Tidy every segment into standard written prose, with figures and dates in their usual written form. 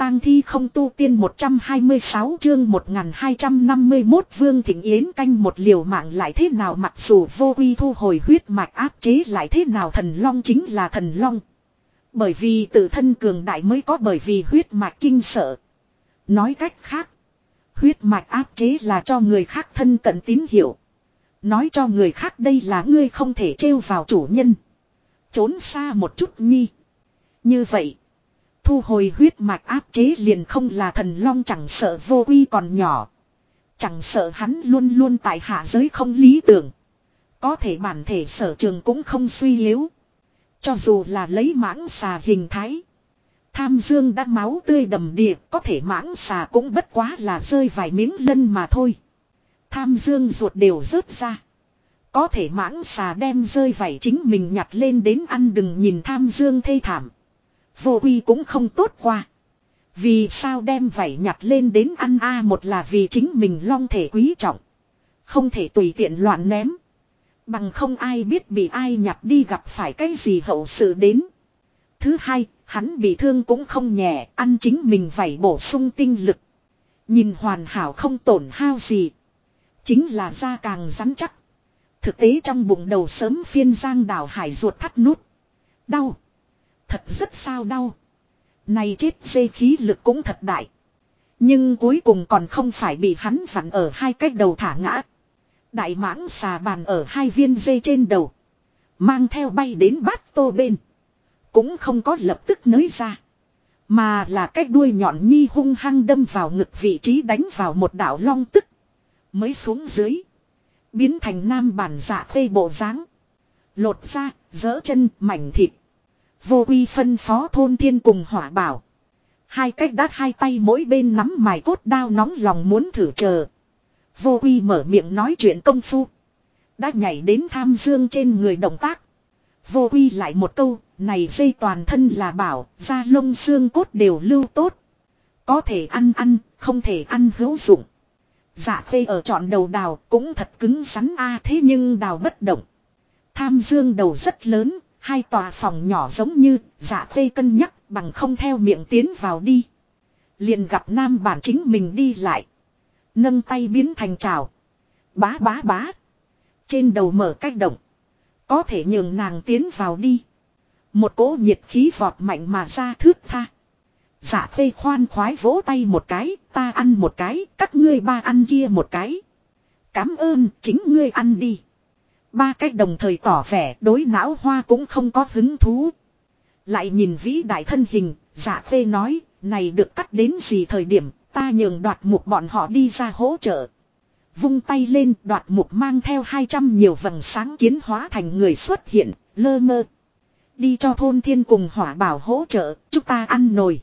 tang thi không tu tiên 126 chương 1251 Vương Thịnh Yến canh một liều mạng lại thế nào, mặc dù vô quy thu hồi huyết mạch áp chế lại thế nào, thần long chính là thần long. Bởi vì tự thân cường đại mới có bởi vì huyết mạch kinh sợ. Nói cách khác, huyết mạch áp chế là cho người khác thân cận tín hiệu. Nói cho người khác đây là ngươi không thể trêu vào chủ nhân. Trốn xa một chút nhi. Như vậy, thu hồi huyết mạch áp chế liền không là thần long chẳng sợ vô quy còn nhỏ. Chẳng sợ hắn luôn luôn tại hạ giới không lý tưởng. Có thể bản thể sở trường cũng không suy yếu. Cho dù là lấy mãng xà hình thái. Tham Dương đã máu tươi đầm đìa, có thể mãng xà cũng bất quá là rơi vài miếng lân mà thôi. Tham Dương ruột đều rớt ra. Có thể mãng xà đem rơi vảy chính mình nhặt lên đến ăn, đừng nhìn Tham Dương thê thảm. Vô quy cũng không tốt qua. Vì sao đem vảy nhặt lên đến ăn một là vì chính mình long thể quý trọng. Không thể tùy tiện loạn ném. Bằng không ai biết bị ai nhặt đi gặp phải cái gì hậu sự đến. Thứ hai, hắn bị thương cũng không nhẹ, ăn chính mình vảy bổ sung tinh lực. Nhìn hoàn hảo không tổn hao gì. Chính là da càng rắn chắc. Thực tế trong bụng đầu sớm phiên giang đảo hải ruột thắt nút. Đau. Thật rất sao đau. Này chết dê khí lực cũng thật đại. Nhưng cuối cùng còn không phải bị hắn vặn ở hai cái đầu thả ngã. Đại mãng xà bàn ở hai viên dê trên đầu. Mang theo bay đến bát tô bên. Cũng không có lập tức nới ra. Mà là cái đuôi nhọn nhi hung hăng đâm vào ngực, vị trí đánh vào một đạo long tức. Mới xuống dưới. Biến thành nam bản dạ phê bộ dáng. Lột ra, dỡ chân, mảnh thịt. Vô quy phân phó Thôn Thiên cùng Hỏa Bảo. Hai cách đát hai tay mỗi bên nắm mài cốt đao, nóng lòng muốn thử chờ. Vô quy mở miệng nói chuyện công phu. Đã nhảy đến Tham Dương trên người động tác. Vô quy lại một câu, này dây toàn thân là bảo, da lông xương cốt đều lưu tốt. Có thể ăn ăn, không thể ăn hữu dụng. Dạ phê ở trọn đầu đào cũng thật cứng rắn thế nhưng đào bất động. Tham Dương đầu rất lớn, hai tòa phòng nhỏ giống như, dạ phê cân nhắc bằng không theo miệng tiến vào đi. Liền gặp nam bản chính mình đi lại. Nâng tay biến thành trào. Bá bá bá. Trên đầu mở cách động. Có thể nhường nàng tiến vào đi. Một cỗ nhiệt khí vọt mạnh mà ra thước tha. Dạ phê khoan khoái vỗ tay một cái, ta ăn một cái, các ngươi ba ăn kia một cái. Cám ơn, chính ngươi ăn đi. Ba cách đồng thời tỏ vẻ đối não hoa cũng không có hứng thú. Lại nhìn vĩ đại thân hình, dạ phê nói, này được cắt đến gì thời điểm, ta nhường Đoạt Mục bọn họ đi ra hỗ trợ. Vung tay lên, Đoạt Mục mang theo 200 nhiều vầng sáng kiến hóa thành người xuất hiện, lơ ngơ. Đi cho Thôn Thiên cùng Hỏa Bảo hỗ trợ, chúng ta ăn nồi.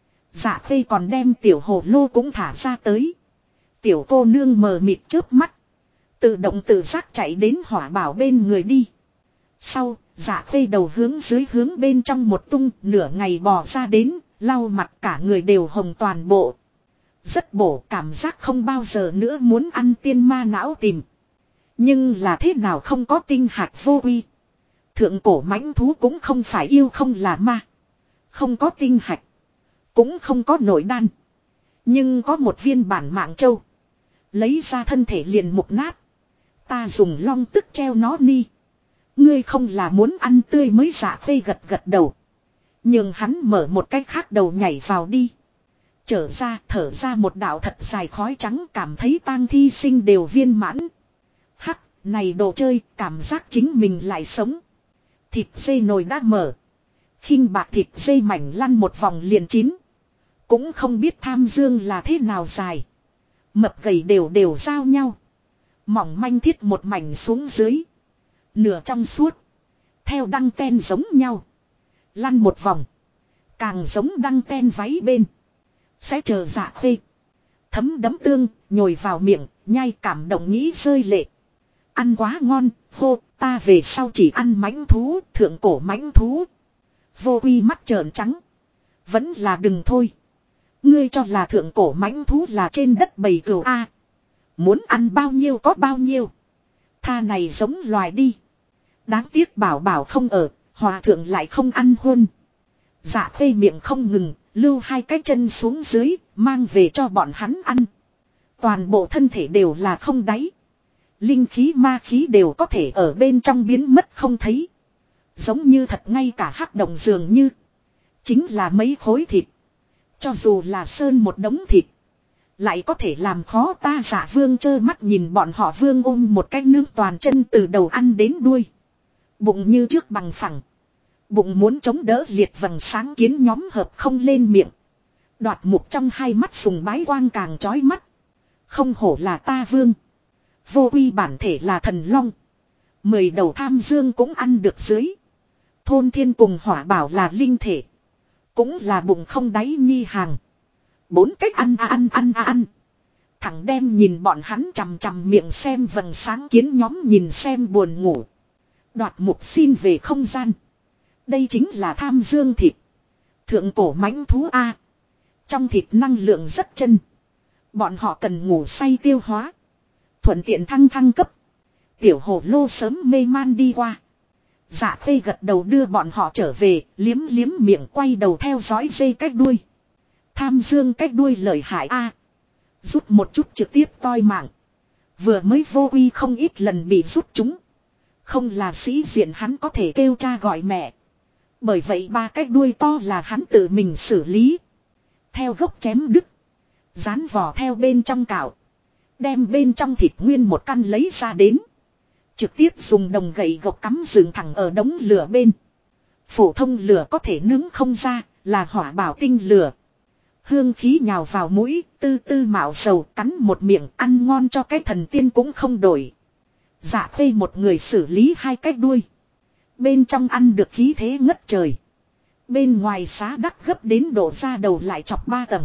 Dạ phê còn đem tiểu hồ lô cũng thả ra tới. Tiểu cô nương mờ mịt chớp mắt. Tự động tự giác chạy đến Hỏa Bảo bên người đi. Sau, dạ phê đầu hướng dưới hướng bên trong một tung, nửa ngày bò ra đến, lau mặt cả người đều hồng toàn bộ. Rất bổ, cảm giác không bao giờ nữa muốn ăn tiên ma não tìm. Nhưng là thế nào không có tinh hạt vô quy. Thượng cổ mãnh thú cũng không phải yêu không là ma. Không có tinh hạch. Cũng không có nội đan. Nhưng có một viên bản mạng châu. Lấy ra thân thể liền mục nát. Ta dùng long tức treo nó ni. Ngươi không là muốn ăn tươi mới, dạ phê gật gật đầu. Nhưng hắn mở một cách khác đầu nhảy vào đi. Trở ra thở ra một đạo thật dài khói trắng, cảm thấy tang thi sinh đều viên mãn. Hắc, này đồ chơi, cảm giác chính mình lại sống. Thịt dê nồi đã mở. Khinh bạc thịt dê mảnh lăn một vòng liền chín. Cũng không biết Tham Dương là thế nào dài. Mập gầy đều đều giao nhau. Mỏng manh thiết một mảnh xuống dưới. Nửa trong suốt. Theo đăng ten giống nhau. Lăn một vòng. Càng giống đăng ten váy bên. Sẽ chờ dạ phê. Thấm đấm tương, nhồi vào miệng, nhai cảm động nghĩ rơi lệ. Ăn quá ngon, hô, ta về sau chỉ ăn mãnh thú, thượng cổ mãnh thú. Vô quy mắt trợn trắng. Vẫn là đừng thôi. Ngươi cho là thượng cổ mãnh thú là trên đất bầy cừu a. Muốn ăn bao nhiêu có bao nhiêu. Tha này giống loài đi. Đáng tiếc bảo bảo không ở, hòa thượng lại không ăn hôn. Dạ phê miệng không ngừng, lưu hai cái chân xuống dưới, mang về cho bọn hắn ăn. Toàn bộ thân thể đều là không đáy. Linh khí ma khí đều có thể ở bên trong biến mất không thấy. Giống như thật ngay cả hắc động dường như. Chính là mấy khối thịt. Cho dù là sơn một đống thịt. Lại có thể làm khó ta Dạ Vương trơ mắt nhìn bọn họ Vương ôm một cái nướng toàn chân từ đầu ăn đến đuôi. Bụng như trước bằng phẳng. Bụng muốn chống đỡ liệt vầng sáng kiến nhóm hợp không lên miệng. Đoạt mục trong hai mắt sùng bái quang càng chói mắt. Không hổ là ta Vương. Vô uy bản thể là thần long. 10 đầu tham dương cũng ăn được dưới. Thôn thiên cùng hỏa bảo là linh thể. Cũng là bụng không đáy nhi hàng. 4 cách ăn. Thằng đem nhìn bọn hắn chằm chằm miệng xem vầng sáng kiến nhóm nhìn xem buồn ngủ. Đoạt mục xin về không gian. Đây chính là tham dương thịt. Thượng cổ mãnh thú A. Trong thịt năng lượng rất chân. Bọn họ cần ngủ say tiêu hóa. Thuận tiện thăng cấp. Tiểu hồ lô sớm mê man đi qua. Dạ Khê gật đầu đưa bọn họ trở về, liếm miệng quay đầu theo dõi dây cách đuôi. Tham dương cách đuôi lợi hại A. Rút một chút trực tiếp toi mạng. Vừa mới vô uy không ít lần bị rút chúng. Không là sĩ diện hắn có thể kêu cha gọi mẹ. Bởi vậy 3 cái đuôi to là hắn tự mình xử lý. Theo gốc chém đứt. Dán vỏ theo bên trong cạo. Đem bên trong thịt nguyên một căn lấy ra đến. Trực tiếp dùng đồng gậy gộc cắm dựng thẳng ở đống lửa bên. Phổ thông lửa có thể nướng không ra, là hỏa bảo tinh lửa. Hương khí nhào vào mũi, tư tư mạo dầu cắn một miệng ăn ngon cho cái thần tiên cũng không đổi. Dạ Khê một người xử lý 2 cái đuôi. Bên trong ăn được khí thế ngất trời. Bên ngoài xá đắt gấp đến độ ra đầu lại chọc 3 tầng.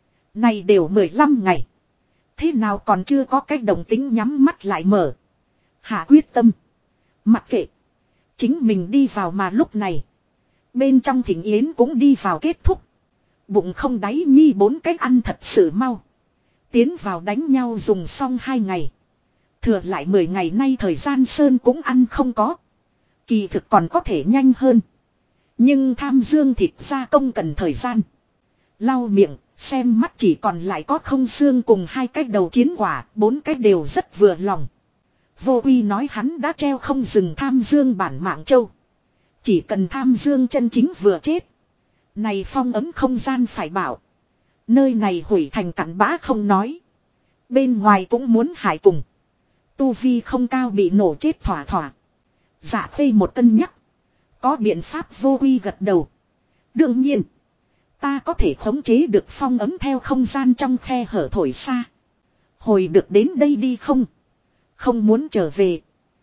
Này đều 15 ngày. Thế nào còn chưa có cách đồng tính nhắm mắt lại mở. Hạ quyết tâm. Mặc kệ. Chính mình đi vào mà lúc này. Bên trong thỉnh yến cũng đi vào kết thúc. Bụng không đáy nhi 4 cách ăn thật sự mau. Tiến vào đánh nhau dùng xong 2 ngày. Thừa lại 10 ngày nay thời gian sơn cũng ăn không có. Kỳ thực còn có thể nhanh hơn. Nhưng tham dương thịt gia công cần thời gian. Lau miệng, xem mắt chỉ còn lại có không xương cùng 2 cái đầu chiến quả, 4 cái đều rất vừa lòng. Vô uy nói hắn đã treo không dừng tham dương bản mạng châu. Chỉ cần tham dương chân chính vừa chết. Này phong ấm không gian phải bảo. Nơi này hủy thành cặn bã không nói. Bên ngoài cũng muốn hại cùng. Tu vi không cao bị nổ chết thỏa. Dạ Khê một cân nhắc. Có biện pháp vô uy gật đầu. Đương nhiên. Ta có thể khống chế được phong ấm theo không gian trong khe hở thổi xa. Hồi được đến đây đi không? Không muốn trở về.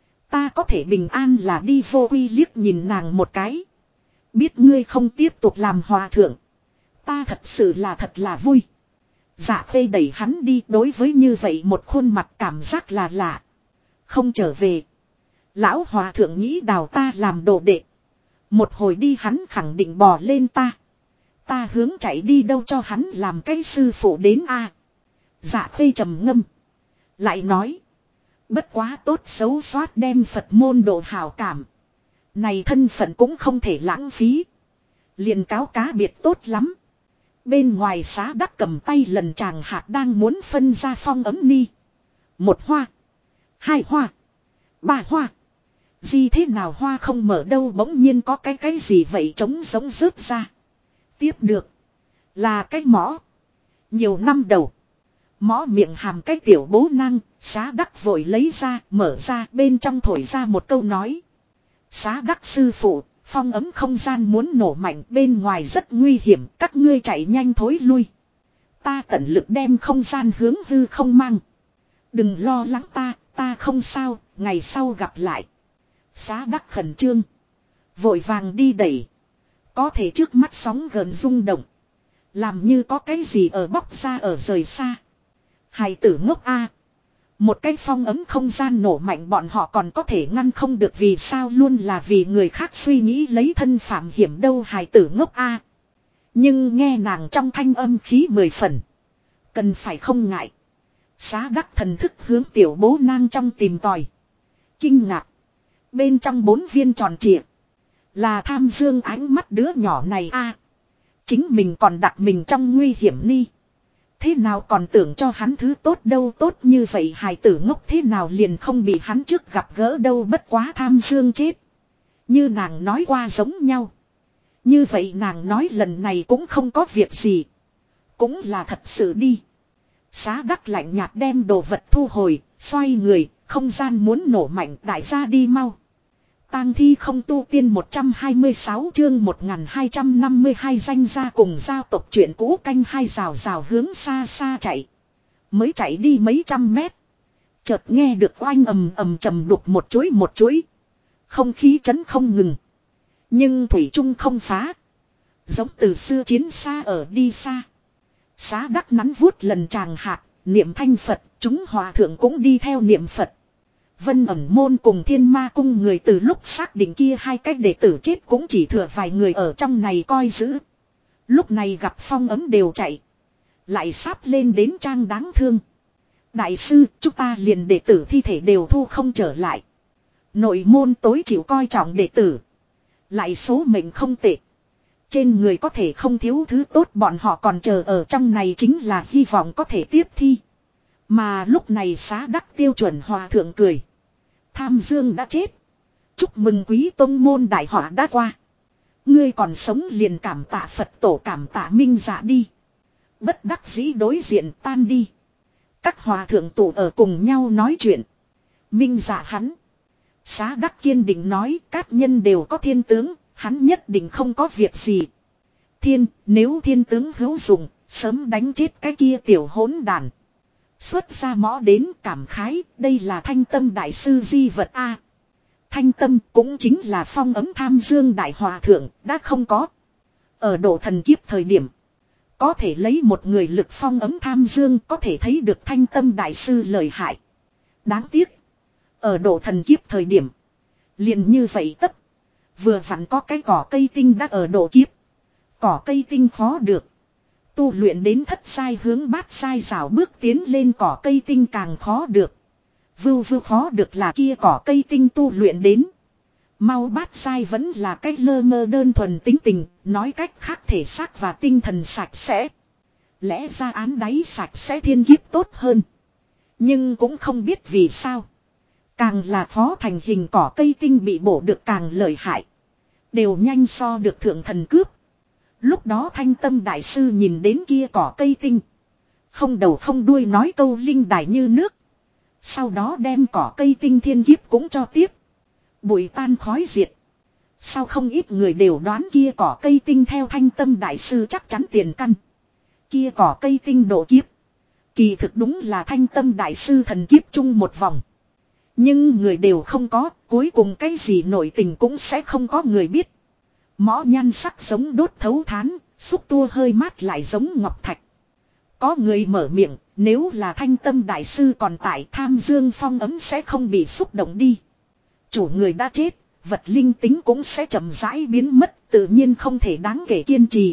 Ta có thể bình an là đi vô uy liếc nhìn nàng một cái. Biết ngươi không tiếp tục làm hòa thượng. Ta thật sự là thật là vui. Dạ Khê đẩy hắn đi đối với như vậy một khuôn mặt cảm giác là lạ. Không trở về. Lão hòa thượng nghĩ đào ta làm đồ đệ. Một hồi đi hắn khẳng định bò lên ta. Ta hướng chạy đi đâu cho hắn làm cái sư phụ đến a. Dạ Khê trầm ngâm. Lại nói. Bất quá tốt xấu xoát đem Phật môn độ hảo cảm. Này thân phận cũng không thể lãng phí. Liền cáo cá biệt tốt lắm. Bên ngoài xá đắc cầm tay lần chàng hạt đang muốn phân ra phong ấm ni. 1 hoa. 2 hoa. 3 hoa. Gì thế nào hoa không mở đâu bỗng nhiên có cái gì vậy trống giống rớt ra. Tiếp được. Là cái mõ. Nhiều năm đầu. Mõ miệng hàm cái tiểu bố năng. Xá đắc vội lấy ra mở ra bên trong thổi ra một câu nói. Xá đắc sư phụ. Phong ấm không gian muốn nổ mạnh bên ngoài rất nguy hiểm. Các ngươi chạy nhanh thối lui. Ta tận lực đem không gian hướng hư không mang. Đừng lo lắng ta không sao. Ngày sau gặp lại. Xá đắc khẩn trương. Vội vàng đi đẩy. Có thể trước mắt sóng gần rung động. Làm như có cái gì ở bóc ra ở rời xa. Hài tử ngốc a. Một cái phong ấm không gian nổ mạnh bọn họ còn có thể ngăn không được vì sao luôn là vì người khác suy nghĩ lấy thân phạm hiểm đâu hài tử ngốc a. Nhưng nghe nàng trong thanh âm khí 10 phần. Cần phải không ngại. Xá đắc thần thức hướng tiểu bố nang trong tìm tòi. Kinh ngạc. Bên trong 4 viên tròn trịa. Là tham dương ánh mắt đứa nhỏ này a. Chính mình còn đặt mình trong nguy hiểm ni. Thế nào còn tưởng cho hắn thứ tốt đâu, tốt như vậy hài tử ngốc thế nào liền không bị hắn trước gặp gỡ đâu, bất quá Tham Dương chết. Như nàng nói qua giống nhau. Như vậy nàng nói lần này cũng không có việc gì. Cũng là thật sự đi. Xá Đắc lạnh nhạt đem đồ vật thu hồi, xoay người, không gian muốn nổ mạnh, đại gia đi mau. Tang thi không tu tiên 126 chương 1252 danh gia cùng giao tộc chuyện cũ canh hai rào rào hướng xa xa chạy. Mới chạy đi mấy trăm mét. Chợt nghe được oanh ầm ầm trầm đục một chuỗi. Không khí chấn không ngừng. Nhưng thủy trung không phá. Giống từ xưa chiến xa ở đi xa. Xá Đắc nắn vuốt lần tràng hạt, niệm thanh Phật, chúng hòa thượng cũng đi theo niệm Phật. Vân ẩn môn cùng Thiên Ma cung người từ lúc xác định kia hai cách đệ tử chết cũng chỉ thừa vài người ở trong này coi giữ. Lúc này gặp phong ấm đều chạy. Lại sắp lên đến trang đáng thương. Đại sư, chúng ta liền đệ tử thi thể đều thu không trở lại. Nội môn tối chịu coi trọng đệ tử. Lại số mệnh không tệ. Trên người có thể không thiếu thứ tốt, bọn họ còn chờ ở trong này chính là hy vọng có thể tiếp thi. Mà lúc này Xá Đắc tiêu chuẩn hòa thượng cười. Tham Dương đã chết. Chúc mừng quý tông môn đại họa đã qua. Ngươi còn sống liền cảm tạ Phật tổ, cảm tạ Minh Dạ đi. Bất đắc dĩ đối diện tan đi. Các hòa thượng tụ ở cùng nhau nói chuyện. Minh Dạ hắn. Xá Đắc kiên định nói, các nhân đều có thiên tướng, hắn nhất định không có việc gì. Nếu thiên tướng hữu dụng, sớm đánh chết cái kia tiểu hỗn đàn. Xuất ra mõ đến cảm khái, đây là Thanh Tâm đại sư di vật a. Thanh Tâm cũng chính là phong ấm Tham Dương đại hòa thượng, đã không có. Ở độ thần kiếp thời điểm, có thể lấy một người lực phong ấm Tham Dương, có thể thấy được Thanh Tâm đại sư lợi hại. Đáng tiếc, ở độ thần kiếp thời điểm, liền như vậy tấp. Vừa vặn có cái cỏ cây tinh đã ở độ kiếp. Cỏ cây tinh khó được. Tu luyện đến thất sai hướng bát sai rào bước tiến lên, cỏ cây tinh càng khó được. Vưu khó được là kia cỏ cây tinh tu luyện đến. Mau bát sai vẫn là cách lơ mơ đơn thuần tính tình, nói cách khác thể xác và tinh thần sạch sẽ. Lẽ ra án đáy sạch sẽ thiên kiếp tốt hơn. Nhưng cũng không biết vì sao. Càng là khó thành hình cỏ cây tinh bị bổ được càng lợi hại. Đều nhanh so được thượng thần cướp. Lúc đó Thanh Tâm đại sư nhìn đến kia cỏ cây tinh. Không đầu không đuôi nói câu linh đài như nước. Sau đó đem cỏ cây tinh thiên kiếp cũng cho tiếp. Bụi tan khói diệt. Sau không ít người đều đoán kia cỏ cây tinh theo Thanh Tâm đại sư chắc chắn tiền căn. Kia cỏ cây tinh độ kiếp. Kỳ thực đúng là Thanh Tâm đại sư thần kiếp chung một vòng. Nhưng người đều không có, cuối cùng cái gì nội tình cũng sẽ không có người biết. Mõ nhan sắc giống đốt thấu thán, xúc tua hơi mát lại giống ngọc thạch. Có người mở miệng, nếu là Thanh Tâm đại sư còn tại, Tham Dương phong ấm sẽ không bị xúc động đi. Chủ người đã chết, vật linh tính cũng sẽ chậm rãi biến mất, tự nhiên không thể đáng kể kiên trì.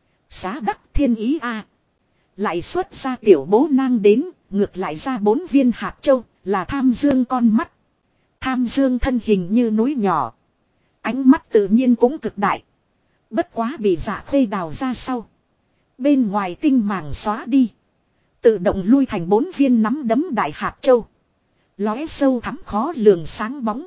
Xá Đắc thiên ý a. Lại xuất ra tiểu bố nang đến, ngược lại ra 4 viên hạt châu, là Tham Dương con mắt. Tham Dương thân hình như núi nhỏ. Ánh mắt tự nhiên cũng cực đại. Bất quá bị Dạ Khê đào ra sau. Bên ngoài tinh màng xóa đi. Tự động lui thành 4 viên nắm đấm đại hạt châu. Lóe sâu thẳm khó lường sáng bóng.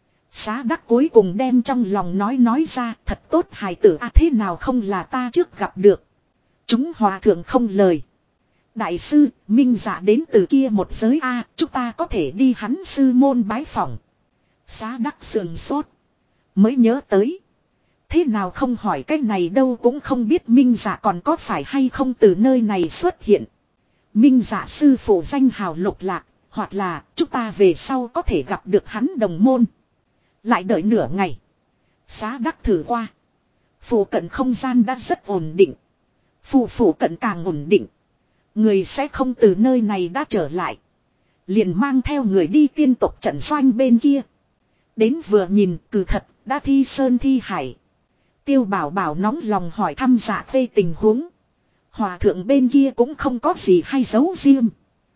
Xá Đắc cuối cùng đem trong lòng nói ra, thật tốt hài tử à, thế nào không là ta trước gặp được. Chúng hòa thượng không lời. Đại sư, Minh Dạ đến từ kia một giới a, chúng ta có thể đi hắn sư môn bái phỏng. Xá Đắc sườn sốt. Mới nhớ tới. Thế nào không hỏi cái này đâu, cũng không biết Minh Dạ còn có phải hay không từ nơi này xuất hiện. Minh Dạ sư phụ danh hào lục lạc, hoặc là chúng ta về sau có thể gặp được hắn đồng môn. Lại đợi nửa ngày. Xá Đắc thử qua. Phủ cận không gian đã rất ổn định. Phủ cận càng ổn định. Người sẽ không từ nơi này đã trở lại. Liền mang theo người đi tiên tộc trận doanh bên kia. Đến vừa nhìn, cử thật, đã thi sơn thi hải. Tiêu Bảo Bảo nóng lòng hỏi thăm Dạ Khê tình huống. Hòa thượng bên kia cũng không có gì hay giấu riêng.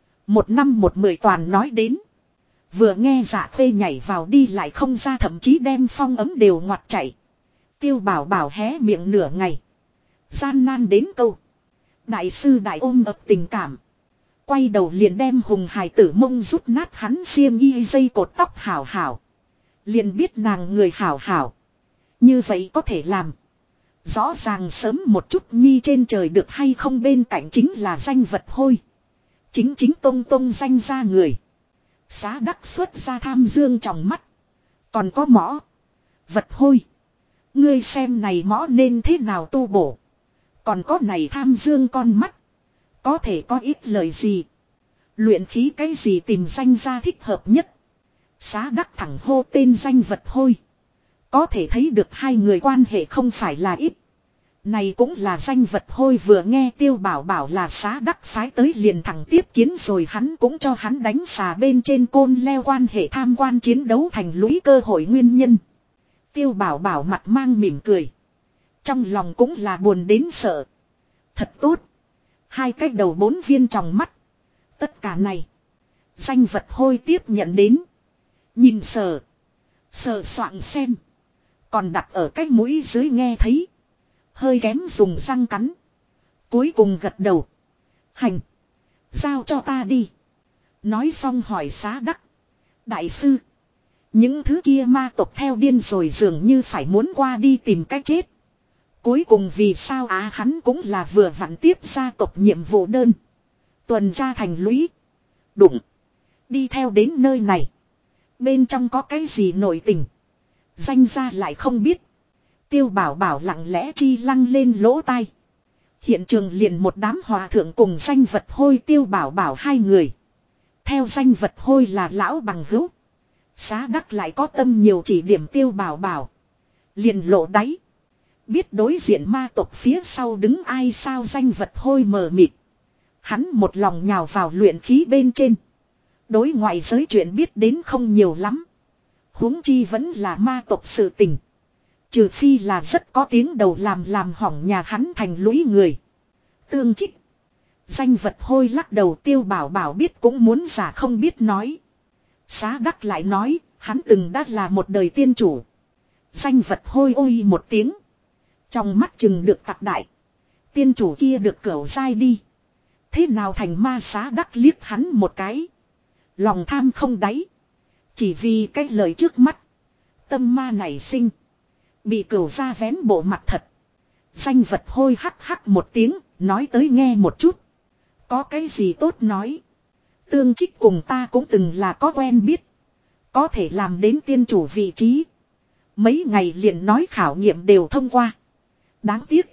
1 năm 1 10 toàn nói đến. Vừa nghe Dạ Khê nhảy vào đi lại không ra, thậm chí đem phong ấm đều ngoặt chạy. Tiêu Bảo Bảo hé miệng nửa ngày. Gian nan đến câu. Đại sư đại ôm ập tình cảm. Quay đầu liền đem Hùng Hải tử mông rút nát hắn xiêm y dây cột tóc hảo hảo. Liền biết nàng người hảo hảo. Như vậy có thể làm. Rõ ràng sớm một chút nhi trên trời được hay không, bên cạnh chính là danh vật hôi. Chính tông tông danh ra người. Xá đắc xuất ra tham dương trong mắt. Còn có mõ. Vật hôi. Ngươi xem này mõ nên thế nào tu bổ. Còn có này tham dương con mắt. Có thể có ít lời gì. Luyện khí cái gì tìm danh ra thích hợp nhất. Xá đắc thẳng hô tên danh vật hôi. Có thể thấy được hai người quan hệ không phải là ít. Này cũng là danh vật hôi, vừa nghe Tiêu Bảo Bảo là xá đắc phái tới liền thẳng tiếp kiến rồi hắn cũng cho hắn đánh xà bên trên côn leo quan hệ tham quan chiến đấu thành lũy cơ hội nguyên nhân. Tiêu Bảo Bảo mặt mang mỉm cười. Trong lòng cũng là buồn đến sợ. Thật tốt. Hai cái đầu 4 viên tròng mắt. Tất cả này. Danh vật hôi tiếp nhận đến. Nhìn sờ soạn xem. Còn đặt ở cái mũi dưới nghe thấy. Hơi kém dùng răng cắn. Cuối cùng gật đầu. Hành. Giao cho ta đi. Nói xong hỏi xá đắc. Đại sư. Những thứ kia ma tộc theo điên rồi dường như phải muốn qua đi tìm cách chết. Cuối cùng vì sao hắn cũng là vừa vặn tiếp gia tộc nhiệm vụ đơn. Tuần tra thành lũy. Đụng. Đi theo đến nơi này. Bên trong có cái gì nội tình. Danh ra lại không biết. Tiêu Bảo Bảo lặng lẽ chi lăng lên lỗ tai. Hiện trường liền một đám hòa thượng cùng danh vật hôi Tiêu Bảo Bảo hai người. Theo danh vật hôi là lão bằng hữu. Xá đắc lại có tâm nhiều chỉ điểm Tiêu Bảo Bảo. Liền lộ đáy. Biết đối diện ma tộc phía sau đứng ai sao, danh vật hôi mờ mịt. Hắn một lòng nhào vào luyện khí bên trên. Đối ngoại giới chuyện biết đến không nhiều lắm. Huống chi vẫn là ma tộc sự tình. Trừ phi là rất có tiếng đầu làm hỏng nhà hắn thành lũy người. Tương Trích. Danh vật hôi lắc đầu. Tiêu Bảo Bảo biết cũng muốn giả không biết nói. Xá đắc lại nói, hắn từng đã là một đời tiên chủ. Danh vật hôi ôi một tiếng. Trong mắt chừng được tặc đại. Tiên chủ kia được cửu giai đi. Thế nào thành ma, xá đắc liếc hắn một cái. Lòng tham không đáy. Chỉ vì cái lời trước mắt. Tâm ma nảy sinh. Bị cửu gia vén bộ mặt thật. Danh vật hôi hắc hắc một tiếng. Nói tới nghe một chút. Có cái gì tốt nói. Tương Trích cùng ta cũng từng là có quen biết. Có thể làm đến tiên chủ vị trí. Mấy ngày liền nói khảo nghiệm đều thông qua. Đáng tiếc.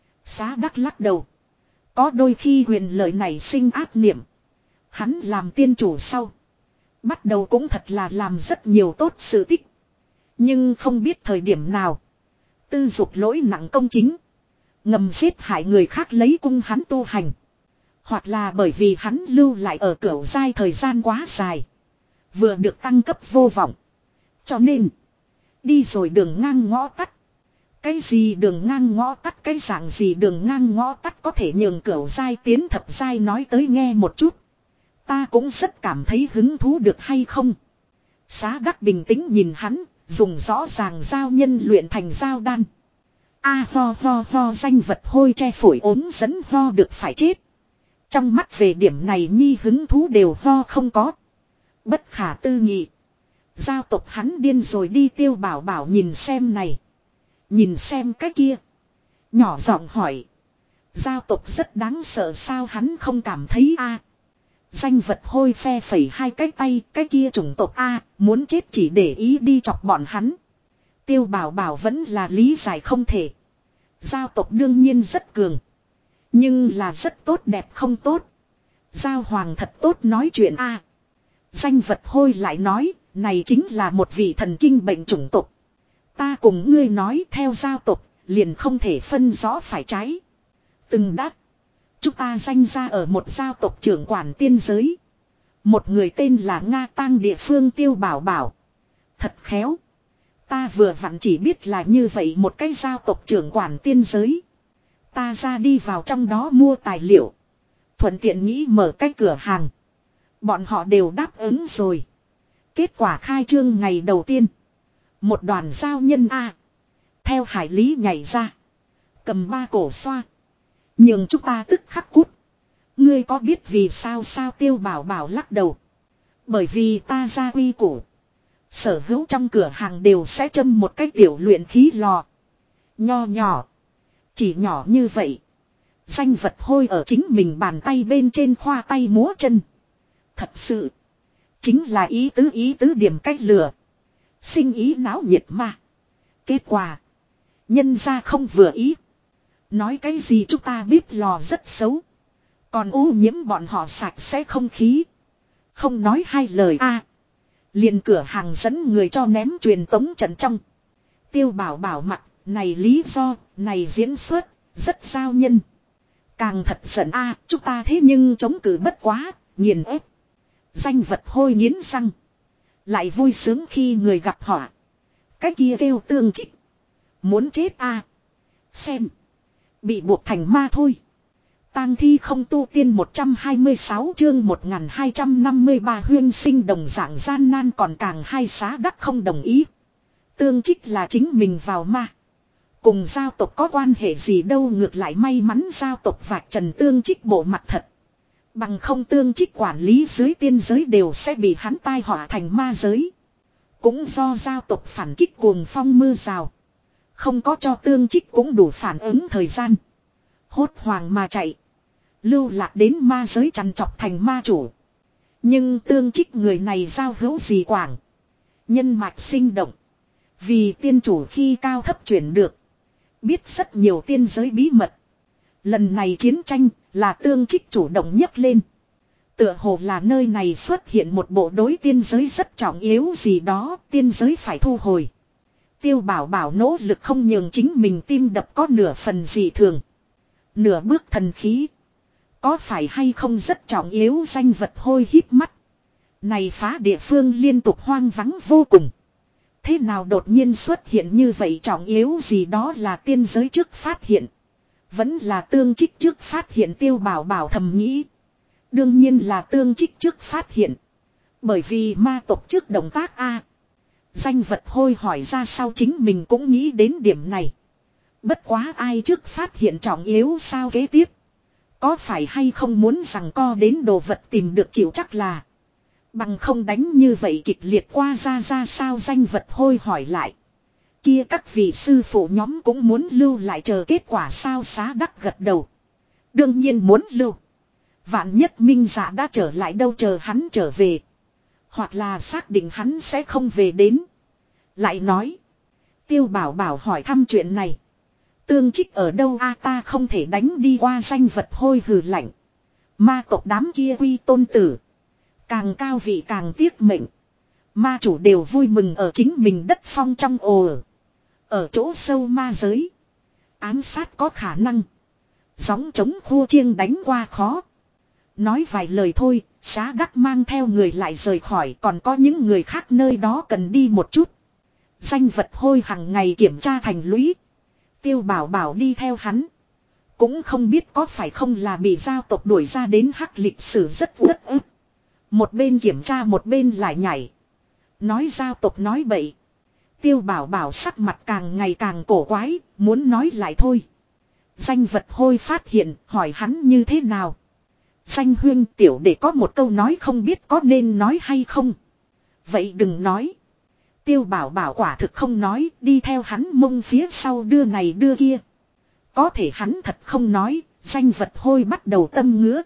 Xá đắc lắc đầu. Có đôi khi quyền lợi này sinh ác niệm. Hắn làm tiên chủ sau. Bắt đầu cũng thật là làm rất nhiều tốt sự tích. Nhưng không biết thời điểm nào. Tư dục lỗi nặng công chính. Ngầm giết hại người khác lấy cung hắn tu hành. Hoặc là bởi vì hắn lưu lại ở cửu giai thời gian quá dài. Vừa được tăng cấp vô vọng. Cho nên. Đi rồi đường ngang ngõ tắt. Cái gì đường ngang ngõ tắt, cái dạng gì đường ngang ngõ tắt có thể nhường cửu giai tiến thập giai, nói tới nghe một chút. Ta cũng rất cảm thấy hứng thú được hay không. Xá đắc bình tĩnh nhìn hắn, dùng rõ ràng giao nhân luyện thành giao đan. Ho danh vật hôi che phổi ốm dẫn ho được phải chết. Trong mắt về điểm này nhi hứng thú đều ho không có. Bất khả tư nghị. Giao tộc hắn điên rồi đi. Tiêu Bảo Bảo nhìn xem này. Nhìn xem cái kia. Nhỏ giọng hỏi. Giao tộc rất đáng sợ sao, hắn không cảm thấy Danh vật hôi phe phẩy hai cái tay. Cái kia chủng tộc muốn chết chỉ để ý đi chọc bọn hắn. Tiêu Bảo Bảo vẫn là lý giải không thể. Giao tộc đương nhiên rất cường. Nhưng là rất tốt đẹp không tốt. Giao hoàng thật tốt nói chuyện Danh vật hôi lại nói. Này chính là một vị thần kinh bệnh chủng tộc. Ta cùng ngươi nói, theo giao tộc liền không thể phân rõ phải trái. Từng đắc. Chúng ta danh ra ở một giao tộc trưởng quản tiên giới. Một người tên là Nga Tang địa phương. Tiêu Bảo Bảo. Thật khéo. Ta vừa vặn chỉ biết là như vậy một cái giao tộc trưởng quản tiên giới. Ta ra đi vào trong đó mua tài liệu. Thuận tiện nghĩ mở cái cửa hàng. Bọn họ đều đáp ứng rồi. Kết quả khai trương ngày đầu tiên. Một đoàn giao nhân theo hải lý nhảy ra. Cầm ba cổ xoa. Nhưng chúng ta tức khắc cút. Ngươi có biết vì sao sao Tiêu Bảo Bảo lắc đầu. Bởi vì ta ra quy củ. Sở hữu trong cửa hàng đều sẽ châm một cái tiểu luyện khí lò. Nho nhỏ. Chỉ nhỏ như vậy. Danh vật hôi ở chính mình bàn tay bên trên khoa tay múa chân. Thật sự. Chính là ý tứ điểm cách lừa. Sinh ý náo nhiệt mà. Kết quả. Nhân ra không vừa ý. Nói cái gì chúng ta biết lò rất xấu. Còn ô nhiễm bọn họ sạch sẽ không khí. Không nói hai lời a. Liền cửa hàng dẫn người cho ném truyền tống trận trong. Tiêu Bảo Bảo mặt, này lý do, này diễn xuất, rất giao nhân. Càng thật giận a, chúng ta thế nhưng chống cự bất quá, nghiền ép. Danh vật hôi nghiến răng. Lại vui sướng khi người gặp họa. Cái kia kêu Tương Trích. Muốn chết a. Xem. Bị buộc thành ma thôi. Tang thi không tu tiên 126 chương 1253 huyên sinh đồng dạng gian nan còn càng hai xá đắc không đồng ý. Tương Trích là chính mình vào ma. Cùng giao tộc có quan hệ gì đâu, ngược lại may mắn giao tộc vạch trần Tương Trích bộ mặt thật. Bằng không Tương Trích quản lý dưới tiên giới đều sẽ bị hắn tai họa thành ma giới. Cũng do giao tộc phản kích cuồng phong mưa rào. Không có cho Tương Trích cũng đủ phản ứng thời gian. Hốt hoàng mà chạy. Lưu lạc đến ma giới trằn trọc thành ma chủ. Nhưng Tương Trích người này giao hữu gì quảng. Nhân mạch sinh động. Vì tiên chủ khi cao thấp chuyển được. Biết rất nhiều tiên giới bí mật. Lần này chiến tranh là Tương Trích chủ động nhấc lên. Tựa hồ là nơi này xuất hiện một bộ đối tiên giới rất trọng yếu gì đó, tiên giới phải thu hồi. Tiêu Bảo Bảo nỗ lực không nhường chính mình tim đập có nửa phần gì thường. Nửa bước thần khí. Có phải hay không rất trọng yếu, danh vật hôi híp mắt. Này phá địa phương liên tục hoang vắng vô cùng. Thế nào đột nhiên xuất hiện như vậy, trọng yếu gì đó là tiên giới trước phát hiện. Vẫn là Tương Trích trước phát hiện, Tiêu Bảo Bảo thầm nghĩ. Đương nhiên là Tương Trích trước phát hiện. Bởi vì ma tộc trước động tác a. Danh vật hôi hỏi ra sau chính mình cũng nghĩ đến điểm này. Bất quá ai trước phát hiện trọng yếu sao kế tiếp. Có phải hay không muốn rằng co đến đồ vật tìm được chịu chắc là. Bằng không đánh như vậy kịch liệt qua ra sao, danh vật hôi hỏi lại. Kia các vị sư phụ nhóm cũng muốn lưu lại chờ kết quả sao, xá đắc gật đầu. Đương nhiên muốn lưu. Vạn nhất Minh Dạ đã trở lại đâu, chờ hắn trở về. Hoặc là xác định hắn sẽ không về đến. Lại nói. Tiêu Bảo Bảo hỏi thăm chuyện này. Tương Trích ở đâu a, ta không thể đánh đi qua, danh vật hôi hừ lạnh. Ma tộc đám kia quy tôn tử. Càng cao vị càng tiếc mệnh. Ma chủ đều vui mừng ở chính mình đất phong trong ồ. Ở chỗ sâu ma giới. Ám sát có khả năng. Gióng trống khua chiêng đánh qua khó. Nói vài lời thôi, xá đắc mang theo người lại rời khỏi, còn có những người khác nơi đó cần đi một chút. Danh vật hôi hàng ngày kiểm tra thành lũy. Tiêu Bảo Bảo đi theo hắn. Cũng không biết có phải không là bị giao tộc đuổi ra đến hắc lịch sử rất uất ức. Một bên kiểm tra một bên lại nhảy. Nói giao tộc nói bậy. Tiêu Bảo Bảo sắc mặt càng ngày càng cổ quái, muốn nói lại thôi. Danh vật hôi phát hiện, hỏi hắn như thế nào. Danh huyên tiểu để có một câu nói không biết có nên nói hay không. Vậy đừng nói. Tiêu Bảo Bảo quả thực không nói, đi theo hắn mông phía sau đưa này đưa kia. Có thể hắn thật không nói, danh vật hôi bắt đầu tâm ngứa.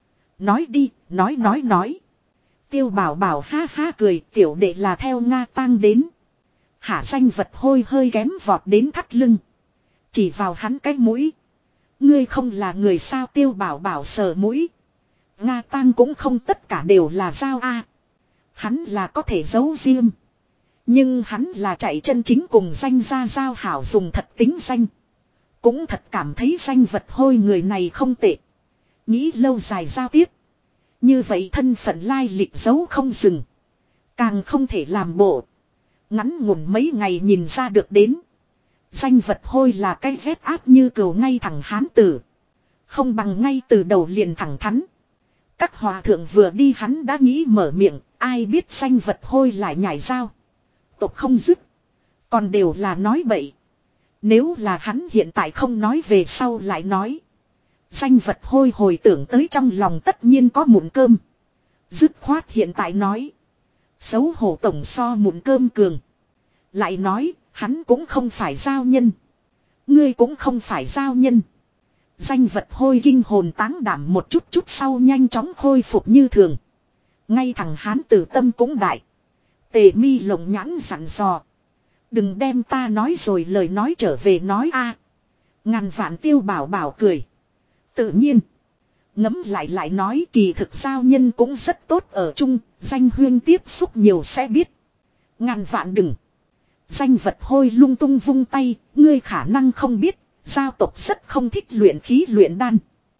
Nói đi, nói. Tiêu Bảo Bảo ha ha cười, tiểu đệ là theo Nga Tang đến. Hả, danh vật hôi hơi kém vọt đến thắt lưng. Chỉ vào hắn cái mũi. Ngươi không là người sao, Tiêu Bảo Bảo sờ mũi. Nga Tang cũng không tất cả đều là dao a. Hắn là có thể giấu riêng. Nhưng hắn là chạy chân chính cùng danh ra giao hảo dùng thật tính danh. Cũng thật cảm thấy danh vật hôi người này không tệ. Nghĩ lâu dài giao tiếp. Như vậy thân phận lai lịch giấu không dừng. Càng không thể làm bộ. Ngắn ngủn mấy ngày nhìn ra được đến. Danh vật hôi là cái rét áp như cừu ngay thẳng hán tử. Không bằng ngay từ đầu liền thẳng thắn. Các hòa thượng vừa đi hắn đã nghĩ mở miệng. Ai biết danh vật hôi lại nhảy dao. Tục không dứt. Còn đều là nói bậy. Nếu là hắn hiện tại không nói về sau lại nói. Danh vật hôi hồi tưởng tới trong lòng tất nhiên có mụn cơm. Dứt khoát hiện tại nói. Xấu hổ tổng so mụn cơm cường. Lại nói, hắn cũng không phải giao nhân. Ngươi cũng không phải giao nhân. Danh vật hôi kinh hồn táng đảm một chút chút sau nhanh chóng khôi phục như thường. Ngay thằng hán tử tâm cũng đại. Tề mi lồng nhãn dặn dò. Đừng đem ta nói rồi lời nói trở về nói a. Ngàn vạn Tiêu Bảo Bảo cười. Tự nhiên. Ngấm lại nói kỳ thực giao nhân cũng rất tốt ở chung. Danh huyên tiếp xúc nhiều sẽ biết. Ngàn vạn đừng. Danh vật hôi lung tung vung tay. Ngươi khả năng không biết. Giao tộc rất không thích luyện khí luyện đan.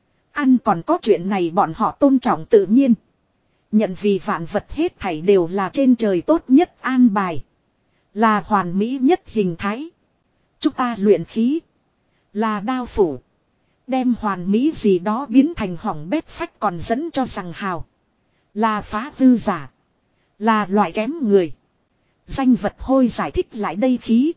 Ăn còn có chuyện này bọn họ tôn trọng tự nhiên. Nhận vì vạn vật hết thảy đều là trên trời tốt nhất an bài. Là hoàn mỹ nhất hình thái. Chúng ta luyện khí. Là đao phủ. Đem hoàn mỹ gì đó biến thành hỏng bét phách còn dẫn cho rằng hào. Là phá hư giả. Là loại kém người. Danh vật hôi giải thích lại đây khí.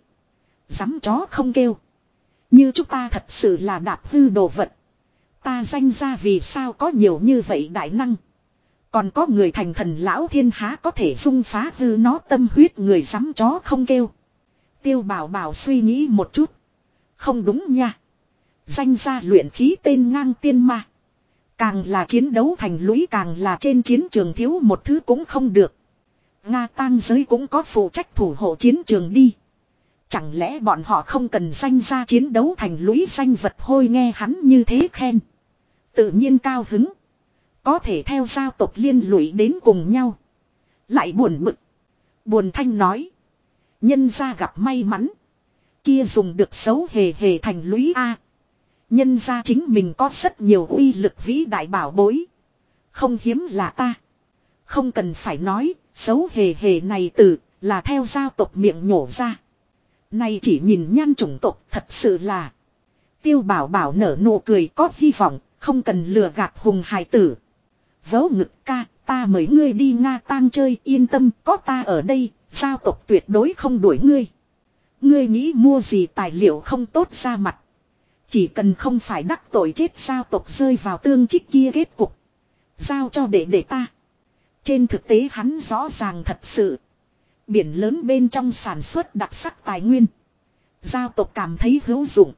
Dám chó không kêu. Như chúng ta thật sự là đạp hư đồ vật. Ta danh ra vì sao có nhiều như vậy đại năng. Còn có người thành thần lão thiên há có thể dung phá hư nó tâm huyết người dám chó không kêu. Tiêu Bảo Bảo suy nghĩ một chút. Không đúng nha. Danh ra luyện khí tên ngang tiên ma. Càng là chiến đấu thành lũy càng là trên chiến trường thiếu một thứ cũng không được. Nga tang giới cũng có phụ trách thủ hộ chiến trường đi. Chẳng lẽ bọn họ không cần danh ra chiến đấu thành lũy danh vật hôi nghe hắn như thế khen. Tự nhiên cao hứng. Có thể theo giao tộc liên lụy đến cùng nhau. Lại buồn bực. Buồn thanh nói. Nhân gia gặp may mắn. Kia dùng được xấu hề hề thành lũy A. Nhân gia chính mình có rất nhiều uy lực vĩ đại bảo bối. Không hiếm là ta. Không cần phải nói. Xấu hề hề này từ là theo giao tộc miệng nhổ ra. Này chỉ nhìn nhan chủng tộc thật sự là. Tiêu Bảo Bảo nở nụ cười có hy vọng. Không cần lừa gạt hùng hài tử. Vớ ngực ca, ta mời ngươi đi Nga tang chơi, yên tâm, có ta ở đây, giao tộc tuyệt đối không đuổi ngươi. Ngươi nghĩ mua gì tài liệu không tốt ra mặt. Chỉ cần không phải đắc tội chết giao tộc rơi vào tương trích kia kết cục. Giao cho để ta. Trên thực tế hắn rõ ràng thật sự. Biển lớn bên trong sản xuất đặc sắc tài nguyên. Giao tộc cảm thấy hữu dụng.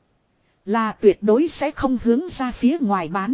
Là tuyệt đối sẽ không hướng ra phía ngoài bán.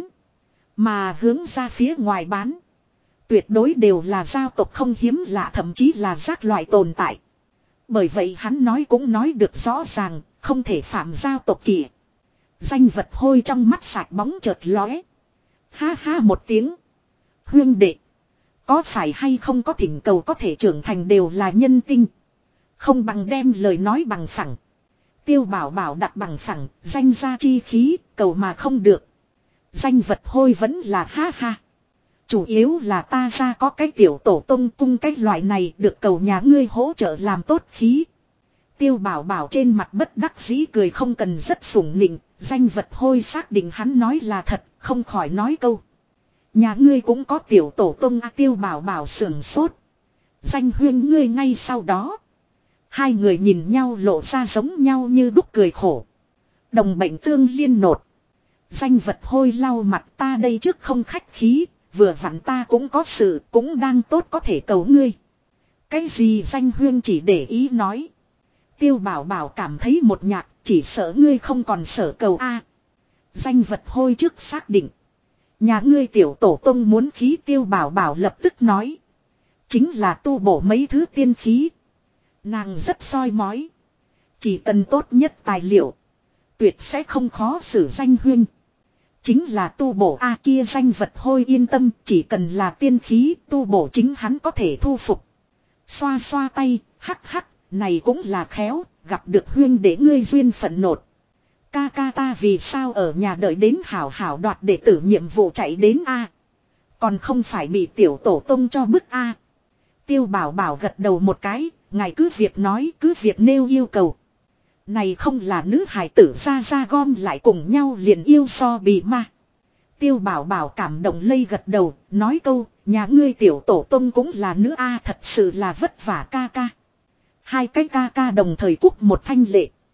Mà hướng ra phía ngoài bán. Tuyệt đối đều là giao tộc không hiếm lạ thậm chí là rác loại tồn tại. Bởi vậy hắn nói cũng nói được rõ ràng. Không thể phạm giao tộc kỷ. Danh vật hôi trong mắt sạch bóng chợt lóe. Ha ha một tiếng. Huyên đệ. Có phải hay không có thỉnh cầu có thể trưởng thành đều là nhân tinh. Không bằng đem lời nói bằng phẳng. Tiêu Bảo Bảo đặt bằng phẳng. Danh gia chi khí cầu mà không được. Danh vật hôi vẫn là ha ha. Chủ yếu là ta ra có cái tiểu tổ tông cung cái loại này được cầu nhà ngươi hỗ trợ làm tốt khí. Tiêu Bảo Bảo trên mặt bất đắc dĩ cười không cần rất sủng nịnh. Danh vật hôi xác định hắn nói là thật, không khỏi nói câu. Nhà ngươi cũng có tiểu tổ tông à, Tiêu Bảo Bảo sưởng sốt. Danh huyên ngươi ngay sau đó. Hai người nhìn nhau lộ ra giống nhau như đúc cười khổ. Đồng bệnh tương liên nột. Danh vật hôi lau mặt ta đây trước không khách khí, vừa vặn ta cũng có sự cũng đang tốt có thể cầu ngươi. Cái gì danh huyên chỉ để ý nói. Tiêu Bảo Bảo cảm thấy một nhạc chỉ sợ ngươi không còn sở cầu a. Danh vật hôi trước xác định. Nhà ngươi tiểu tổ tông muốn khí Tiêu Bảo Bảo lập tức nói. Chính là tu bổ mấy thứ tiên khí. Nàng rất soi mói. Chỉ cần tốt nhất tài liệu. Tuyệt sẽ không khó xử danh huyên. Chính là tu bổ A kia danh vật hôi yên tâm. Chỉ cần là tiên khí tu bổ chính hắn có thể thu phục. Xoa xoa tay. Hắc hắc. Này cũng là khéo. Gặp được huyên để ngươi duyên phận nột. Ca ca ta vì sao ở nhà đợi đến hảo hảo đoạt đệ tử nhiệm vụ chạy đến A. Còn không phải bị tiểu tổ tông cho bức A. Tiêu Bảo Bảo gật đầu một cái. Ngài cứ việc nói cứ việc nêu yêu cầu. Này không là nữ hài tử ra gom lại cùng nhau liền yêu so bì ma. Tiêu Bảo Bảo cảm động lây gật đầu, nói câu, nhà ngươi tiểu tổ tông cũng là nữ A thật sự là vất vả ca ca. Hai cái ca ca đồng thời cúc một thanh lệ.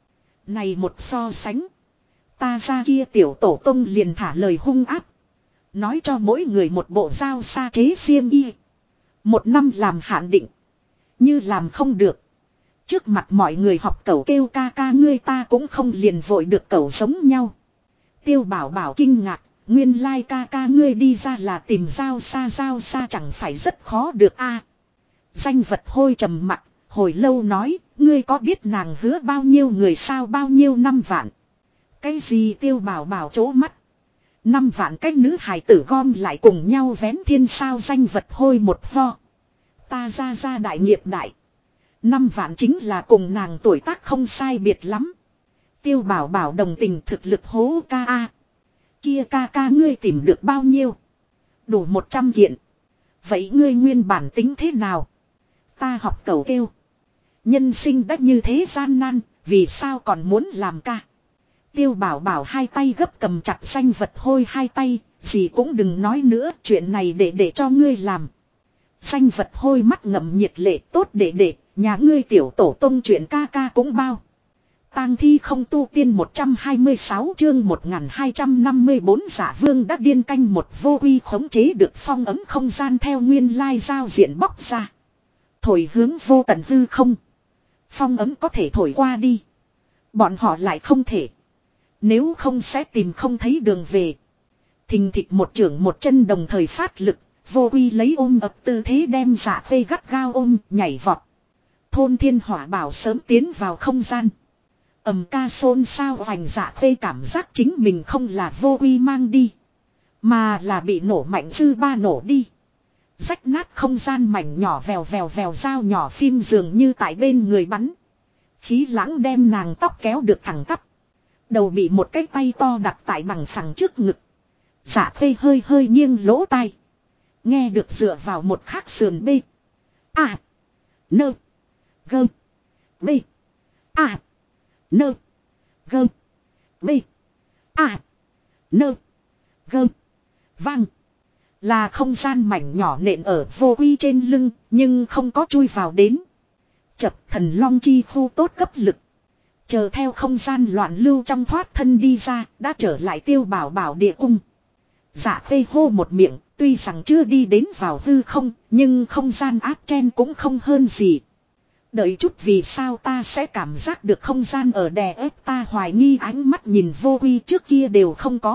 Này một so sánh. Ta ra kia tiểu tổ tông liền thả lời hung áp. Nói cho mỗi người một bộ dao sa chế xiêm y. 1 năm làm hạn định. Như làm không được. Trước mặt mọi người học cẩu kêu ca ca ngươi ta cũng không liền vội được cẩu giống nhau. Tiêu bảo bảo kinh ngạc. Nguyên lai ca ca ngươi đi ra là tìm dao xa chẳng phải rất khó được a. Danh vật hôi trầm mặc. Hồi lâu nói. Ngươi có biết nàng hứa bao nhiêu người sao bao nhiêu 5 vạn. Cái gì tiêu bảo bảo chỗ mắt. 5 vạn cái nữ hài tử gom lại cùng nhau vén thiên sao danh vật hôi một ho. Ta ra đại nghiệp đại. 5 vạn chính là cùng nàng tuổi tác không sai biệt lắm. Tiêu bảo bảo đồng tình thực lực hố ca a. Kia ca ca ngươi tìm được bao nhiêu? Đủ 100 kiện. Vậy ngươi nguyên bản tính thế nào? Ta học cầu kêu. Nhân sinh đã như thế gian nan, vì sao còn muốn làm ca? Tiêu bảo bảo hai tay gấp cầm chặt danh vật hôi hai tay, gì cũng đừng nói nữa, chuyện này để cho ngươi làm. Danh vật hôi mắt ngậm nhiệt lệ tốt để, nhà ngươi tiểu tổ tông chuyện ca ca cũng bao. Tang thi không tu tiên 126 chương 1254 giả vương đã điên canh một vô uy khống chế được phong ấm không gian theo nguyên lai giao diện bóc ra. Thổi hướng vô tận hư không. Phong ấm có thể thổi qua đi. Bọn họ lại không thể. Nếu không sẽ tìm không thấy đường về. Thình thịch một trưởng một chân đồng thời phát lực. Vô uy lấy ôm ập tư thế đem Dạ Phê gắt gao ôm nhảy vọt. Thôn Thiên Hỏa Bảo sớm tiến vào không gian. Ầm ca xôn xao hoành Dạ Phê cảm giác chính mình không là vô uy mang đi. Mà là bị nổ mạnh dư ba nổ đi. Rách nát không gian mảnh nhỏ vèo dao nhỏ phim dường như tại bên người bắn. Khí lãng đem nàng tóc kéo được thẳng tắp. Đầu bị một cái tay to đặt tại bằng phẳng trước ngực. Dạ Phê hơi nghiêng lỗ tai. Nghe được dựa vào một khắc sườn bê. À. Nơ. Gơm. Bê. À. Nơ. Gơm. Bê. À. Nơ. Gơm. Vang. Là không gian mảnh nhỏ nện ở vô uy trên lưng. Nhưng không có chui vào đến. Chập thần long chi khu tốt cấp lực. Chờ theo không gian loạn lưu trong thoát thân đi ra. Đã trở lại tiêu bảo bảo địa cung. Dạ Phê hô một miệng. Tuy rằng chưa đi đến vào hư không. Nhưng không gian áp chen cũng không hơn gì. Đợi chút vì sao ta sẽ cảm giác được không gian ở đè ép ta hoài nghi ánh mắt nhìn vô uy trước kia đều không có.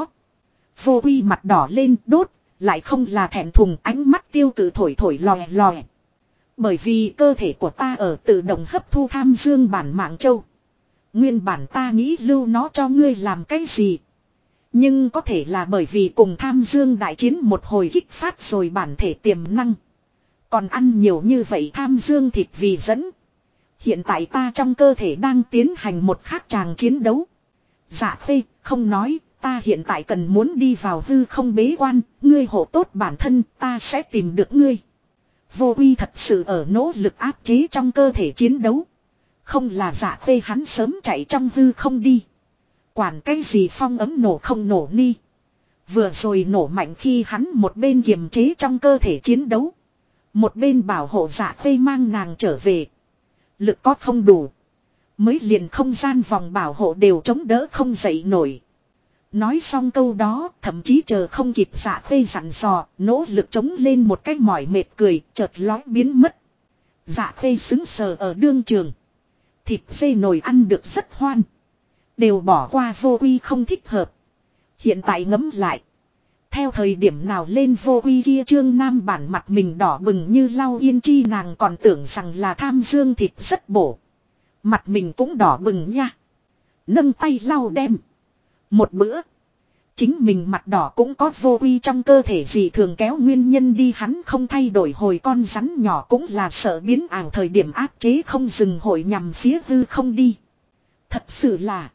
Vô uy mặt đỏ lên đốt. Lại không là thẹn thùng ánh mắt tiêu cự thổi lòe lòe. Bởi vì cơ thể của ta ở tự động hấp thu tham dương bản mạng châu. Nguyên bản ta nghĩ lưu nó cho ngươi làm cái gì. Nhưng có thể là bởi vì cùng tham dương đại chiến một hồi kích phát rồi bản thể tiềm năng. Còn ăn nhiều như vậy tham dương thịt vì dẫn. Hiện tại ta trong cơ thể đang tiến hành một khác tràng chiến đấu. Dạ Phê không nói, ta hiện tại cần muốn đi vào hư không bế quan, ngươi hộ tốt bản thân, ta sẽ tìm được ngươi. Vô uy thật sự ở nỗ lực áp chế trong cơ thể chiến đấu. Không là Dạ Phê hắn sớm chạy trong hư không đi. Quản cái gì phong ấm nổ không nổ ni. Vừa rồi nổ mạnh khi hắn một bên kiềm chế trong cơ thể chiến đấu. Một bên bảo hộ Dạ Phê mang nàng trở về. Lực có không đủ. Mới liền không gian vòng bảo hộ đều chống đỡ không dậy nổi. Nói xong câu đó thậm chí chờ không kịp Dạ Phê dặn dò. Nỗ lực chống lên một cái mỏi mệt cười chợt lói biến mất. Dạ Phê xứng sờ ở đương trường. Thịt dê nồi ăn được rất hoan. Đều bỏ qua vô uy không thích hợp. Hiện tại ngấm lại. Theo thời điểm nào lên vô uy kia trương nam bản mặt mình đỏ bừng như lau yên chi nàng còn tưởng rằng là tham dương thịt rất bổ. Mặt mình cũng đỏ bừng nha. Nâng tay lau đem. Một bữa. Chính mình mặt đỏ cũng có vô uy trong cơ thể gì thường kéo nguyên nhân đi hắn không thay đổi hồi con rắn nhỏ cũng là sợ biến ảo thời điểm áp chế không dừng hội nhằm phía hư không đi. Thật sự là.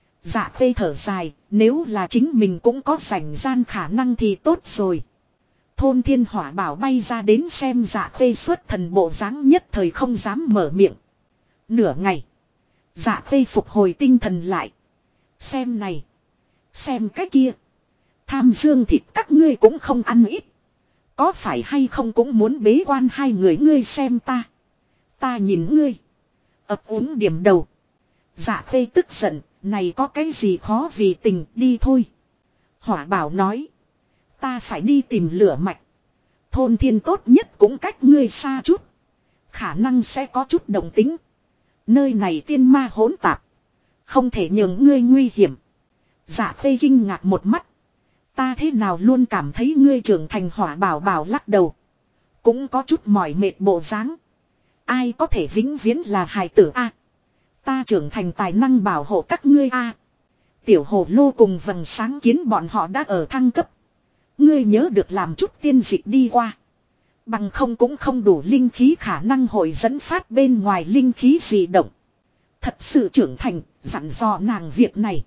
Dạ Phê thở dài, nếu là chính mình cũng có rảnh gian khả năng thì tốt rồi. Thôn Thiên Hỏa Bảo bay ra đến xem Dạ Phê xuất thần bộ dáng nhất thời không dám mở miệng. Nửa ngày. Dạ Phê phục hồi tinh thần lại. Xem này. Xem cái kia. Tham dương thịt các ngươi cũng không ăn ít. Có phải hay không cũng muốn bế quan hai người ngươi xem ta. Ta nhìn ngươi. Ấp úng điểm đầu. Dạ Phê tức giận này có cái gì khó vì tình, đi thôi. Hỏa bảo nói. Ta phải đi tìm lửa mạch. Thôn thiên tốt nhất cũng cách ngươi xa chút. Khả năng sẽ có chút động tính. Nơi này tiên ma hỗn tạp. Không thể nhường ngươi nguy hiểm. Dạ Khê kinh ngạc một mắt. Ta thế nào luôn cảm thấy ngươi trưởng thành. Hỏa bảo bảo lắc đầu. Cũng có chút mỏi mệt bộ dáng. Ai có thể vĩnh viễn là hài tử a? Ta trưởng thành tài năng bảo hộ các ngươi a. Tiểu hồ lô cùng vầng sáng kiến bọn họ đã ở thăng cấp. Ngươi nhớ được làm chút tiên dịch đi qua. Bằng không cũng không đủ linh khí khả năng hội dẫn phát bên ngoài linh khí dị động. Thật sự trưởng thành, dặn dò nàng việc này.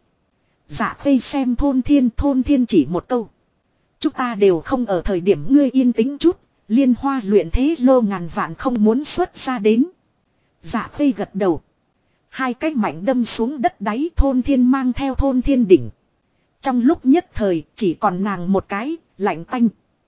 Dạ Khê xem thôn thiên chỉ một câu. Chúng ta đều không ở thời điểm ngươi yên tĩnh chút. Liên hoa luyện thế lô ngàn vạn không muốn xuất ra đến. Dạ Khê gật đầu. Hai cái mảnh đâm xuống đất đáy, thôn thiên mang theo thôn thiên đỉnh. Trong lúc nhất thời chỉ còn nàng một cái, lạnh tanh.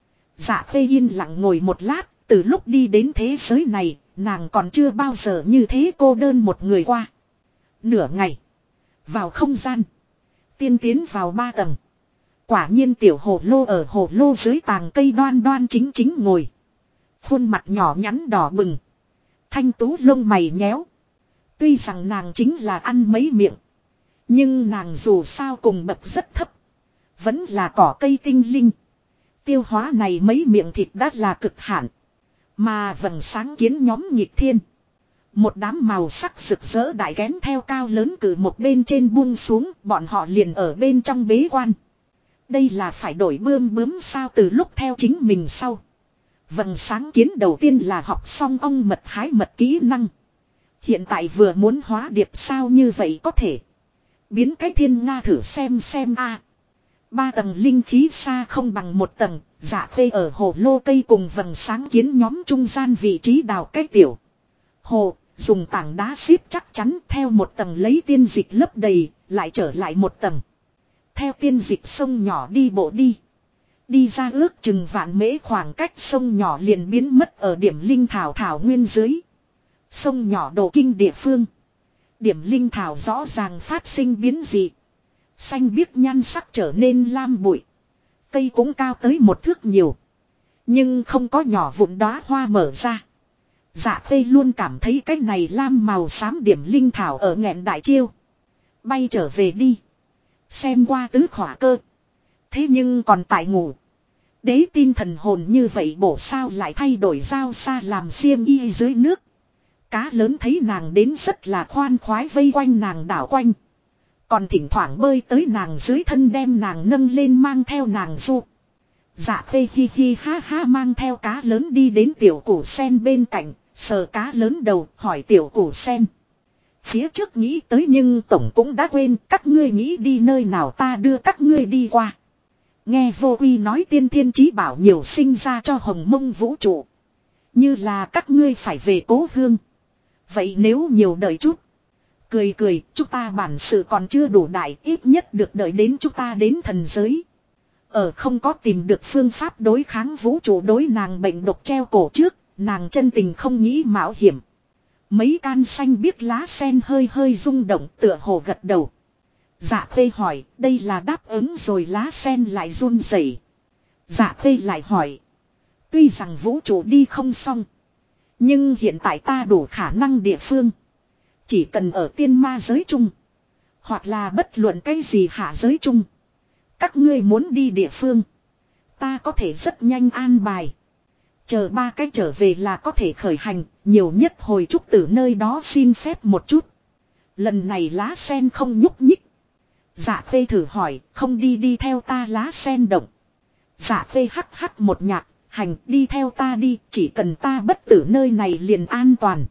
Dạ Khê yên lặng ngồi một lát, từ lúc đi đến thế giới này, nàng còn chưa bao giờ như thế cô đơn một người qua. Nửa ngày. Vào không gian. Tiên tiến vào 3 tầng. Quả nhiên tiểu hồ lô ở hồ lô dưới tàng cây đoan đoan chính chính ngồi. Khuôn mặt nhỏ nhắn đỏ bừng. Thanh tú lông mày nhéo. Tuy rằng nàng chính là ăn mấy miệng. Nhưng nàng dù sao cùng bậc rất thấp. Vẫn là cỏ cây tinh linh. Tiêu hóa này mấy miệng thịt đã là cực hạn. Mà vầng sáng kiến nhóm nhịp thiên. Một đám màu sắc rực rỡ đại kén theo cao lớn cử một bên trên buông xuống. Bọn họ liền ở bên trong bế quan. Đây là phải đổi bướm sao từ lúc theo chính mình sau. Vầng sáng kiến đầu tiên là học xong ong mật hái mật kỹ năng. Hiện tại vừa muốn hóa điệp sao như vậy có thể. Biến cái thiên nga thử xem a. 3 tầng linh khí xa không bằng 1 tầng. Dạ Khê ở hồ lô cây cùng vầng sáng kiến nhóm trung gian vị trí đào cái tiểu hồ. Dùng tảng đá xếp chắc chắn theo 1 tầng lấy tiên dịch lấp đầy. Lại trở lại 1 tầng. Theo tiên dịch sông nhỏ đi bộ đi. Đi ra ước chừng vạn mễ khoảng cách sông nhỏ liền biến mất ở điểm linh thảo thảo nguyên dưới. Sông nhỏ đồ kinh địa phương. Điểm linh thảo rõ ràng phát sinh biến dị. Xanh biếc nhan sắc trở nên lam bụi. Cây cũng cao tới 1 thước nhiều. Nhưng không có nhỏ vụn đóa hoa mở ra. Dạ Khê luôn cảm thấy cái này lam màu xám điểm linh thảo ở nghẹn đại chiêu. Bay trở về đi. Xem qua tứ khỏa cơ. Thế nhưng còn tại ngủ. Đế tin thần hồn như vậy bổ sao lại thay đổi dao xa làm xiêm y dưới nước. Cá lớn thấy nàng đến rất là khoan khoái vây quanh nàng đảo quanh. Còn thỉnh thoảng bơi tới nàng dưới thân đem nàng nâng lên mang theo nàng du. Dạ Khê hi hi ha ha mang theo cá lớn đi đến tiểu củ sen bên cạnh. Sờ cá lớn đầu hỏi tiểu củ sen. Phía trước nghĩ tới nhưng tổng cũng đã quên các ngươi nghĩ đi nơi nào ta đưa các ngươi đi qua. Nghe Vô Uy nói tiên thiên chí bảo nhiều sinh ra cho hồng mông vũ trụ. Như là các ngươi phải về cố hương. Vậy nếu nhiều đợi chút. Cười cười, chúng ta bản sự còn chưa đủ đại, ít nhất được đợi đến chúng ta đến thần giới. Ở không có tìm được phương pháp đối kháng vũ trụ đối nàng bệnh độc treo cổ trước, nàng chân tình không nghĩ mạo hiểm. Mấy can xanh biếc lá sen hơi hơi rung động tựa hồ gật đầu. Dạ Khê hỏi, đây là đáp ứng rồi lá sen lại run rẩy. Dạ Khê lại hỏi. Tuy rằng vũ trụ đi không xong. Nhưng hiện tại ta đủ khả năng địa phương. Chỉ cần ở tiên ma giới chung. Hoặc là bất luận cái gì hạ giới chung. Các ngươi muốn đi địa phương. Ta có thể rất nhanh an bài. Chờ 3 cái trở về là có thể khởi hành. Nhiều nhất hồi trúc từ nơi đó xin phép một chút. Lần này lá sen không nhúc nhích. Dạ Khê thử hỏi, không đi theo ta lá sen động. Dạ Khê hắc hắc một nhạc, hành đi theo ta đi, chỉ cần ta bất tử nơi này liền an toàn.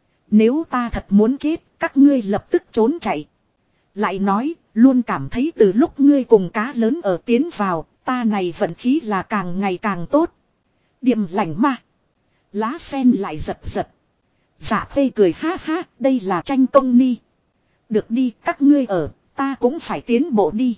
Nếu ta thật muốn chết, các ngươi lập tức trốn chạy. Lại nói, luôn cảm thấy từ lúc ngươi cùng cá lớn ở tiến vào, ta này vận khí là càng ngày càng tốt. Điềm lành mà. Lá sen lại giật giật. Dạ Khê cười ha ha, đây là tranh công ni. Được đi, các ngươi ở. Ta cũng phải tiến bộ đi.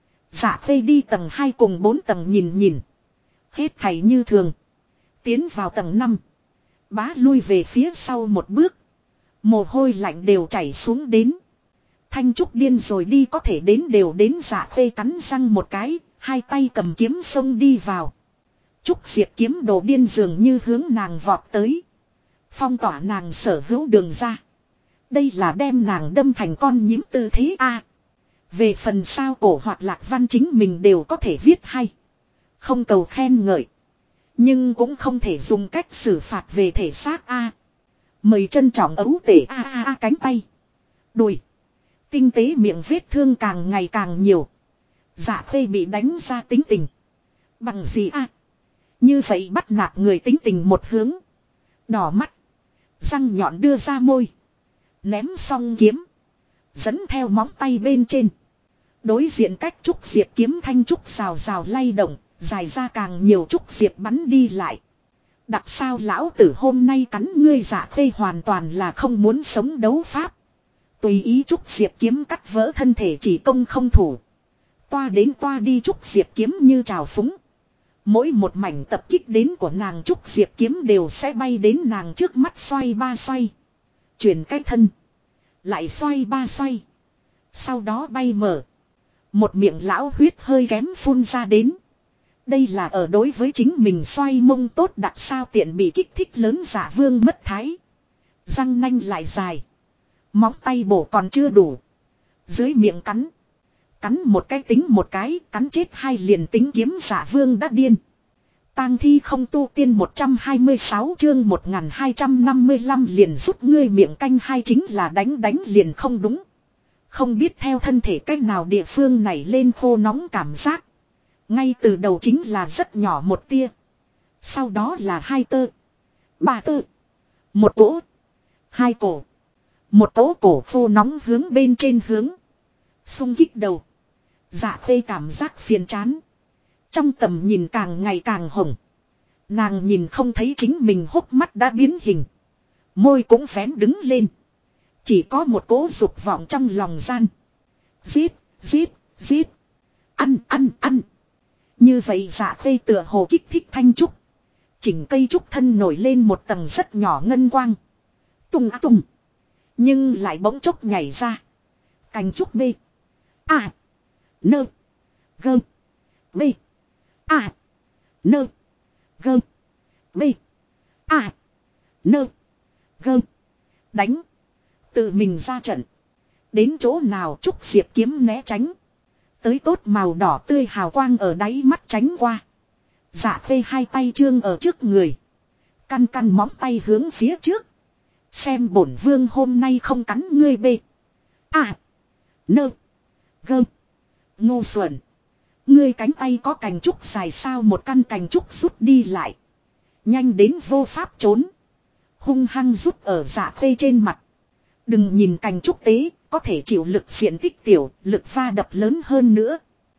Dạ Khê đi tầng 2 cùng 4 tầng nhìn. Hết thảy như thường. Tiến vào tầng 5. Bá lui về phía sau một bước. Mồ hôi lạnh đều chảy xuống đến. Thanh Trúc điên rồi đi, có thể đến đều đến. Dạ Khê cắn răng một cái, hai tay cầm kiếm xông đi vào. Trúc Diệp kiếm đồ điên dường như hướng nàng vọt tới. Phong tỏa nàng sở hữu đường ra. Đây là đem nàng đâm thành con nhím tư thế a. Về phần sao cổ hoặc lạc văn chính mình đều có thể viết hay. Không cầu khen ngợi. Nhưng cũng không thể dùng cách xử phạt về thể xác a. Mời trân trọng ấu tể a cánh tay. Đùi. Tinh tế miệng vết thương càng ngày càng nhiều. Dạ Khê bị đánh ra tính tình. Bằng gì a? Như vậy bắt nạt người tính tình một hướng. Đỏ mắt. Răng nhọn đưa ra môi. Ném xong kiếm. Dẫn theo móng tay bên trên. Đối diện cách Trúc Diệp kiếm Thanh Trúc rào rào lay động. Dài ra càng nhiều Trúc Diệp bắn đi lại. Đặc sao lão tử hôm nay cắn ngươi. Dạ Khê hoàn toàn là không muốn sống đấu pháp. Tùy ý Trúc Diệp kiếm cắt vỡ thân thể chỉ công không thủ. Toa đến toa đi Trúc Diệp kiếm như trào phúng. Mỗi một mảnh tập kích đến của nàng Trúc Diệp kiếm đều sẽ bay đến nàng trước mắt xoay ba xoay. Chuyển cái thân. Lại xoay ba xoay. Sau đó bay mở. Một miệng lão huyết hơi kém phun ra đến. Đây là ở đối với chính mình xoay mông tốt đặc sao tiện bị kích thích lớn. Giả Vương mất thái. Răng nanh lại dài. Móng tay bổ còn chưa đủ. Dưới miệng cắn. Cắn một cái tính một cái, cắn chết hai liền tính kiếm. Giả Vương đã điên. Tang thi không tu tiên 126 chương 1255 liền rút ngươi miệng canh hai chính là đánh liền không đúng. Không biết theo thân thể cách nào địa phương này lên khô nóng cảm giác. Ngay từ đầu chính là rất nhỏ một tia. Sau đó là hai tơ. Ba tơ. Một cỗ. Hai cổ. Một cỗ cổ khô nóng hướng bên trên hướng. Xung kích đầu. Dạ Khê cảm giác phiền chán. Trong tầm nhìn càng ngày càng hồng. Nàng nhìn không thấy chính mình hốc mắt đã biến hình. Môi cũng vén đứng lên. Chỉ có một cỗ dục vọng trong lòng gian. Giết, giết, giết. Ăn, ăn, ăn. Như vậy Dạ Khê tựa hồ kích thích Thanh Trúc. Chỉnh cây trúc thân nổi lên một tầng rất nhỏ ngân quang. Tung á tung. Nhưng lại bỗng chốc nhảy ra. Cành trúc bê. À. Nơ. Gơm. Bê. À. Nơ. Gơm. Bê. À. Nơ. Gơm. Đánh. Tự mình ra trận. Đến chỗ nào Trúc Diệp kiếm né tránh. Tới tốt màu đỏ tươi hào quang ở đáy mắt tránh qua. Dạ Khê hai tay trương ở trước người. Căn căn móng tay hướng phía trước. Xem bổn vương hôm nay không cắn ngươi bê. À. Nơ. Gơm. Ngu xuẩn. Ngươi cánh tay có cành trúc dài sao một căn cành trúc rút đi lại. Nhanh đến vô pháp trốn. Hung hăng rút ở Dạ Khê trên mặt. Đừng nhìn cành trúc tế, có thể chịu lực diện tích tiểu, lực va đập lớn hơn nữa.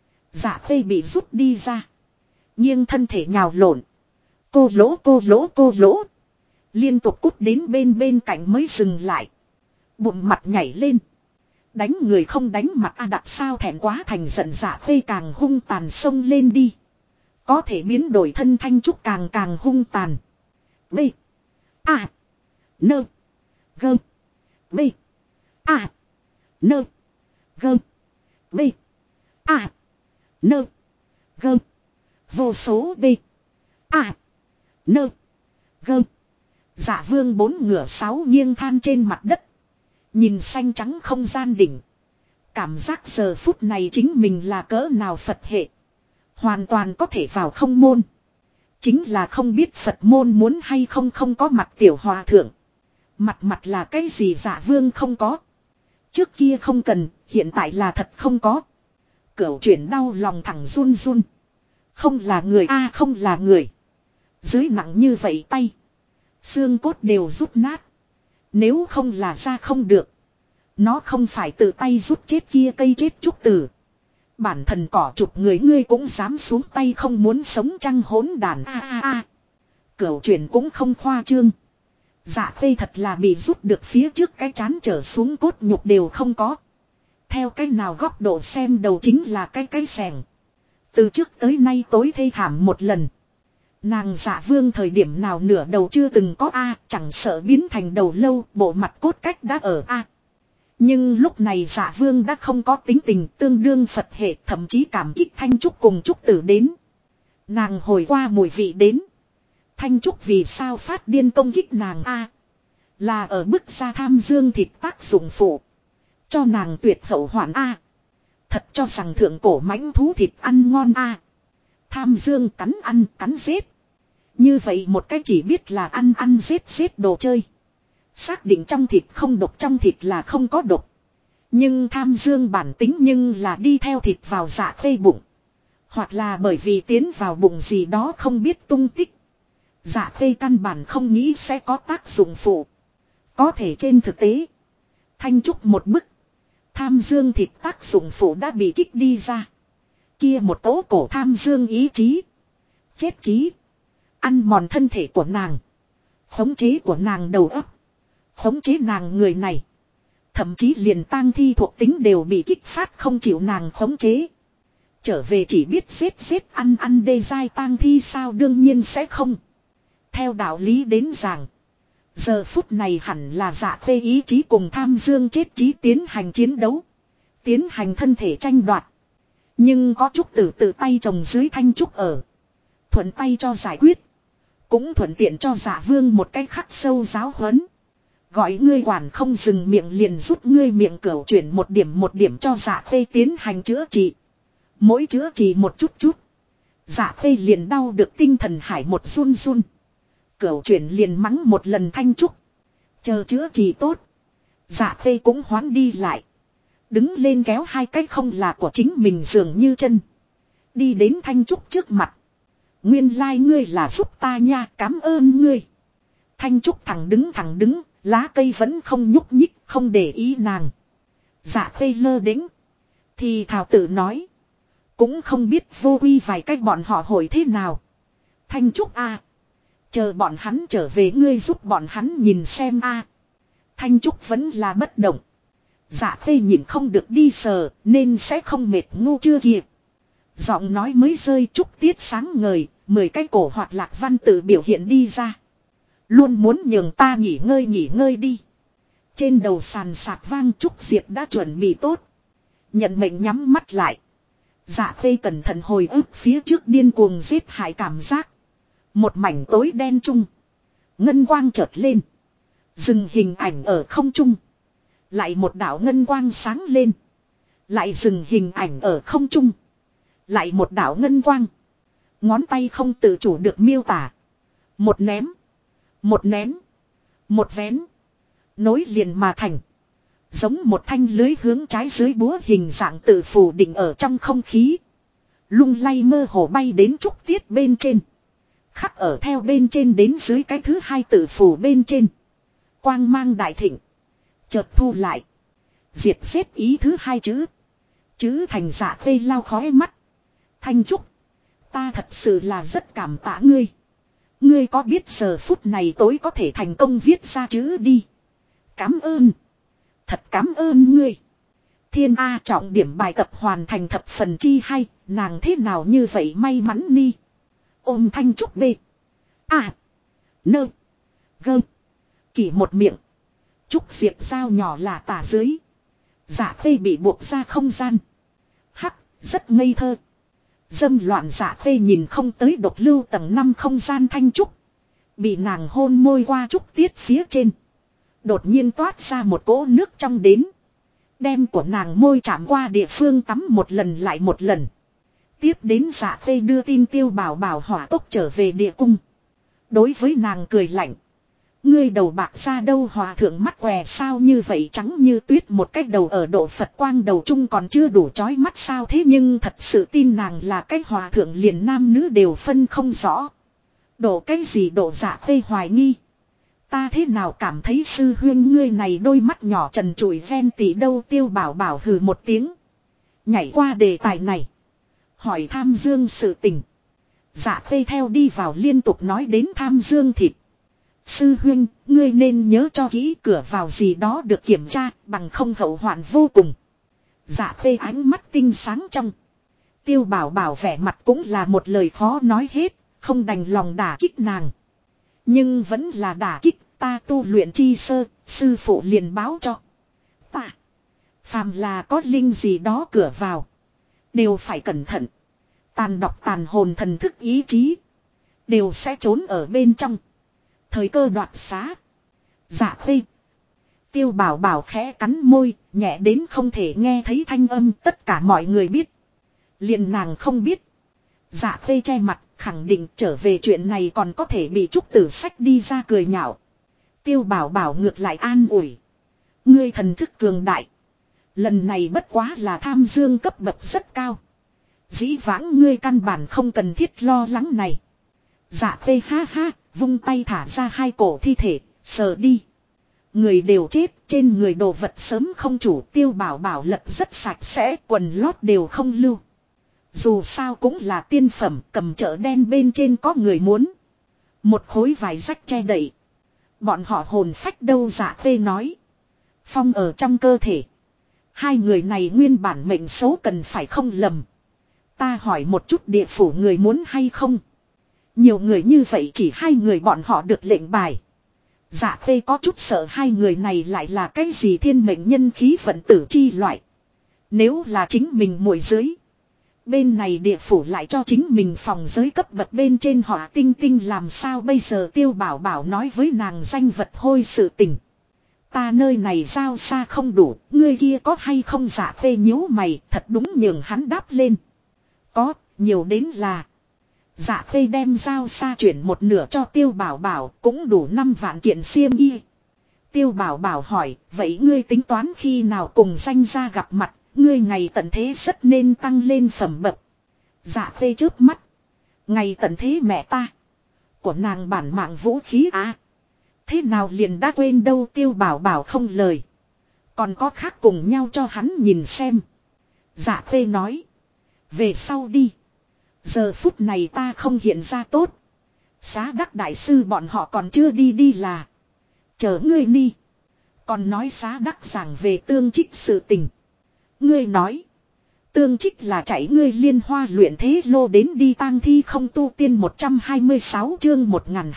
Dạ Khê bị rút đi ra. Nghiêng thân thể nhào lộn. Cô lỗ cô lỗ cô lỗ. Liên tục cút đến bên cạnh mới dừng lại. Bụng mặt nhảy lên. Đánh người không đánh mặt đặc sao thẹn quá thành giận. Dạ Khê càng hung tàn xông lên đi. Có thể biến đổi thân Thanh Trúc càng hung tàn. B. A. Nơ. Gơm. B. A. Nơ. Gơm. B. A. Nơ. Gơm. Vô số B. A. Nơ. Gơm. Dạ Vương bốn ngửa sáu nghiêng than trên mặt đất. Nhìn xanh trắng không gian đỉnh. Cảm giác giờ phút này chính mình là cỡ nào Phật hệ. Hoàn toàn có thể vào không môn. Chính là không biết Phật môn muốn hay không có mặt tiểu hòa thượng. Mặt là cái gì Dạ Vương không có. Trước kia không cần, hiện tại là thật không có. Cửu chuyển đau lòng thẳng run run. Không là người không là người. Dưới nặng như vậy tay. Xương cốt đều rút nát. Nếu không là ra không được. Nó không phải tự tay rút chết kia cây chết trúc tử. Bản thân cỏ chụp người ngươi cũng dám xuống tay không muốn sống trăng hỗn đàn Cửu chuyển cũng không khoa trương. Dạ Khê thật là bị rút được phía trước cái chán trở xuống cốt nhục đều không có. Theo cái nào góc độ xem đầu chính là cái sẻng. Từ trước tới nay tối thê thảm một lần. Nàng Dạ Vương thời điểm nào nửa đầu chưa từng có chẳng sợ biến thành đầu lâu bộ mặt cốt cách đã ở Nhưng lúc này Dạ Vương đã không có tính tình tương đương Phật hệ, thậm chí cảm kích Thanh Trúc cùng Trúc Tử đến. Nàng hồi qua mùi vị đến. Thanh Trúc vì sao phát điên công kích nàng a? Là ở bức ra tham dương thịt tác dụng phụ. Cho nàng tuyệt hậu hoạn a. Thật cho rằng thượng cổ mãnh thú thịt ăn ngon a. Tham dương cắn ăn cắn giết. Như vậy một cái chỉ biết là ăn giết đồ chơi. Xác định trong thịt không độc, trong thịt là không có độc. Nhưng tham dương bản tính nhưng là đi theo thịt vào dạ khê bụng. Hoặc là bởi vì tiến vào bụng gì đó không biết tung tích. Dạ khê căn bản không nghĩ sẽ có tác dụng phụ. Có thể trên thực tế. Thanh Trúc một bức. Tham dương thịt tác dụng phụ đã bị kích đi ra. Kia một tố cổ tham dương ý chí. Chết chí. Ăn mòn thân thể của nàng. Khống chế của nàng đầu óc. Khống chế nàng người này. Thậm chí liền tang thi thuộc tính đều bị kích phát không chịu nàng khống chế. Trở về chỉ biết giết ăn đê dai tang thi sao, đương nhiên sẽ không. Theo đạo lý đến rằng. Giờ phút này hẳn là Dạ khê ý chí cùng tham dương chết chí tiến hành chiến đấu. Tiến hành thân thể tranh đoạt. Nhưng có Trúc Tử tự tay trồng dưới Thanh Trúc ở. Thuận tay cho giải quyết. Cũng thuận tiện cho Dạ Vương một cái khắc sâu giáo huấn. Gọi ngươi quản không dừng miệng liền rút ngươi miệng cửu chuyển một điểm cho Dạ khê tiến hành chữa trị. Mỗi chữa trị một chút. Dạ khê liền đau được tinh thần hải một run run. Cửu chuyển liền mắng một lần Thanh Trúc. Chờ chữa trị tốt. Dạ khê cũng hoán đi lại. Đứng lên kéo hai cái không là của chính mình dường như chân. Đi đến Thanh Trúc trước mặt. Nguyên lai ngươi là giúp ta nha, cảm ơn ngươi. Thanh Trúc thẳng đứng, lá cây vẫn không nhúc nhích, không để ý nàng. Dạ khê lơ đĩnh. Thì thảo tự nói. Cũng không biết vô uy vài cách bọn họ hồi thế nào. Thanh Trúc a, chờ bọn hắn trở về ngươi giúp bọn hắn nhìn xem a. Thanh Trúc vẫn là bất động. Dạ khê nhìn không được đi sờ nên sẽ không mệt ngu chưa kìa. Giọng nói mới rơi Trúc tiết sáng ngời, 10 cái cổ hoạt lạc văn tự biểu hiện đi ra. Luôn muốn nhường ta nghỉ ngơi đi. Trên đầu sàn sạc vang Trúc Diệp đã chuẩn bị tốt. Nhận mệnh nhắm mắt lại. Dạ khê cẩn thận hồi ức phía trước điên cuồng giết hại cảm giác. Một mảnh tối đen trung. Ngân quang chợt lên. Dừng hình ảnh ở không trung. Lại một đạo ngân quang sáng lên. Lại dừng hình ảnh ở không trung. Lại một đạo ngân quang. Ngón tay không tự chủ được miêu tả. Một ném. Một nén. Một vén. Nối liền mà thành. Giống một thanh lưới hướng trái dưới búa hình dạng tự phủ định ở trong không khí. Lung lay mơ hồ bay đến Trúc tiết bên trên. Khắc ở theo bên trên đến dưới cái thứ hai tự phủ bên trên. Quang mang đại thịnh. Chợt thu lại. Diệt xếp ý thứ hai chữ. Chữ thành Dạ khê lau khói mắt. Thanh Trúc. Ta thật sự là rất cảm tạ ngươi. Ngươi có biết giờ phút này tối có thể thành công viết ra chữ đi. Cảm ơn. Thật cảm ơn ngươi. Thiên A trọng điểm bài tập hoàn thành thập phần chi hay. Nàng thế nào như vậy may mắn ni. Ôm Thanh Trúc bê. A. Nơ. Gơ. Chỉ một miệng. Trúc Diệp dao nhỏ là tả dưới. Dạ khê bị buộc ra không gian. Hắc. Rất ngây thơ. Dâm loạn Dạ khê nhìn không tới độc lưu tầng 5 không gian Thanh Trúc. Bị nàng hôn môi qua Trúc tiết phía trên. Đột nhiên toát ra một cỗ nước trong đến. Đem của nàng môi chạm qua địa phương tắm một lần lại một lần. Tiếp đến Dạ khê đưa tin Tiêu Bảo Bảo hỏa tốc trở về địa cung. Đối với nàng cười lạnh. Ngươi đầu bạc ra đâu, hòa thượng mắt què sao như vậy trắng như tuyết, một cái đầu ở độ Phật quang đầu trung còn chưa đủ chói mắt sao, thế nhưng thật sự tin nàng là cái hòa thượng liền nam nữ đều phân không rõ. Độ cái gì độ? Dạ khê hoài nghi. Ta thế nào cảm thấy sư huyên ngươi này đôi mắt nhỏ trần trụi ven tỉ đâu? Tiêu Bảo Bảo hừ một tiếng. Nhảy qua đề tài này. Hỏi tham dương sự tình. Dạ khê theo đi vào liên tục nói đến tham dương thịt. Sư huynh, ngươi nên nhớ cho kỹ, cửa vào gì đó được kiểm tra, bằng không hậu hoạn vô cùng. Dạ khê ánh mắt tinh sáng trong. Tiêu Bảo Bảo vẻ mặt cũng là một lời khó nói hết, không đành lòng đả kích nàng. Nhưng vẫn là đả kích, ta tu luyện chi sơ, sư phụ liền báo cho. Ta. Phàm là có linh gì đó cửa vào. Đều phải cẩn thận. Tàn độc tàn hồn thần thức ý chí. Đều sẽ trốn ở bên trong. Thời cơ đoạt xá. Dạ Khê. Tiêu Bảo Bảo khẽ cắn môi, nhẹ đến không thể nghe thấy thanh âm, tất cả mọi người biết. Liền nàng không biết. Dạ Khê che mặt, khẳng định trở về chuyện này còn có thể bị Trúc Tử Sách đi ra cười nhạo. Tiêu Bảo Bảo ngược lại an ủi. Ngươi thần thức cường đại. Lần này bất quá là tham dương cấp bậc rất cao. Dĩ vãng ngươi căn bản không cần thiết lo lắng này. Dạ Khê ha ha, vung tay thả ra hai cổ thi thể, sờ đi. Người đều chết, trên người đồ vật sớm không chủ. Tiêu Bảo Bảo lật rất sạch sẽ, quần lót đều không lưu. Dù sao cũng là tiên phẩm, cầm chợ đen bên trên có người muốn. Một khối vải rách che đậy. Bọn họ hồn phách đâu? Dạ Khê nói. Phong ở trong cơ thể. Hai người này nguyên bản mệnh số cần phải không lầm. Ta hỏi một chút địa phủ người muốn hay không? Nhiều người như vậy chỉ hai người bọn họ được lệnh bài. Dạ Khê có chút sợ hai người này lại là cái gì thiên mệnh nhân khí vận tử chi loại. Nếu là chính mình muội dưới. Bên này địa phủ lại cho chính mình phòng giới cấp bậc bên trên họ tinh tinh làm sao bây giờ? Tiêu Bảo Bảo nói với nàng danh vật hôi sự tình. Ta nơi này giao xa không đủ, ngươi kia có hay không? Dạ Khê nhíu mày, thật đúng nhường hắn đáp lên. Có, nhiều đến là. Dạ Khê đem giao xa chuyển một nửa cho Tiêu Bảo Bảo, cũng đủ 5 vạn kiện xiêm y. Tiêu Bảo Bảo hỏi, vậy ngươi tính toán khi nào cùng danh gia gặp mặt, ngươi ngày tận thế rất nên tăng lên phẩm bậc. Dạ Khê chớp mắt. Ngày tận thế mẹ ta. Của nàng bản mạng vũ khí à. Thế nào liền đã quên đâu? Tiêu Bảo Bảo không lời. Còn có khác cùng nhau cho hắn nhìn xem. Dạ Khê nói. Về sau đi. Giờ phút này ta không hiện ra tốt. Xá Đắc đại sư bọn họ còn chưa đi là. Chờ ngươi đi. Còn nói Xá Đắc giảng về Tương Trích sự tình. Ngươi nói. Tương Trích là chạy ngươi Liên Hoa luyện thế lô đến đi tang thi không? Tu tiên 126 chương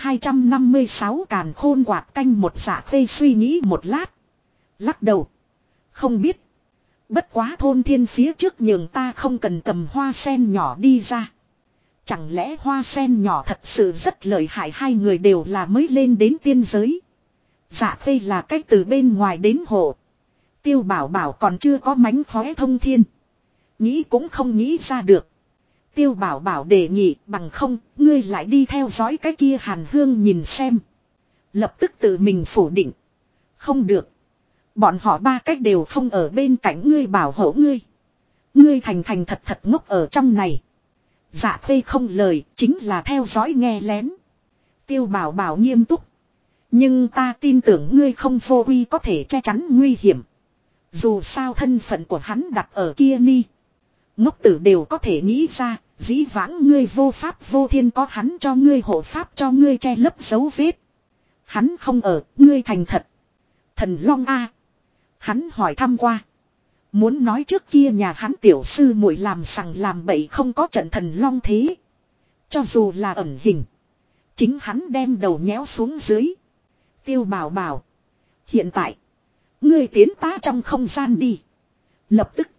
1256 càn khôn quạt canh một. Dạ Khê suy nghĩ một lát. Lắc đầu. Không biết. Bất quá thôn thiên phía trước nhường ta không cần cầm hoa sen nhỏ đi ra. Chẳng lẽ hoa sen nhỏ thật sự rất lợi hại? Hai người đều là mới lên đến tiên giới. Dạ Khê là cách từ bên ngoài đến hộ. Tiêu Bảo Bảo còn chưa có mánh khóe thông thiên. Nghĩ cũng không nghĩ ra được. Tiêu Bảo Bảo đề nghị bằng không, ngươi lại đi theo dõi cái kia Hàn Hương nhìn xem. Lập tức tự mình phủ định. Không được. Bọn họ ba cách đều không ở bên cạnh ngươi bảo hộ ngươi. Ngươi thành thật thật ngốc ở trong này. Dạ Khê không lời, chính là theo dõi nghe lén. Tiêu Bảo Bảo nghiêm túc. Nhưng ta tin tưởng ngươi không vô uy có thể che chắn nguy hiểm. Dù sao thân phận của hắn đặt ở kia ni. Ngốc tử đều có thể nghĩ ra, dĩ vãng ngươi vô pháp vô thiên có hắn cho ngươi hộ pháp cho ngươi che lấp dấu vết. Hắn không ở, ngươi thành thật. Thần Long A. Hắn hỏi thăm qua. Muốn nói trước kia nhà hắn tiểu sư muội làm sằng làm bậy không có trận Thần Long thế. Cho dù là ẩn hình. Chính hắn đem đầu nhéo xuống dưới. Tiêu Bảo Bảo. Hiện tại. Ngươi tiến ta trong không gian đi. Lập tức.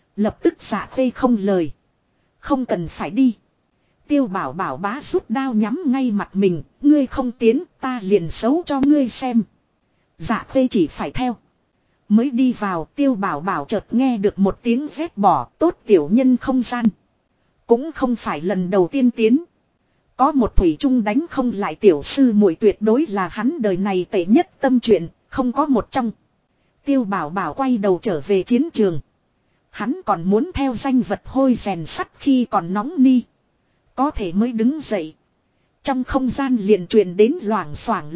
Dạ Khê không lời. Không cần phải đi. Tiêu Bảo Bảo bá rút đao nhắm ngay mặt mình. Ngươi không tiến ta liền xấu cho ngươi xem. Dạ Khê chỉ phải theo. Mới đi vào Tiêu Bảo Bảo chợt nghe được một tiếng ghét bỏ. Tốt tiểu nhân không gian. Cũng không phải lần đầu tiên tiến. Có một thủy chung đánh không lại tiểu sư muội tuyệt đối là hắn đời này tệ nhất tâm chuyện. Không có một trong. Tiêu Bảo Bảo quay đầu trở về chiến trường. Hắn còn muốn theo danh vật hôi rèn sắt khi còn nóng ni. Có thể mới đứng dậy. Trong không gian liền truyền đến loảng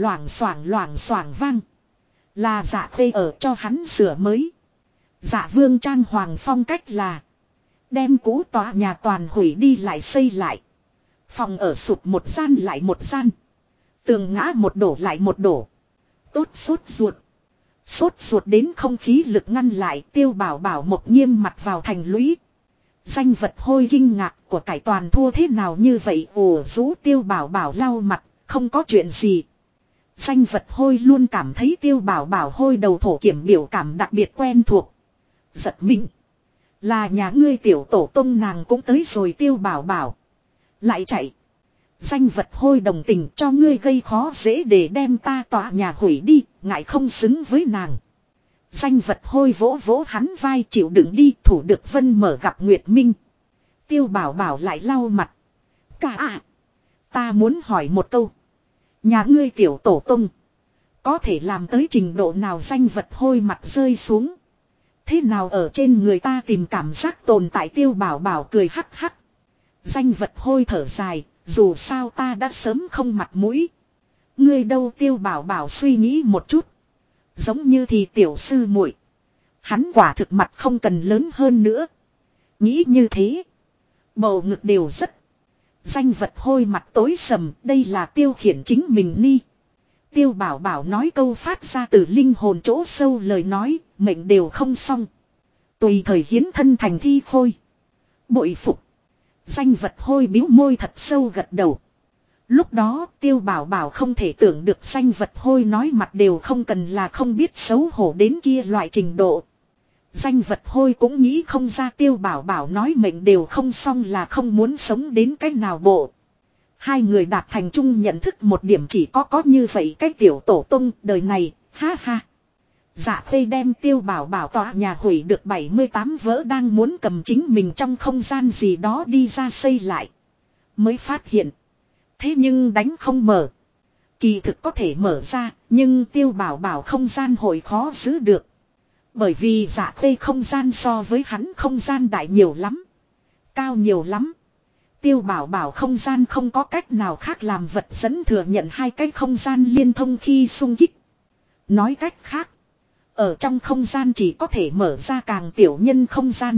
xoảng vang. Là Dạ Khê ở cho hắn sửa mới. Dạ Vương trang hoàng phong cách là. Đem cũ tòa nhà toàn hủy đi lại xây lại. Phòng ở sụp một gian lại một gian. Tường ngã một đổ lại một đổ. Tốt sốt ruột. Sốt ruột đến không khí lực ngăn lại. Tiêu Bảo Bảo một nghiêm mặt vào thành lũy. Danh vật hôi kinh ngạc của cải toàn thua thế nào như vậy? Ồ rú. Tiêu Bảo Bảo lau mặt. Không có chuyện gì. Danh vật hôi luôn cảm thấy Tiêu Bảo Bảo hôi đầu thổ kiểm biểu cảm đặc biệt quen thuộc. Giật mình. Là nhà ngươi tiểu tổ tông nàng cũng tới rồi Tiêu Bảo Bảo. Lại chạy. Danh vật hôi đồng tình cho ngươi gây khó dễ để đem ta tọa nhà hủy đi, ngại không xứng với nàng. Danh vật hôi vỗ vỗ hắn vai chịu đựng đi, Thủ Được Vân mở gặp Nguyệt Minh. Tiêu Bảo Bảo lại lau mặt. Cả ta muốn hỏi một câu. Nhà ngươi tiểu tổ tông có thể làm tới trình độ nào? Danh vật hôi mặt rơi xuống. Thế nào ở trên người ta tìm cảm giác tồn tại? Tiêu Bảo Bảo cười hắc hắc. Danh vật hôi thở dài. Dù sao ta đã sớm không mặt mũi. Ngươi đâu? Tiêu Bảo Bảo suy nghĩ một chút. Giống như thì tiểu sư muội. Hắn quả thực mặt không cần lớn hơn nữa. Nghĩ như thế. Bầu ngực đều rất. Danh vật hôi mặt tối sầm. Đây là Tiêu Khiển chính mình ni. Tiêu Bảo Bảo nói câu phát ra từ linh hồn chỗ sâu lời nói. Mệnh đều không xong. Tùy thời hiến thân thành thi khôi. Bội phục. Danh vật hôi bĩu môi thật sâu gật đầu. Lúc đó Tiêu Bảo Bảo không thể tưởng được danh vật hôi nói mặt đều không cần là không biết xấu hổ đến kia loại trình độ. Danh vật hôi cũng nghĩ không ra Tiêu Bảo Bảo nói mệnh đều không xong là không muốn sống đến cách nào bộ. Hai người đạt thành chung nhận thức một điểm chỉ có như vậy cái tiểu tổ tông đời này, ha ha. Dạ Khê đem Tiêu Bảo Bảo tọa nhà hủy được 78 vỡ đang muốn cầm chính mình trong không gian gì đó đi ra xây lại. Mới phát hiện. Thế nhưng đánh không mở. Kỳ thực có thể mở ra, nhưng Tiêu Bảo Bảo không gian hội khó giữ được. Bởi vì Dạ Khê không gian so với hắn không gian đại nhiều lắm. Cao nhiều lắm. Tiêu Bảo Bảo không gian không có cách nào khác làm vật dẫn thừa nhận hai cái không gian liên thông khi xung kích. Nói cách khác. Ở trong không gian chỉ có thể mở ra càng tiểu nhân không gian.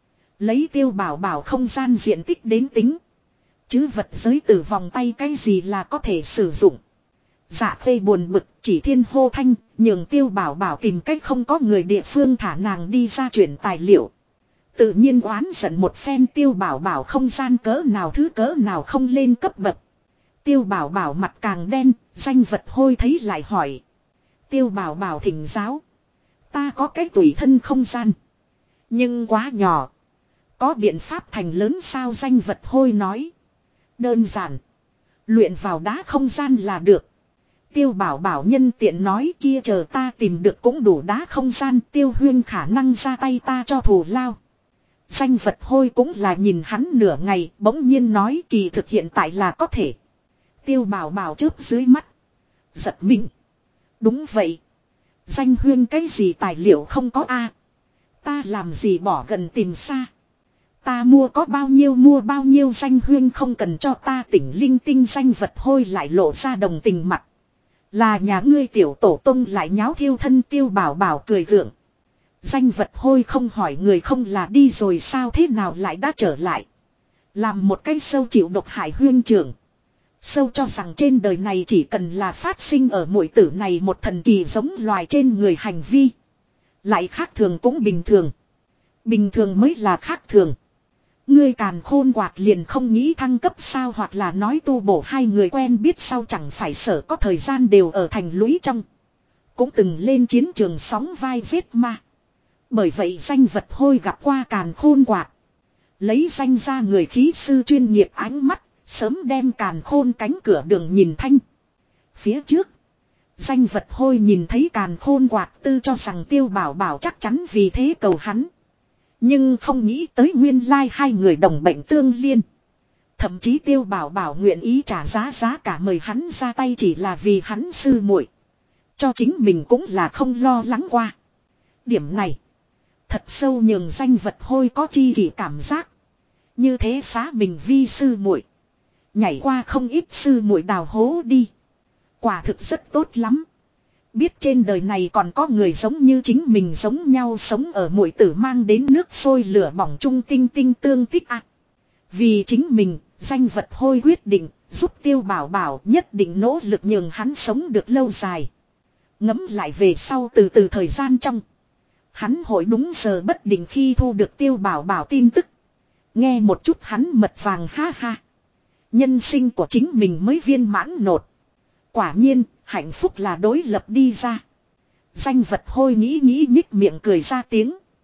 Lấy Tiêu Bảo Bảo không gian diện tích đến tính. Chứ vật giới từ vòng tay cái gì là có thể sử dụng. Dạ Khê buồn bực chỉ thiên hô thanh. Nhường Tiêu Bảo Bảo tìm cách không có người địa phương thả nàng đi ra chuyển tài liệu. Tự nhiên oán giận một phen Tiêu Bảo Bảo không gian cỡ nào thứ cỡ nào không lên cấp bậc. Tiêu Bảo Bảo mặt càng đen. Danh vật hôi thấy lại hỏi. Tiêu Bảo Bảo thỉnh giáo. Ta có cái tùy thân không gian. Nhưng quá nhỏ. Có biện pháp thành lớn sao? Danh vật hôi nói. Đơn giản. Luyện vào đá không gian là được. Tiêu Bảo Bảo nhân tiện nói kia chờ ta tìm được cũng đủ đá không gian. Tiêu Huyên khả năng ra tay ta cho thù lao. Danh vật hôi cũng là nhìn hắn nửa ngày. Bỗng nhiên nói kỳ thực hiện tại là có thể. Tiêu Bảo Bảo chớp dưới mắt. Giật mình. Đúng vậy. Danh Huyên cái gì tài liệu không có a? Ta làm gì bỏ gần tìm xa. Ta mua có bao nhiêu Danh Huyên không cần cho ta tỉnh linh tinh. Danh vật hôi lại lộ ra đồng tình mặt. Là nhà ngươi tiểu tổ tông lại nháo thiêu thân. Tiêu Bảo Bảo cười gượng. Danh vật hôi không hỏi người không là đi rồi sao thế nào lại đã trở lại. Làm một cái sâu chịu độc hại huyên trưởng. Sâu cho rằng trên đời này chỉ cần là phát sinh ở muội tử này một thần kỳ giống loài trên người hành vi. Lại khác thường cũng bình thường. Bình thường mới là khác thường. Ngươi Càn Khôn Quạt liền không nghĩ thăng cấp sao, hoặc là nói tu bổ hai người quen biết sau chẳng phải sở có thời gian đều ở thành lũy trong. Cũng từng lên chiến trường sóng vai giết ma. Bởi vậy danh vật hôi gặp qua Càn Khôn Quạt. Lấy danh ra người khí sư chuyên nghiệp ánh mắt. Sớm đem Càn Khôn cánh cửa đường nhìn thanh. Phía trước. Danh vật hôi nhìn thấy Càn Khôn Quạt tư cho rằng Tiêu Bảo Bảo chắc chắn vì thế cầu hắn. Nhưng không nghĩ tới nguyên lai hai người đồng bệnh tương liên. Thậm chí Tiêu Bảo Bảo nguyện ý trả giá cả mời hắn ra tay chỉ là vì hắn sư muội. Cho chính mình cũng là không lo lắng qua. Điểm này. Thật sâu nhường danh vật hôi có chi kỷ cảm giác. Như thế xá mình vi sư muội. Nhảy qua không ít sư muội đào hố đi. Quả thực rất tốt lắm. Biết trên đời này còn có người giống như chính mình giống nhau sống ở muội tử mang đến nước sôi lửa bỏng chung tinh tinh tương tích ạ. Vì chính mình, danh vật hôi quyết định, giúp Tiêu Bảo Bảo nhất định nỗ lực nhường hắn sống được lâu dài. Ngẫm lại về sau từ từ thời gian trong. Hắn hội đúng giờ bất định khi thu được Tiêu Bảo Bảo tin tức. Nghe một chút hắn mật vàng ha ha. Nhân sinh của chính mình mới viên mãn nột. Quả nhiên, hạnh phúc là đối lập đi ra. Danh vật hôi nghĩ nhích miệng cười ra tiếng.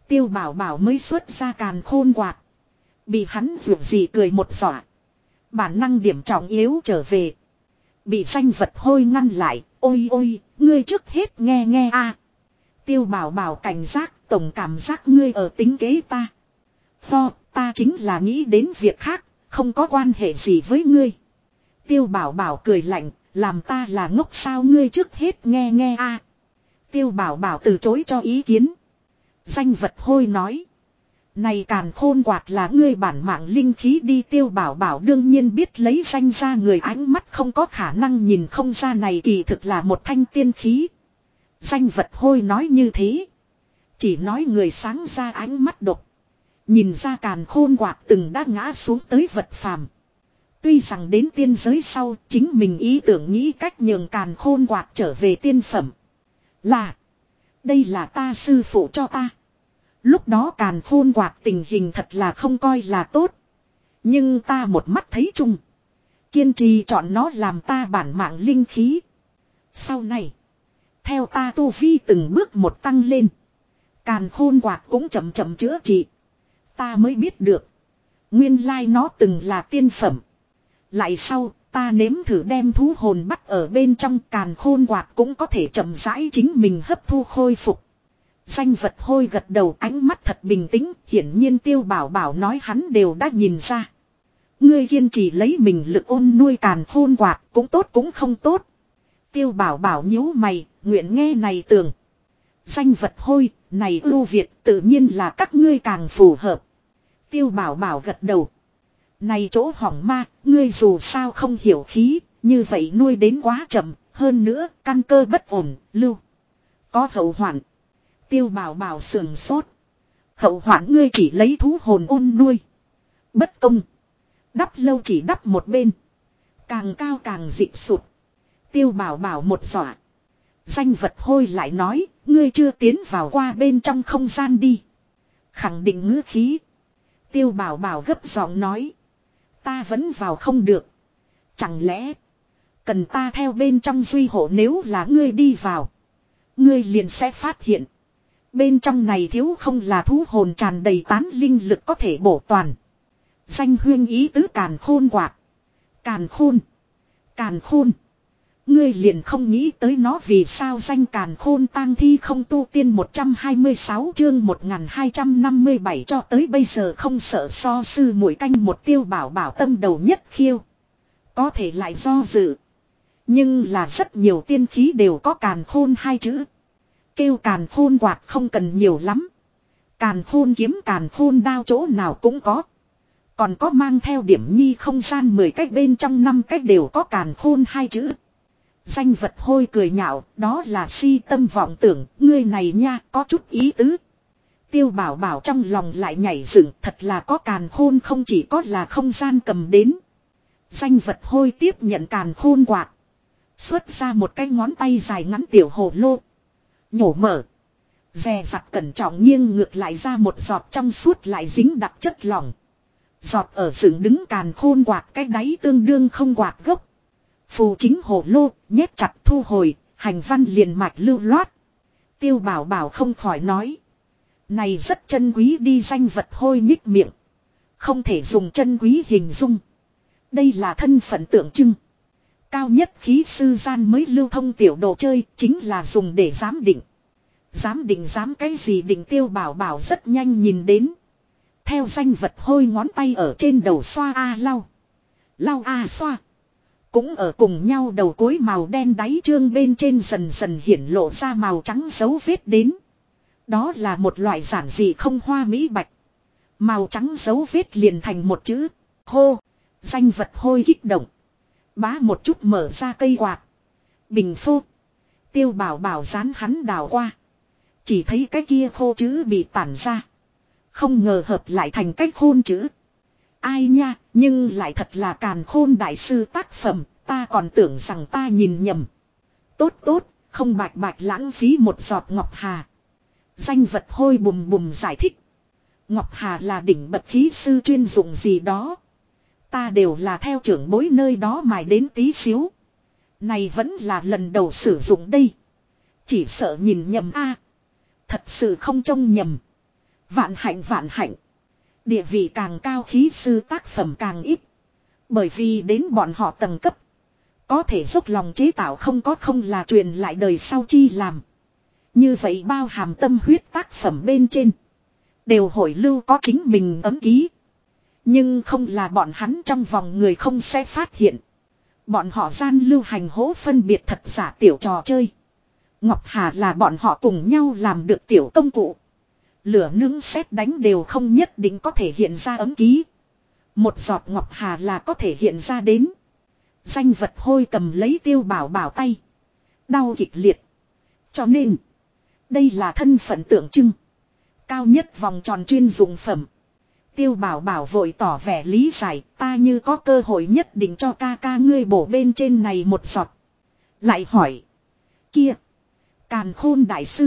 Tiêu Bảo Bảo mới xuất ra càn khôn quạt. Bị hắn dù gì cười một dọa. Bản năng điểm trọng yếu trở về. Bị danh vật hôi ngăn lại. Ôi ôi, ngươi trước hết nghe nghe a. Tiêu Bảo Bảo cảnh giác, tổng cảm giác ngươi ở tính kế ta. Ta chính là nghĩ đến việc khác, không có quan hệ gì với ngươi. Tiêu Bảo Bảo cười lạnh, làm ta là ngốc sao, ngươi trước hết nghe nghe a. Tiêu Bảo Bảo từ chối cho ý kiến. Danh vật hôi nói. Này càn khôn quạt là ngươi bản mạng linh khí đi. Tiêu Bảo Bảo đương nhiên biết lấy danh ra người, ánh mắt không có khả năng nhìn không ra này kỳ thực là một thanh tiên khí. Danh vật hôi nói như thế. Chỉ nói người sáng ra ánh mắt độc. Nhìn ra càn khôn quạt từng đã ngã xuống tới vật phàm. Tuy rằng đến tiên giới sau chính mình ý tưởng nghĩ cách nhường càn khôn quạt trở về tiên phẩm. Đây là ta sư phụ cho ta. Lúc đó càn khôn quạt tình hình thật là không coi là tốt. Nhưng ta một mắt thấy chung. Kiên trì chọn nó làm ta bản mạng linh khí. Sau này. Theo ta tu vi từng bước một tăng lên. Càn khôn quạt cũng chậm chậm chữa trị. Ta mới biết được. Nguyên lai nó từng là tiên phẩm. Lại sau ta nếm thử đem thú hồn bắt ở bên trong, càn khôn quạt cũng có thể chậm rãi chính mình hấp thu khôi phục. Danh vật hôi gật đầu, ánh mắt thật bình tĩnh, hiển nhiên Tiêu Bảo Bảo nói hắn đều đã nhìn ra. Ngươi kiên trì lấy mình lực ôn nuôi càn khôn quạt, cũng tốt cũng không tốt. Tiêu Bảo Bảo nhíu mày, nguyện nghe này tường. Danh vật hôi, này ưu việt tự nhiên là các ngươi càng phù hợp. Tiêu Bảo Bảo gật đầu. Này chỗ hỏng ma, ngươi dù sao không hiểu khí, như vậy nuôi đến quá chậm, hơn nữa căn cơ bất ổn, lưu. Có hậu hoạn. Tiêu Bảo Bảo sườn sốt. Hậu hoạn ngươi chỉ lấy thú hồn ôn nuôi. Bất công. Đắp lâu chỉ đắp một bên. Càng cao càng dịu sụt. Tiêu Bảo Bảo một dọa. Danh vật hôi lại nói, ngươi chưa tiến vào qua bên trong không gian đi. Khẳng định ngữ khí. Tiêu Bảo Bảo gấp giọng nói. Ta vẫn vào không được. Chẳng lẽ cần ta theo bên trong duy hộ, nếu là ngươi đi vào. Ngươi liền sẽ phát hiện. Bên trong này thiếu không là thú hồn tràn đầy tán linh lực có thể bổ toàn. Danh huyên ý tứ càn khôn quạt. Càn khôn. Càn khôn. Ngươi liền không nghĩ tới nó vì sao danh càn khôn tang thi không tu tiên 126 chương 1257 cho tới bây giờ không sợ so sư muội canh một. Tiêu Bảo Bảo tâm đầu nhất khiêu. Có thể lại do dự. Nhưng là rất nhiều tiên khí đều có càn khôn hai chữ. Kêu càn khôn quạt không cần nhiều lắm. Càn khôn kiếm càn khôn đao chỗ nào cũng có. Còn có mang theo điểm nhi không gian 10 cách bên trong 5 cách đều có càn khôn hai chữ. Danh vật hôi cười nhạo, đó là si tâm vọng tưởng, ngươi này nha, có chút ý tứ. Tiêu Bảo Bảo trong lòng lại nhảy dựng, thật là có càn khôn, không chỉ có là không gian cầm đến. Danh vật hôi tiếp nhận càn khôn quạt. Xuất ra một cái ngón tay dài ngắn tiểu hồ lô. Nhổ mở. Dè dặt cẩn trọng nghiêng ngược lại ra một giọt trong suốt lại dính đặc chất lỏng. Giọt ở dựng đứng càn khôn quạt cái đáy tương đương không quạt gốc. Phù chính hồ lô, nhét chặt thu hồi, hành văn liền mạch lưu loát. Tiêu Bảo Bảo không khỏi nói. Này rất chân quý đi. Danh vật hôi nhích miệng. Không thể dùng chân quý hình dung. Đây là thân phận tượng trưng. Cao nhất khí sư gian mới lưu thông tiểu đồ chơi, chính là dùng để giám định. Giám định giám cái gì định? Tiêu Bảo Bảo rất nhanh nhìn đến. Theo danh vật hôi ngón tay ở trên đầu xoa a lau. Lau a xoa. Cũng ở cùng nhau đầu cuối màu đen đáy trương bên trên dần dần hiển lộ ra màu trắng dấu vết đến. Đó là một loại giản dị không hoa mỹ bạch. Màu trắng dấu vết liền thành một chữ. Hô. Danh vật hôi kích động. Bá một chút mở ra cây quạt. Bình phô. Tiêu Bảo Bảo dán hắn đào qua. Chỉ thấy cái kia khô chữ bị tản ra. Không ngờ hợp lại thành cách khôn chữ. Ai nha, nhưng lại thật là càn khôn đại sư tác phẩm, ta còn tưởng rằng ta nhìn nhầm. Tốt tốt, không bạch bạch lãng phí một giọt Ngọc Hà. Danh vật hôi bùm bùm giải thích. Ngọc Hà là đỉnh bậc khí sư chuyên dụng gì đó. Ta đều là theo trưởng bối nơi đó mài đến tí xíu. Này vẫn là lần đầu sử dụng đây. Chỉ sợ nhìn nhầm a. Thật sự không trông nhầm. Vạn hạnh vạn hạnh. Địa vị càng cao khí sư tác phẩm càng ít. Bởi vì đến bọn họ tầng cấp. Có thể dốc lòng chế tạo không là truyền lại đời sau chi làm. Như vậy bao hàm tâm huyết tác phẩm bên trên. Đều hội lưu có chính mình ấm ký. Nhưng không là bọn hắn trong vòng người không sẽ phát hiện. Bọn họ gian lưu hành hố phân biệt thật giả tiểu trò chơi. Ngọc Hà là bọn họ cùng nhau làm được tiểu công cụ. Lửa nướng sét đánh đều không nhất định có thể hiện ra ấm ký. Một giọt Ngọc Hà là có thể hiện ra đến. Danh vật hôi cầm lấy Tiêu Bảo Bảo tay. Đau kịch liệt. Cho nên. Đây là thân phận tượng trưng. Cao nhất vòng tròn chuyên dụng phẩm. Tiêu Bảo Bảo vội tỏ vẻ lý giải. Ta như có cơ hội nhất định cho ca ca ngươi bổ bên trên này một giọt. Lại hỏi. Kia. Càn khôn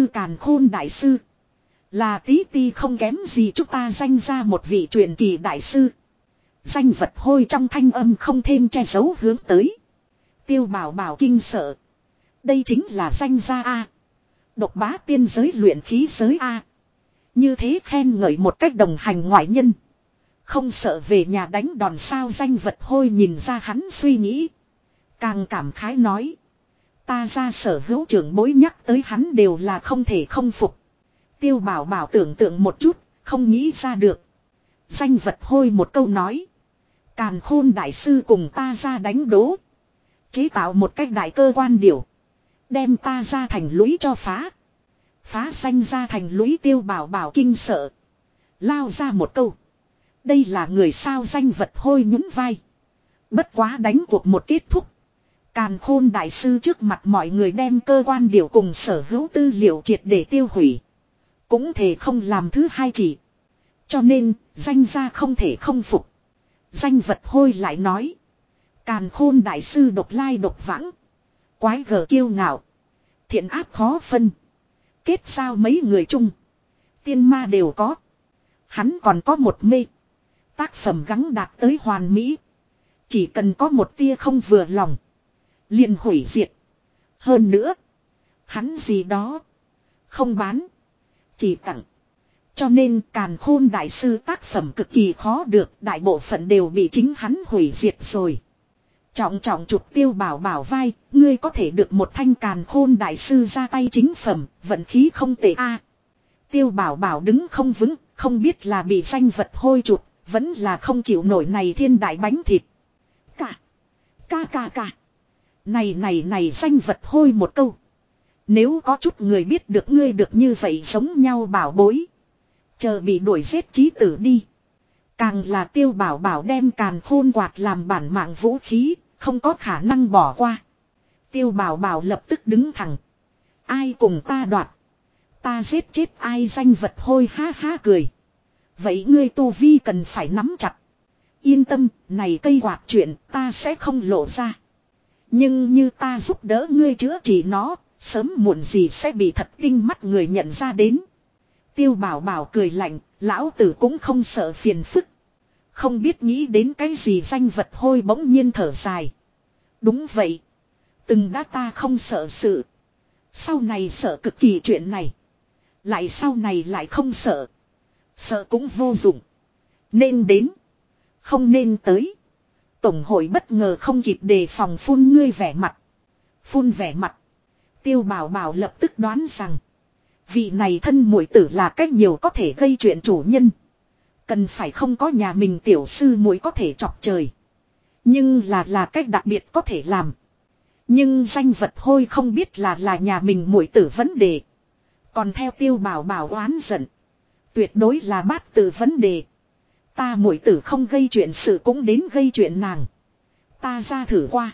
đại sư. Là tí ti không kém gì chúng ta danh ra một vị truyền kỳ đại sư. Danh vật hôi trong thanh âm không thêm che giấu hướng tới. Tiêu Bảo Bảo kinh sợ. Đây chính là danh gia A. Độc bá tiên giới luyện khí giới A. Như thế khen ngợi một cách đồng hành ngoại nhân. Không sợ về nhà đánh đòn sao danh vật hôi nhìn ra hắn suy nghĩ. Càng cảm khái nói. Ta ra sở hữu trưởng bối nhắc tới hắn đều là không thể không phục. Tiêu Bảo Bảo tưởng tượng một chút, không nghĩ ra được. Danh vật hôi một câu nói. Càn khôn đại sư cùng ta ra đánh đố. Chế tạo một cách đại cơ quan điều. Đem ta ra thành lũy cho phá. Phá danh ra thành lũy Tiêu Bảo Bảo kinh sợ. Lao ra một câu. Đây là người sao danh vật hôi nhún vai. Bất quá đánh cuộc một kết thúc. Càn khôn đại sư trước mặt mọi người đem cơ quan điều cùng sở hữu tư liệu triệt để tiêu hủy. Cũng thể không làm thứ hai chỉ. Cho nên, danh gia không thể không phục. Danh vật hôi lại nói. Càn khôn đại sư độc lai độc vãng. Quái gở kiêu ngạo. Thiện áp khó phân. Kết giao mấy người chung. Tiên ma đều có. Hắn còn có một mê. Tác phẩm gắng đạt tới hoàn mỹ. Chỉ cần có một tia không vừa lòng. Liền hủy diệt. Hơn nữa. Hắn gì đó. Không bán. Chỉ tặng. Cho nên càn khôn đại sư tác phẩm cực kỳ khó được. Đại bộ phận đều bị chính hắn hủy diệt rồi. Trọng trọng chụp Tiêu Bảo Bảo vai. Ngươi có thể được một thanh càn khôn đại sư ra tay chính phẩm. Vận khí không tệ a. Tiêu Bảo Bảo đứng không vững. Không biết là bị danh vật hôi chụp. Vẫn là không chịu nổi này thiên đại bánh thịt. Cả. Này danh vật hôi một câu. Nếu có chút người biết được ngươi được như vậy giống nhau bảo bối. Chờ bị đuổi giết chí tử đi. Càng là Tiêu Bảo Bảo đem càn khôn quạt làm bản mạng vũ khí. Không có khả năng bỏ qua. Tiêu Bảo Bảo lập tức đứng thẳng. Ai cùng ta đoạt. Ta giết chết ai danh vật hôi ha ha cười. Vậy ngươi tu vi cần phải nắm chặt. Yên tâm, này cây quạt chuyện ta sẽ không lộ ra. Nhưng như ta giúp đỡ ngươi chữa trị nó, sớm muộn gì sẽ bị thật tinh mắt người nhận ra đến. Tiêu Bảo Bảo cười lạnh, lão tử cũng không sợ phiền phức. Không biết nghĩ đến cái gì danh vật hôi bỗng nhiên thở dài. Đúng vậy. Từng đã ta không sợ sự. Sau này sợ cực kỳ chuyện này. Lại sau này lại không sợ. Sợ cũng vô dụng. Nên đến. Không nên tới. Tổng hội bất ngờ không kịp đề phòng phun ngươi vẻ mặt. Phun vẻ mặt. Tiêu Bảo Bảo lập tức đoán rằng. Vị này thân muội tử là cách nhiều có thể gây chuyện chủ nhân. Cần phải không có nhà mình tiểu sư muội có thể chọc trời. Nhưng là cách đặc biệt có thể làm. Nhưng danh vật hôi không biết là nhà mình muội tử vấn đề. Còn theo Tiêu Bảo Bảo oán giận. Tuyệt đối là bát tự vấn đề. Ta muội tử không gây chuyện sự cũng đến gây chuyện nàng. Ta ra thử qua.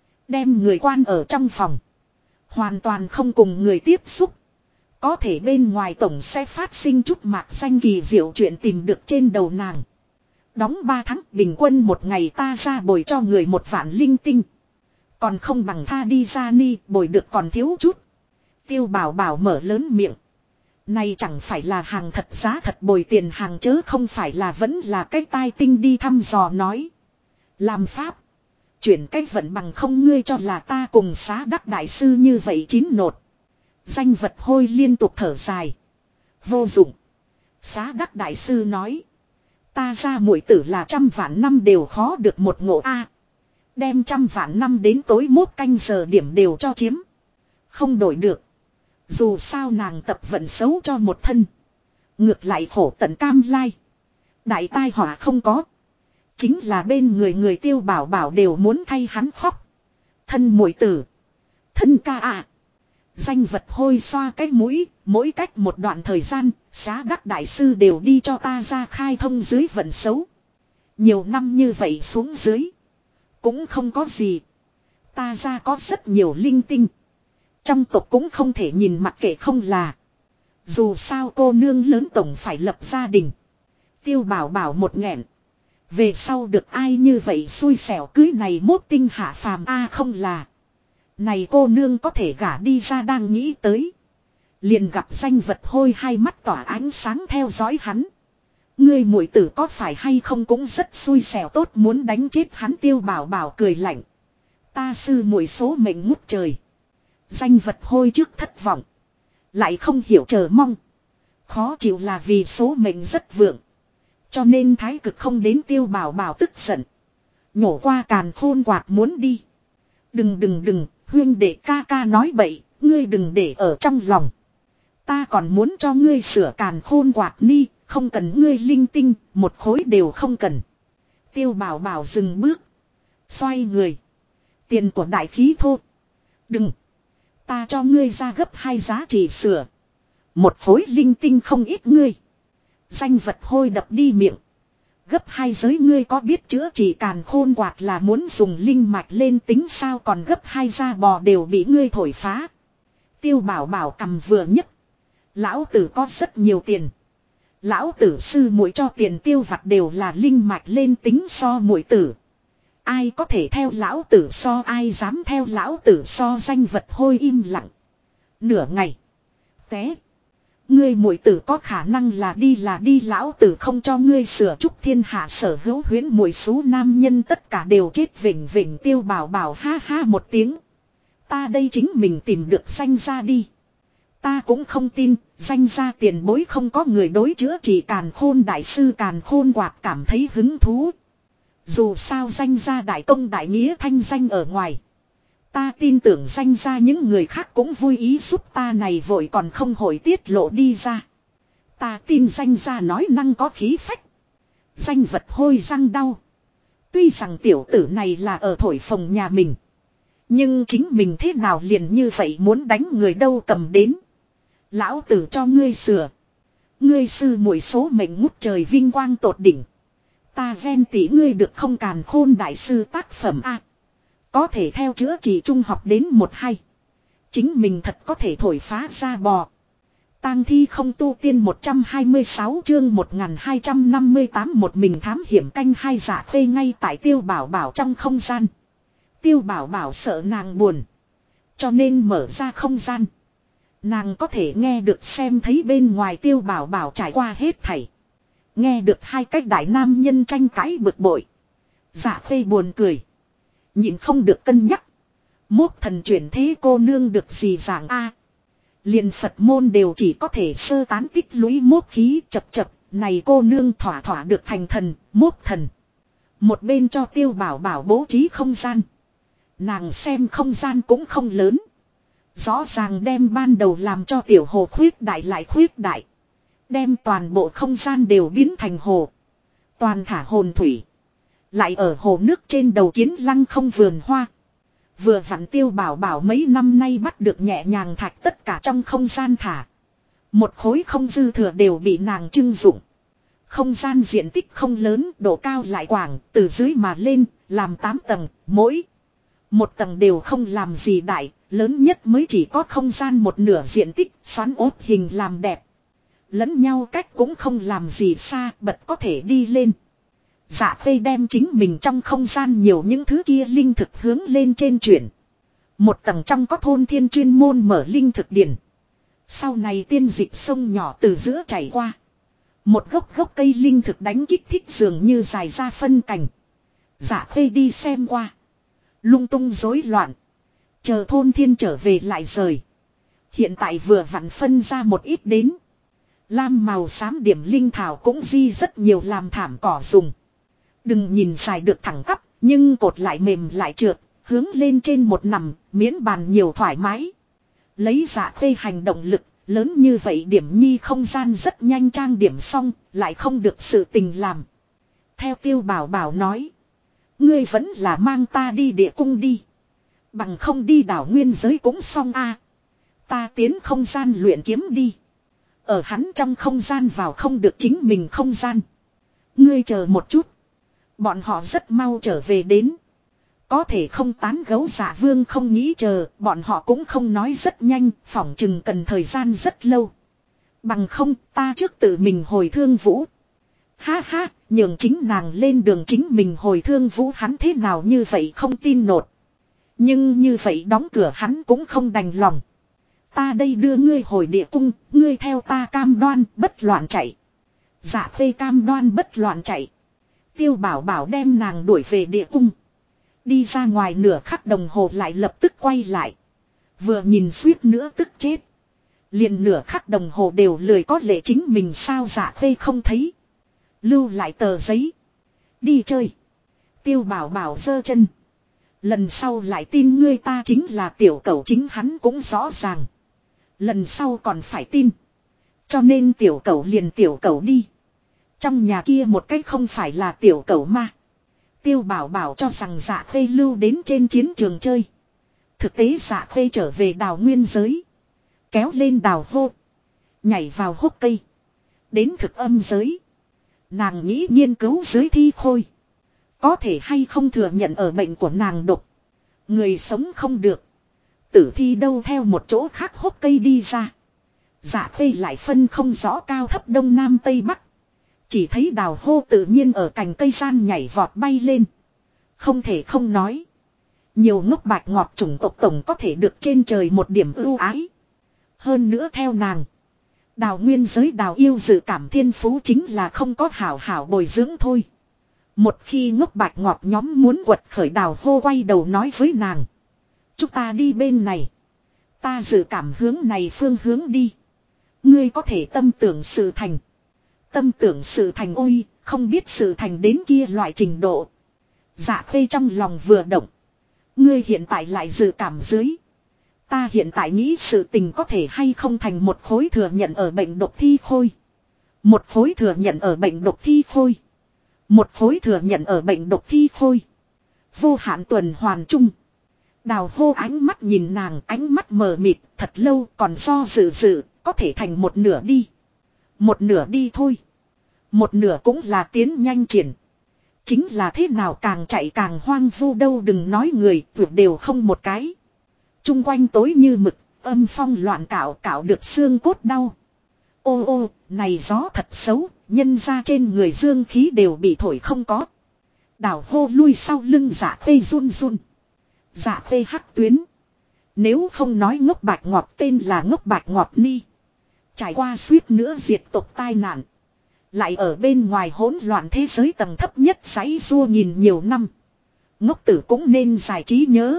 Đem người quan ở trong phòng. Hoàn toàn không cùng người tiếp xúc. Có thể bên ngoài tổng sẽ phát sinh chút mạc xanh kỳ diệu chuyện tìm được trên đầu nàng. Đóng 3 tháng bình quân một ngày ta ra bồi cho người 1 vạn linh tinh. Còn không bằng tha đi ra ni bồi được còn thiếu chút. Tiêu Bảo Bảo mở lớn miệng. Này chẳng phải là hàng thật giá thật bồi tiền hàng chớ không phải là vẫn là cái tai tinh đi thăm dò nói. Làm pháp. Chuyển cách vận bằng không ngươi cho là ta cùng xá đắc đại sư như vậy chín nột. Danh vật hôi liên tục thở dài. Vô dụng. Xá Đắc Đại Sư nói. Ta ra muội tử là 100.000 năm đều khó được một ngộ a. Đem 100.000 năm đến tối 1 canh giờ điểm đều cho chiếm. Không đổi được. Dù sao nàng tập vận xấu cho một thân. Ngược lại khổ tận cam lai. Đại tai họa không có. Chính là bên người Tiêu Bảo Bảo đều muốn thay hắn khóc. Thân muội tử. Thân ca à. Danh vật hôi xoa cái mũi. Mỗi cách một đoạn thời gian. Xá Đắc Đại Sư đều đi cho ta ra khai thông dưới vận xấu. Nhiều năm như vậy xuống dưới. Cũng không có gì. Ta ra có rất nhiều linh tinh. Trong tộc cũng không thể nhìn mặc kệ không là. Dù sao cô nương lớn tổng phải lập gia đình. Tiêu Bảo Bảo một nghẹn. Về sau được ai như vậy xui xẻo cưới này mốt tinh hạ phàm a không là. Này cô nương có thể gả đi ra đang nghĩ tới. Liền gặp danh vật hôi hai mắt tỏa ánh sáng theo dõi hắn. Ngươi muội tử có phải hay không cũng rất xui xẻo tốt muốn đánh chết hắn. Tiêu Bảo Bảo cười lạnh. Ta sư muội số mệnh ngút trời. Danh vật hôi trước thất vọng. Lại không hiểu chờ mong. Khó chịu là vì số mệnh rất vượng. Cho nên thái cực không đến. Tiêu Bảo Bảo tức giận. Nhổ qua càn khôn quạt muốn đi. Đừng, huyên đệ ca ca nói bậy, ngươi đừng để ở trong lòng. Ta còn muốn cho ngươi sửa càn khôn quạt ni, không cần ngươi linh tinh, một khối đều không cần. Tiêu Bảo Bảo dừng bước. Xoay người. Tiền của đại khí thô. Đừng. Ta cho ngươi ra gấp 2 giá trị sửa. Một khối linh tinh không ít ngươi. Danh vật hôi đập đi miệng. Gấp 2 giới ngươi có biết chữa trị càn khôn quạt là muốn dùng linh mạch lên tính sao còn gấp 2 da bò đều bị ngươi thổi phá. Tiêu Bảo Bảo cầm vừa nhất. Lão tử có rất nhiều tiền. Lão tử sư muội cho tiền tiêu vặt đều là linh mạch lên tính so muội tử. Ai có thể theo lão tử so ai dám theo lão tử so danh vật hôi im lặng. Nửa ngày. Té. Ngươi muội tử có khả năng là đi lão tử không cho ngươi sửa chúc thiên hạ sở hữu huyễn muội xú nam nhân tất cả đều chết vỉnh vỉnh. Tiêu Bảo Bảo ha ha một tiếng. Ta đây chính mình tìm được danh ra đi. Ta cũng không tin, danh ra tiền bối không có người đối chữa trị càn khôn đại sư càn khôn quạt cảm thấy hứng thú. Dù sao danh ra đại công đại nghĩa thanh danh ở ngoài. Ta tin tưởng danh ra những người khác cũng vui ý giúp ta này vội còn không hội tiết lộ đi ra. Ta tin danh ra nói năng có khí phách. Danh vật hôi răng đau. Tuy rằng tiểu tử này là ở thổi phồng nhà mình. Nhưng chính mình thế nào liền như vậy muốn đánh người đâu cầm đến. Lão tử cho ngươi sửa. Ngươi sư muội số mệnh ngút trời vinh quang tột đỉnh. Ta ghen tỉ ngươi được không càn khôn đại sư tác phẩm a. Có thể theo chữa trị trung học đến 1-2. Chính mình thật có thể thổi phá ra bò. Tang thi không tu tiên 126 chương 1258 một mình thám hiểm canh 2 giả khê ngay tại Tiêu Bảo Bảo trong không gian. Tiêu Bảo Bảo sợ nàng buồn. Cho nên mở ra không gian. Nàng có thể nghe được xem thấy bên ngoài Tiêu Bảo Bảo trải qua hết thảy. Nghe được hai cách đại nam nhân tranh cãi bực bội. Giả khê buồn cười. Nhịn không được cân nhắc. Mốt thần chuyển thế cô nương được gì dạng a? Liền Phật môn đều chỉ có thể sơ tán tích lũy mốt khí chập này cô nương thỏa thỏa được thành thần, mốt thần. Một bên cho Tiêu Bảo Bảo bố trí không gian. Nàng xem không gian cũng không lớn. Rõ ràng đem ban đầu làm cho tiểu hồ khuyết đại lại khuyết đại. Đem toàn bộ không gian đều biến thành hồ. Toàn thả hồn thủy. Lại ở hồ nước trên đầu kiến lăng không vườn hoa. Vừa vặn Tiêu Bảo Bảo mấy năm nay bắt được nhẹ nhàng thạch tất cả trong không gian thả. Một khối không dư thừa đều bị nàng trưng dụng. Không gian diện tích không lớn, độ cao lại quảng, từ dưới mà lên, làm 8 tầng, mỗi một tầng đều không làm gì đại, lớn nhất mới chỉ có không gian một nửa diện tích, xoắn ốp hình làm đẹp. Lẫn nhau cách cũng không làm gì xa, bật có thể đi lên. Dạ Khê đem chính mình trong không gian nhiều những thứ kia linh thực hướng lên trên chuyển. Một tầng trong có thôn thiên chuyên môn mở linh thực điển. Sau này tiên dịch sông nhỏ từ giữa chảy qua. Một gốc cây linh thực đánh kích thích dường như dài ra phân cành. Dạ Khê đi xem qua. Lung tung rối loạn. Chờ thôn thiên trở về lại rời. Hiện tại vừa vặn phân ra một ít đến. Lam màu xám điểm linh thảo cũng di rất nhiều làm thảm cỏ dùng. Đừng nhìn dài được thẳng tắp, nhưng cột lại mềm lại trượt, hướng lên trên một nằm, miễn bàn nhiều thoải mái. Lấy Dạ Khê hành động lực, lớn như vậy điểm nhi không gian rất nhanh trang điểm xong, lại không được sự tình làm. Theo Tiêu Bảo Bảo nói, ngươi vẫn là mang ta đi địa cung đi. Bằng không đi đảo nguyên giới cũng xong a. Ta tiến không gian luyện kiếm đi. Ở hắn trong không gian vào không được chính mình không gian. Ngươi chờ một chút. Bọn họ rất mau trở về đến. Có thể không tán gấu Dạ Vương không nghĩ chờ, bọn họ cũng không nói rất nhanh, phỏng chừng cần thời gian rất lâu. Bằng không, ta trước tự mình hồi Thương Vũ. Ha ha, nhường chính nàng lên đường chính mình hồi Thương Vũ, hắn thế nào như vậy không tin nột. Nhưng như vậy đóng cửa hắn cũng không đành lòng. Ta đây đưa ngươi hồi địa cung, ngươi theo ta cam đoan bất loạn chạy. Dạ Khê cam đoan bất loạn chạy. Tiêu Bảo Bảo đem nàng đuổi về địa cung. Đi ra ngoài nửa khắc đồng hồ lại lập tức quay lại. Vừa nhìn suýt nữa tức chết. Liền nửa khắc đồng hồ đều lười có lệ chính mình sao Dạ Khê không thấy. Lưu lại tờ giấy. Đi chơi. Tiêu Bảo Bảo giơ chân. Lần sau lại tin ngươi ta chính là tiểu cẩu, chính hắn cũng rõ ràng. Lần sau còn phải tin. Cho nên tiểu cẩu liền tiểu cẩu đi. Trong nhà kia một cách không phải là tiểu cẩu mà. Tiêu Bảo Bảo cho rằng Dạ Khê lưu đến trên chiến trường chơi. Thực tế Dạ Khê trở về đào nguyên giới. Kéo lên đào hô. Nhảy vào hốc cây. Đến thực âm giới. Nàng nghĩ nghiên cứu giới thi khôi. Có thể hay không thừa nhận ở bệnh của nàng độc. Người sống không được. Tử thi đâu theo một chỗ khác hốc cây đi ra. Dạ Khê lại phân không rõ cao thấp đông nam tây bắc. Chỉ thấy đào hô tự nhiên ở cành cây gian nhảy vọt bay lên. Không thể không nói. Nhiều ngốc bạch ngọt chủng tộc tổng có thể được trên trời một điểm ưu ái. Hơn nữa theo nàng. Đào nguyên giới đào yêu dự cảm thiên phú chính là không có hảo hảo bồi dưỡng thôi. Một khi ngốc bạch ngọt nhóm muốn quật khởi đào hô quay đầu nói với nàng. Chúng ta đi bên này. Ta dự cảm hướng này phương hướng đi. Ngươi có thể tâm tưởng sự thành. Tâm tưởng sự thành ôi, không biết sự thành đến kia loại trình độ. Dạ Khê trong lòng vừa động. Ngươi hiện tại lại dự cảm dưới. Ta hiện tại nghĩ sự tình có thể hay không thành một khối thừa nhận ở bệnh độc thi khôi. Một khối thừa nhận ở bệnh độc thi khôi. Một khối thừa nhận ở bệnh độc thi khôi. Vô hạn tuần hoàn chung. Đào hô ánh mắt nhìn nàng, ánh mắt mờ mịt, thật lâu còn do dự, có thể thành một nửa đi. Một nửa đi thôi. Một nửa cũng là tiến nhanh triển. Chính là thế nào càng chạy càng hoang vu đâu, đừng nói người, vượt đều không một cái. Trung quanh tối như mực, âm phong loạn cạo được xương cốt đau. Ô ô, này gió thật xấu, nhân ra trên người dương khí đều bị thổi không có. Đào hô lui sau lưng Dạ Khê run run. Dạ Khê hắc tuyến. Nếu không nói ngốc bạch ngọt tên là ngốc bạch ngọt ni. Trải qua suýt nữa diệt tộc tai nạn. Lại ở bên ngoài hỗn loạn thế giới tầng thấp nhất giấy rua nhìn nhiều năm. Ngốc tử cũng nên giải trí nhớ.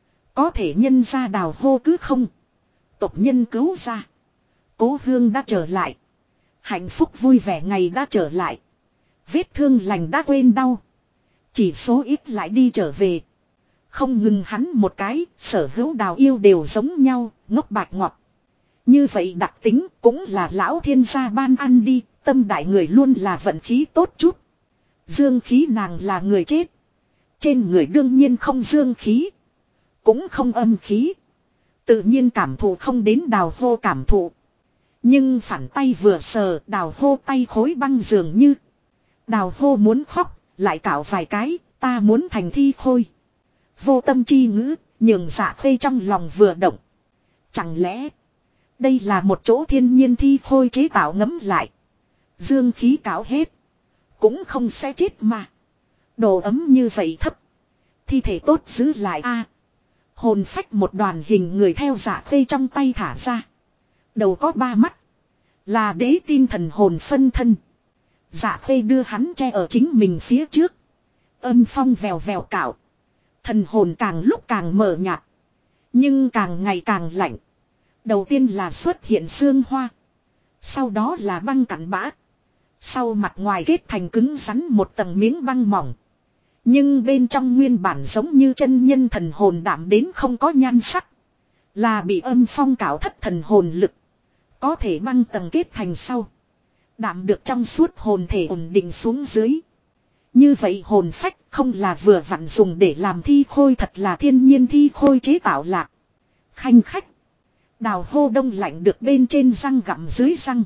Có thể nhân ra đào hô cứ không. Tộc nhân cứu ra. Cố hương đã trở lại. Hạnh phúc vui vẻ ngày đã trở lại. Vết thương lành đã quên đau. Chỉ số ít lại đi trở về. Không ngừng hắn một cái, sở hữu đào yêu đều giống nhau, ngốc bạch ngọt. Như vậy đặc tính cũng là lão thiên gia ban ăn đi, tâm đại người luôn là vận khí tốt chút. Dương khí nàng là người chết. Trên người đương nhiên không dương khí. Cũng không âm khí. Tự nhiên cảm thụ không đến đào hô cảm thụ. Nhưng phản tay vừa sờ đào hô tay khối băng dường như. Đào hô muốn khóc, lại cạo vài cái, ta muốn thành thi khôi. Vô tâm chi ngữ, nhường Dạ Khê trong lòng vừa động. Chẳng lẽ, đây là một chỗ thiên nhiên thi khôi chế tạo ngấm lại. Dương khí cạo hết. Cũng không sẽ chết mà. Độ ấm như vậy thấp. Thi thể tốt giữ lại a. Hồn phách một đoàn hình người theo Dạ Khê trong tay thả ra. Đầu có 3 mắt. Là đế tin thần hồn phân thân. Dạ Khê đưa hắn che ở chính mình phía trước. Âm phong vèo vèo cạo. Thần hồn càng lúc càng mờ nhạt. Nhưng càng ngày càng lạnh. Đầu tiên là xuất hiện sương hoa. Sau đó là băng cặn bã. Sau mặt ngoài kết thành cứng rắn một tầng miếng băng mỏng. Nhưng bên trong nguyên bản giống như chân nhân thần hồn đạm đến không có nhan sắc. Là bị âm phong cạo thất thần hồn lực. Có thể băng tầng kết thành sau. Đạm được trong suốt hồn thể ổn định xuống dưới. Như vậy hồn phách không là vừa vặn dùng để làm thi khôi, thật là thiên nhiên thi khôi chế tạo lạc. Khanh khách. Đào hô đông lạnh được bên trên răng gặm dưới răng.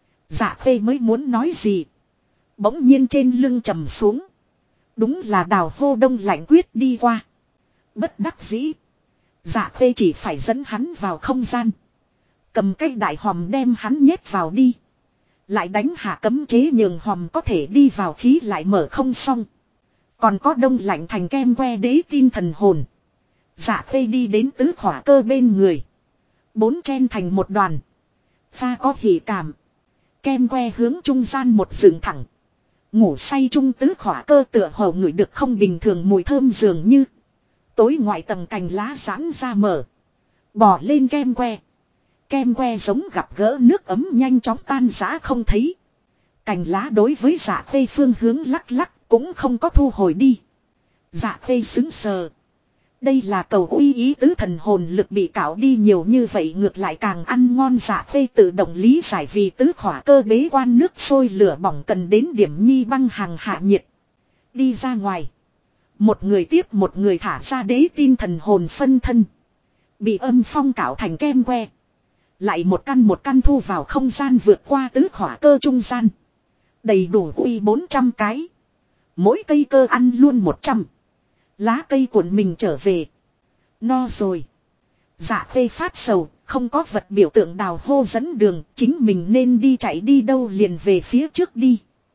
Dạ khê mới muốn nói gì. Bỗng nhiên trên lưng trầm xuống. Đúng là đào hô đông lạnh quyết đi qua. Bất đắc dĩ. Dạ khê chỉ phải dẫn hắn vào không gian. Cầm cái đại hòm đem hắn nhét vào đi. Lại đánh hạ cấm chế nhường hòm có thể đi vào khí lại mở không xong. Còn có đông lạnh thành kem que đế tin thần hồn. Dạ khê đi đến tứ khỏa cơ bên người. Bốn chen thành một đoàn. Pha có hỉ cảm. Kem que hướng trung gian một dựng thẳng. Ngủ say trung tứ khỏa cơ tựa hồ ngửi được không bình thường mùi thơm dường như. Tối ngoại tầng cành lá giãn ra mở. Bỏ lên kem que. Kem que giống gặp gỡ nước ấm nhanh chóng tan rã không thấy. Cành lá đối với dạ khê phương hướng lắc lắc cũng không có thu hồi đi. Dạ khê xứng sờ. Đây là cầu uy ý tứ thần hồn lực bị cạo đi nhiều như vậy ngược lại càng ăn ngon. Dạ khê tự động lý giải vì tứ khỏa cơ bế quan nước sôi lửa bỏng cần đến điểm nhi băng hàng hạ nhiệt. Đi ra ngoài. Một người tiếp một người thả ra đế tin thần hồn phân thân. Bị âm phong cạo thành kem que. Lại một căn thu vào không gian vượt qua tứ khỏa cơ trung gian. Đầy đủ uy 400 cái. Mỗi cây cơ ăn luôn 100. Lá cây cuộn mình trở về. No rồi. Dạ khê phát sầu, không có vật biểu tượng đào hô dẫn đường, chính mình nên đi chạy đi đâu liền về phía trước đi.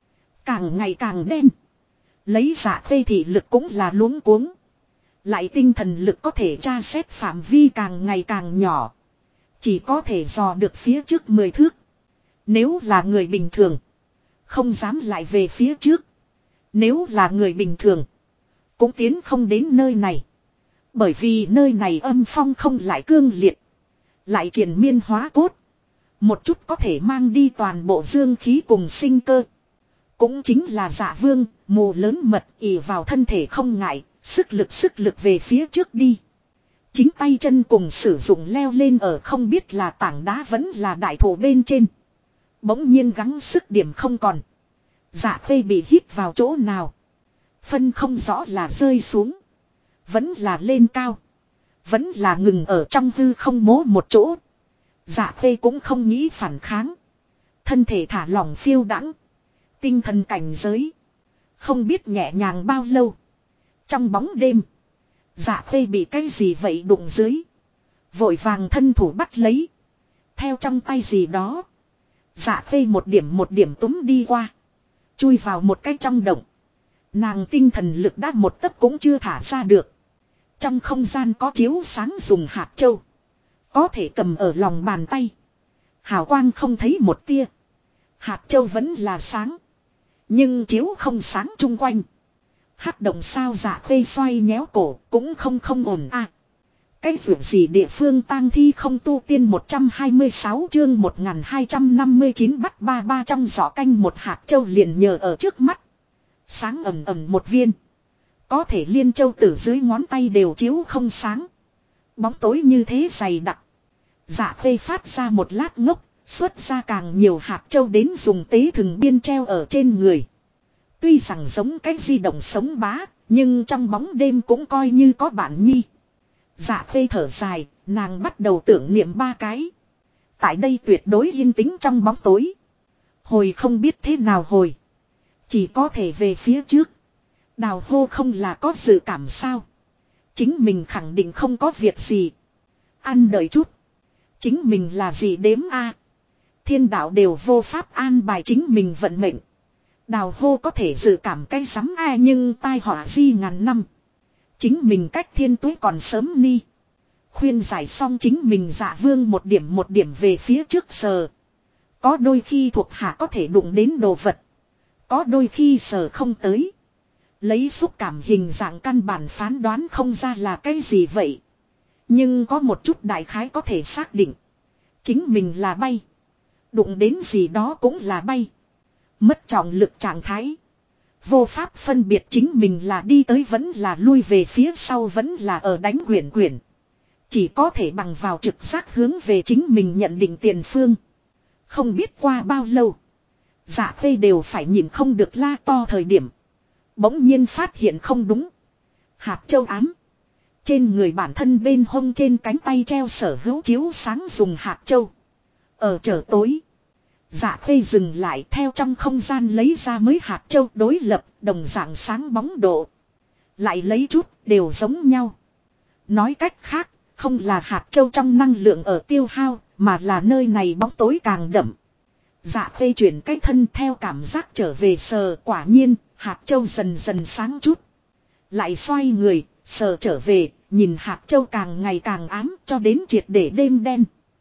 Càng ngày càng đen. Lấy dạ khê thị lực cũng là luống cuống. Lại tinh thần lực có thể tra xét phạm vi càng ngày càng nhỏ. Chỉ có thể dò được phía trước 10 thước. Nếu là người bình thường, không dám lại về phía trước. Nếu là người bình thường, cũng tiến không đến nơi này. Bởi vì nơi này âm phong không lại cương liệt. Lại triền miên hóa cốt. Một chút có thể mang đi toàn bộ dương khí cùng sinh cơ. Cũng chính là Dạ Vương, mù lớn mật ỉ vào thân thể không ngại, sức lực về phía trước đi. Chính tay chân cùng sử dụng leo lên ở không biết là tảng đá vẫn là đại thổ bên trên. Bỗng nhiên gắng sức điểm không còn. Dạ khê bị hít vào chỗ nào. Phân không rõ là rơi xuống. Vẫn là lên cao. Vẫn là ngừng ở trong hư không mố một chỗ. Dạ khê cũng không nghĩ phản kháng. Thân thể thả lỏng phiêu đãng. Tinh thần cảnh giới. Không biết nhẹ nhàng bao lâu. Trong bóng đêm. Dạ khê bị cái gì vậy đụng dưới. Vội vàng thân thủ bắt lấy. Theo trong tay gì đó. Dạ khê một điểm túm đi qua. Chui vào một cái trong động. Nàng tinh thần lực đã một tấc cũng chưa thả ra được. Trong không gian có chiếu sáng dùng hạt châu. Có thể cầm ở lòng bàn tay. Hào quang không thấy một tia. Hạt châu vẫn là sáng. Nhưng chiếu không sáng chung quanh. Hắc động sao Dạ khê xoay nhéo cổ cũng không ổn à. Cái vượt gì địa phương tang thi không tu tiên 126 chương 1259 bắt ba trong giỏ canh một hạt châu liền nhờ ở trước mắt. Sáng ẩm một viên. Có thể liên châu từ dưới ngón tay đều chiếu không sáng. Bóng tối như thế dày đặc. Dạ khê phát ra một lát ngốc, xuất ra càng nhiều hạt châu đến dùng tế thừng biên treo ở trên người. Tuy rằng giống cái di động sống bá, nhưng trong bóng đêm cũng coi như có bạn nhi. Dạ khê thở dài, nàng bắt đầu tưởng niệm 3 cái. Tại đây tuyệt đối yên tĩnh trong bóng tối. Hồi không biết thế nào hồi. Chỉ có thể về phía trước. Đào hô không là có dự cảm sao. Chính mình khẳng định không có việc gì. Ăn đợi chút. Chính mình là gì đếm a? Thiên đạo đều vô pháp an bài chính mình vận mệnh. Đào hô có thể dự cảm cái sắm ai nhưng tai họa di ngàn năm. Chính mình cách thiên tuế còn sớm ni. Khuyên giải xong chính mình Dạ Vương một điểm về phía trước sờ. Có đôi khi thuộc hạ có thể đụng đến đồ vật. Có đôi khi sờ không tới. Lấy xúc cảm hình dạng căn bản phán đoán không ra là cái gì vậy. Nhưng có một chút đại khái có thể xác định. Chính mình là bay. Đụng đến gì đó cũng là bay. Mất trọng lực trạng thái. Vô pháp phân biệt chính mình là đi tới vẫn là lui về phía sau vẫn là ở đánh quyển quyển. Chỉ có thể bằng vào trực giác hướng về chính mình nhận định tiền phương. Không biết qua bao lâu. Dạ Khê đều phải nhìn không được la to thời điểm. Bỗng nhiên phát hiện không đúng. Hạt châu ám. Trên người bản thân bên hông trên cánh tay treo sở hữu chiếu sáng dùng hạt châu. Ở trở tối. Dạ Khê dừng lại theo trong không gian lấy ra mới hạt châu đối lập đồng dạng sáng bóng độ. Lại lấy chút đều giống nhau. Nói cách khác, không là hạt châu trong năng lượng ở tiêu hao, mà là nơi này bóng tối càng đậm. Dạ Khê chuyển cái thân theo cảm giác trở về sờ, quả nhiên, hạt châu dần dần sáng chút. Lại xoay người, sờ trở về, nhìn hạt châu càng ngày càng ám cho đến triệt để đêm đen.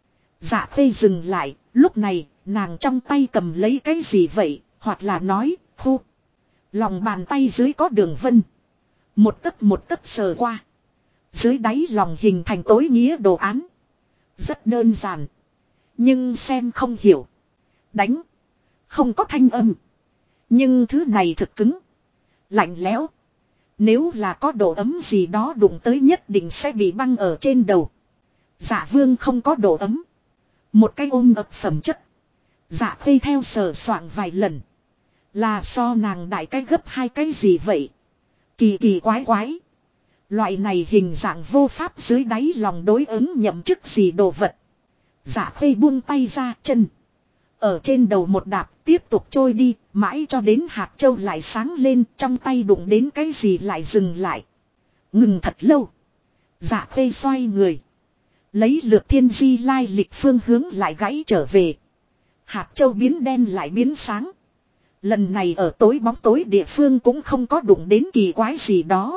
Dạ Khê dừng lại, lúc này, nàng trong tay cầm lấy cái gì vậy, hoặc là nói, khu. Lòng bàn tay dưới có đường vân. Một tấc sờ qua. Dưới đáy lòng hình thành tối nghĩa đồ án. Rất đơn giản. Nhưng xem không hiểu. Đánh. Không có thanh âm. Nhưng thứ này thực cứng. Lạnh lẽo. Nếu là có độ ấm gì đó đụng tới nhất định sẽ bị băng ở trên đầu. Dạ Vương không có độ ấm. Một cái ôm ập phẩm chất. Dạ Khê theo sờ soạng vài lần. Là so nàng đại cái gấp hai cái gì vậy. Kỳ kỳ quái quái. Loại này hình dạng vô pháp dưới đáy lòng đối ứng nhậm chức gì đồ vật. Dạ Khê buông tay ra chân. Ở trên đầu một đạp tiếp tục trôi đi. Mãi cho đến hạt châu lại sáng lên. Trong tay đụng đến cái gì lại dừng lại. Ngừng thật lâu. Dạ Khê xoay người. Lấy lược thiên di lai lịch phương hướng lại gãy trở về. Hạt châu biến đen lại biến sáng. Lần này ở tối bóng tối địa phương cũng không có đụng đến kỳ quái gì đó.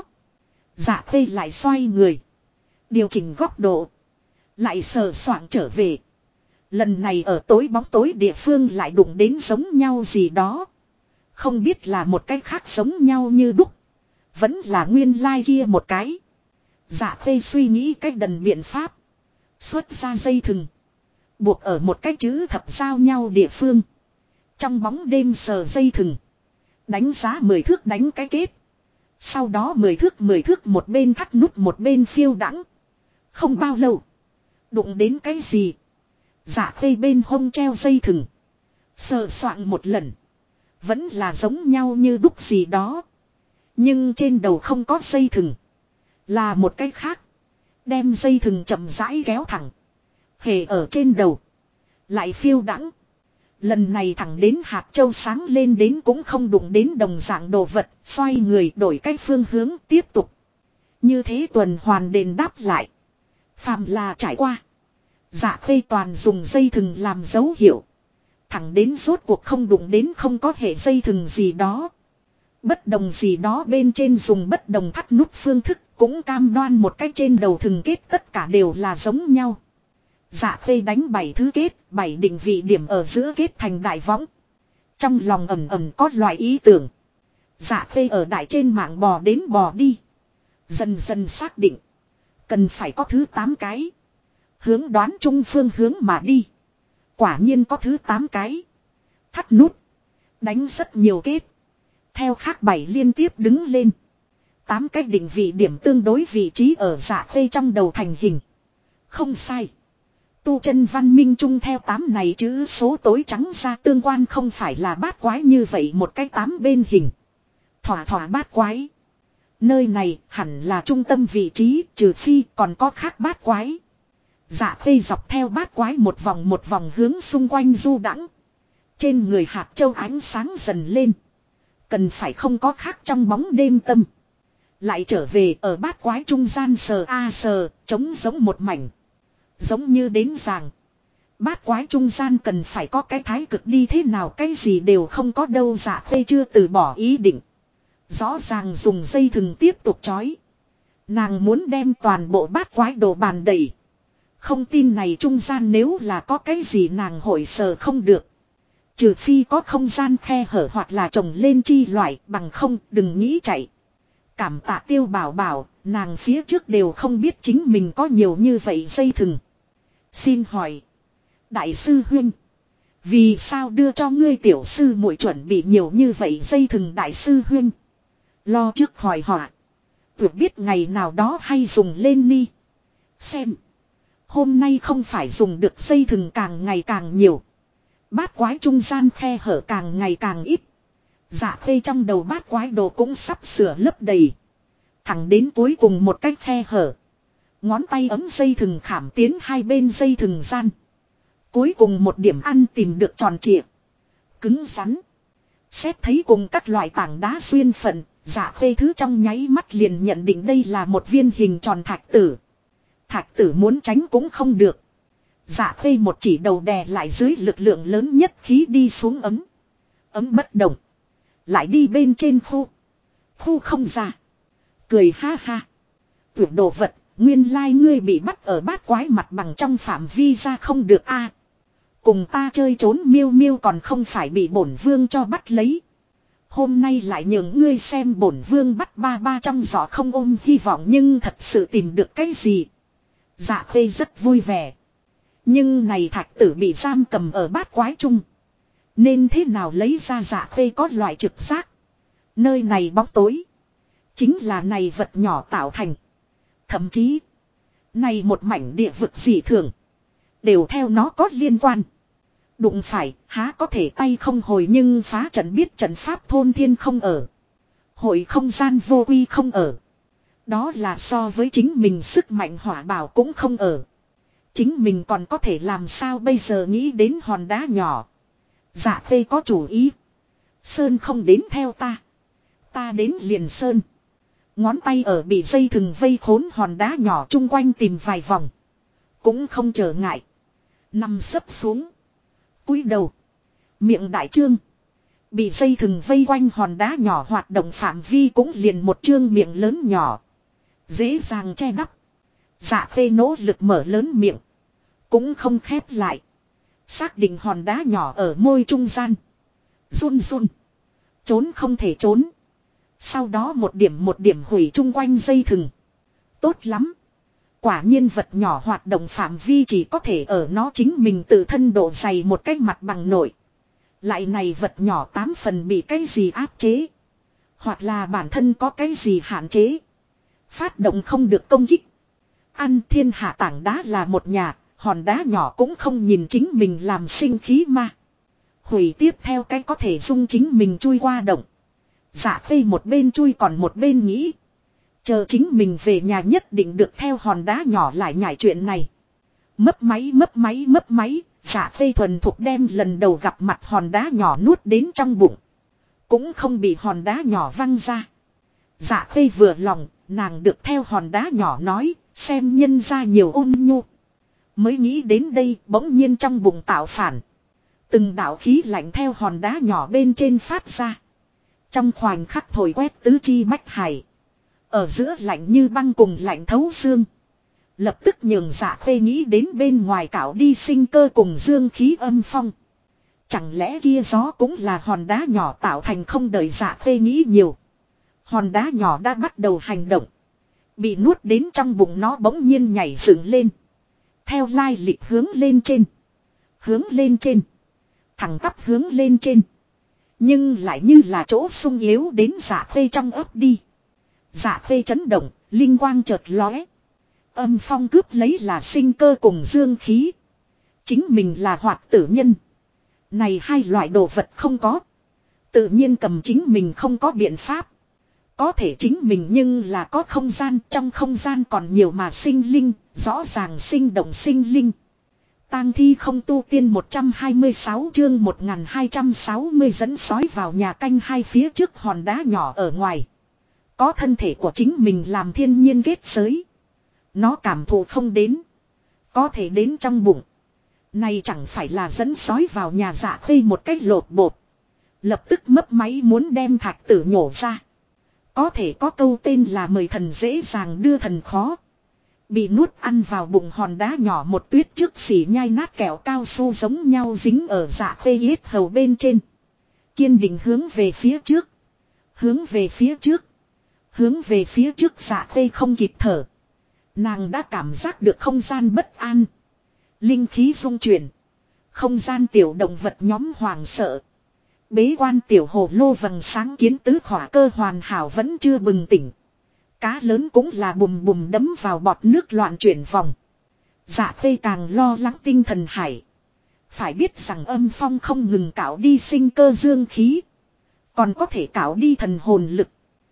Dạ Khê lại xoay người. Điều chỉnh góc độ. Lại sờ soạng trở về. Lần này ở tối bóng tối địa phương lại đụng đến giống nhau gì đó. Không biết là một cái khác giống nhau như đúc. Vẫn là nguyên lai kia một cái. Dạ Khê suy nghĩ cách đần biện pháp. Xuất ra dây thừng. Buộc ở một cái chữ thập giao nhau địa phương. Trong bóng đêm sờ dây thừng. Đánh giá 10 thước đánh cái kết. Sau đó 10 thước một bên thắt nút một bên phiêu đãng. Không bao lâu. Đụng đến cái gì. Dạ Khê bên hông treo dây thừng. Sờ soạng một lần. Vẫn là giống nhau như đúc gì đó. Nhưng trên đầu không có dây thừng. Là một cái khác. Đem dây thừng chậm rãi kéo thẳng. Hề ở trên đầu. Lại phiêu đãng. Lần này thẳng đến hạt châu sáng lên đến cũng không đụng đến đồng dạng đồ vật. Xoay người đổi cái phương hướng tiếp tục. Như thế tuần hoàn đền đáp lại. Phàm là trải qua. Dạ Khê toàn dùng dây thừng làm dấu hiệu. Thẳng đến rốt cuộc không đụng đến không có hệ dây thừng gì đó. Bất đồng gì đó bên trên dùng bất đồng thắt nút phương thức. Cũng cam đoan một cái trên đầu thừng kết tất cả đều là giống nhau. Dạ Khê đánh 7 thứ kết, 7 định vị điểm ở giữa kết thành đại võng. Trong lòng ẩm ẩm có loại ý tưởng. Dạ Khê ở đại trên mạng bò đến bò đi. Dần dần xác định. Cần phải có thứ 8 cái. Hướng đoán chung phương hướng mà đi. Quả nhiên có thứ 8 cái. Thắt nút. Đánh rất nhiều kết. Theo khác 7 liên tiếp đứng lên. 8 cái định vị điểm tương đối vị trí ở Dạ Khê trong đầu thành hình. Không sai. Tu chân văn minh chung theo 8 này chữ số tối trắng ra tương quan không phải là bát quái như vậy một cái 8 bên hình. Thỏa thỏa bát quái. Nơi này hẳn là trung tâm vị trí trừ phi còn có khác bát quái. Dạ Khê dọc theo bát quái một vòng hướng xung quanh du đãng. Trên người hạt châu ánh sáng dần lên. Cần phải không có khác trong bóng đêm tâm. Lại trở về ở bát quái trung gian sờ a sờ, trống giống một mảnh. Giống như đến ràng. Bát quái trung gian cần phải có cái thái cực đi thế nào cái gì đều không có đâu. Dạ Khê chưa từ bỏ ý định. Rõ ràng dùng dây thừng tiếp tục trói. Nàng muốn đem toàn bộ bát quái đồ bàn đẩy. Không tin này trung gian nếu là có cái gì nàng hội sờ không được. Trừ phi có không gian khe hở hoặc là trồng lên chi loại bằng không đừng nghĩ chạy. Cảm tạ Tiêu Bảo Bảo, nàng phía trước đều không biết chính mình có nhiều như vậy dây thừng. Xin hỏi. Đại sư huynh. Vì sao đưa cho ngươi tiểu sư muội chuẩn bị nhiều như vậy dây thừng đại sư huynh. Lo trước khỏi họa. Tuyệt biết ngày nào đó hay dùng lên ni. Xem. Hôm nay không phải dùng được dây thừng càng ngày càng nhiều. Bát quái trung gian khe hở càng ngày càng ít. Dạ khê trong đầu bát quái đồ cũng sắp sửa lấp đầy. Thẳng đến cuối cùng một cái khe hở. Ngón tay ấm dây thừng khảm tiến hai bên dây thừng gian. Cuối cùng một điểm ăn tìm được tròn trịa. Cứng rắn. Xét thấy cùng các loại tảng đá xuyên phận. Dạ khê thứ trong nháy mắt liền nhận định đây là một viên hình tròn thạch tử. Thạch tử muốn tránh cũng không được. Dạ khê một chỉ đầu đè lại dưới lực lượng lớn nhất khí đi xuống ấm. Ấm bất động. Lại đi bên trên khu. Khu không ra. Cười ha ha. Tuyệt đồ vật. Nguyên lai ngươi bị bắt ở bát quái mặt bằng trong phạm vi ra không được a. Cùng ta chơi trốn miêu miêu còn không phải bị bổn vương cho bắt lấy. Hôm nay lại nhường ngươi xem bổn vương bắt ba ba trong giỏ không ôm hy vọng nhưng thật sự tìm được cái gì. Dạ khê rất vui vẻ. Nhưng này thạch tử bị giam cầm ở bát quái chung. Nên thế nào lấy ra dạ khê có loại trực giác. Nơi này bóng tối. Chính là này vật nhỏ tạo thành. Thậm chí. Này một mảnh địa vực dị thường. Đều theo nó có liên quan. Đụng phải há có thể tay không hồi nhưng phá trận biết trận pháp thôn thiên không ở. Hội không gian vô quy không ở. Đó là so với chính mình sức mạnh hỏa bảo cũng không ở. Chính mình còn có thể làm sao bây giờ nghĩ đến hòn đá nhỏ. Dạ khê có chủ ý. Sơn không đến theo ta. Ta đến liền sơn. Ngón tay ở bị dây thừng vây khốn hòn đá nhỏ chung quanh tìm vài vòng. Cũng không trở ngại. Nằm sấp xuống. Cúi đầu. Miệng đại trương. Bị dây thừng vây quanh hòn đá nhỏ hoạt động phạm vi cũng liền một trương miệng lớn nhỏ. Dễ dàng che đắp. Dạ khê nỗ lực mở lớn miệng. Cũng không khép lại. Xác định hòn đá nhỏ ở môi trung gian. Run run. Trốn không thể trốn. Sau đó một điểm hủy chung quanh dây thừng. Tốt lắm. Quả nhiên vật nhỏ hoạt động phạm vi chỉ có thể ở nó chính mình tự thân độ dày một cái mặt bằng nổi. Lại này vật nhỏ 8 phần bị cái gì áp chế. Hoặc là bản thân có cái gì hạn chế. Phát động không được công kích. Ăn thiên hạ tảng đá là một nhà. Hòn đá nhỏ cũng không nhìn chính mình làm sinh khí ma. Hủy tiếp theo cái có thể dung chính mình chui qua động. Dạ khê một bên chui còn một bên nghĩ. Chờ chính mình về nhà nhất định được theo hòn đá nhỏ lại nhảy chuyện này. Mấp máy. Dạ khê thuần thục đem lần đầu gặp mặt hòn đá nhỏ nuốt đến trong bụng. Cũng không bị hòn đá nhỏ văng ra. Dạ khê vừa lòng, nàng được theo hòn đá nhỏ nói, xem nhân ra nhiều ôn nhu. Mới nghĩ đến đây bỗng nhiên trong bụng tạo phản. Từng đạo khí lạnh theo hòn đá nhỏ bên trên phát ra. Trong khoảnh khắc thổi quét tứ chi bách hải. Ở giữa lạnh như băng cùng lạnh thấu xương. Lập tức nhường dạ khê nghĩ đến bên ngoài cảo đi sinh cơ cùng dương khí âm phong. Chẳng lẽ kia gió cũng là hòn đá nhỏ tạo thành không đợi dạ khê nghĩ nhiều. Hòn đá nhỏ đã bắt đầu hành động. Bị nuốt đến trong bụng nó bỗng nhiên nhảy dựng lên. Theo lai lịch hướng lên trên. Hướng lên trên. Thẳng tắp hướng lên trên. Nhưng lại như là chỗ sung yếu đến dạ khê trong ấp đi. Dạ khê chấn động, linh quang chợt lóe. Âm phong cướp lấy là sinh cơ cùng dương khí. Chính mình là hoạt tử nhân. Này hai loại đồ vật không có. Tự nhiên cầm chính mình không có biện pháp. Có thể chính mình nhưng là có không gian. Trong không gian còn nhiều mà sinh linh. Rõ ràng sinh động sinh linh. Tang thi không tu tiên 126 chương 1260 dẫn sói vào nhà canh hai phía trước hòn đá nhỏ ở ngoài. Có thân thể của chính mình làm thiên nhiên kết giới. Nó cảm thụ không đến. Có thể đến trong bụng. Này chẳng phải là dẫn sói vào nhà dạ khê một cách lột bột. Lập tức mấp máy muốn đem thạch tử nhổ ra. Có thể có câu tên là mời thần dễ dàng đưa thần khó. Bị nuốt ăn vào bụng hòn đá nhỏ một tuyết trước xỉ nhai nát kẹo cao su giống nhau dính ở dạ khê yết hầu bên trên. Kiên định hướng về phía trước. Hướng về phía trước. Hướng về phía trước dạ khê không kịp thở. Nàng đã cảm giác được không gian bất an. Linh khí rung chuyển. Không gian tiểu động vật nhóm hoàng sợ. Bế quan tiểu hồ lô vầng sáng kiến tứ khỏa cơ hoàn hảo vẫn chưa bừng tỉnh. Cá lớn cũng là bùm bùm đấm vào bọt nước loạn chuyển vòng. Dạ Khê càng lo lắng tinh thần hải. Phải biết rằng âm phong không ngừng cạo đi sinh cơ dương khí. Còn có thể cạo đi thần hồn lực.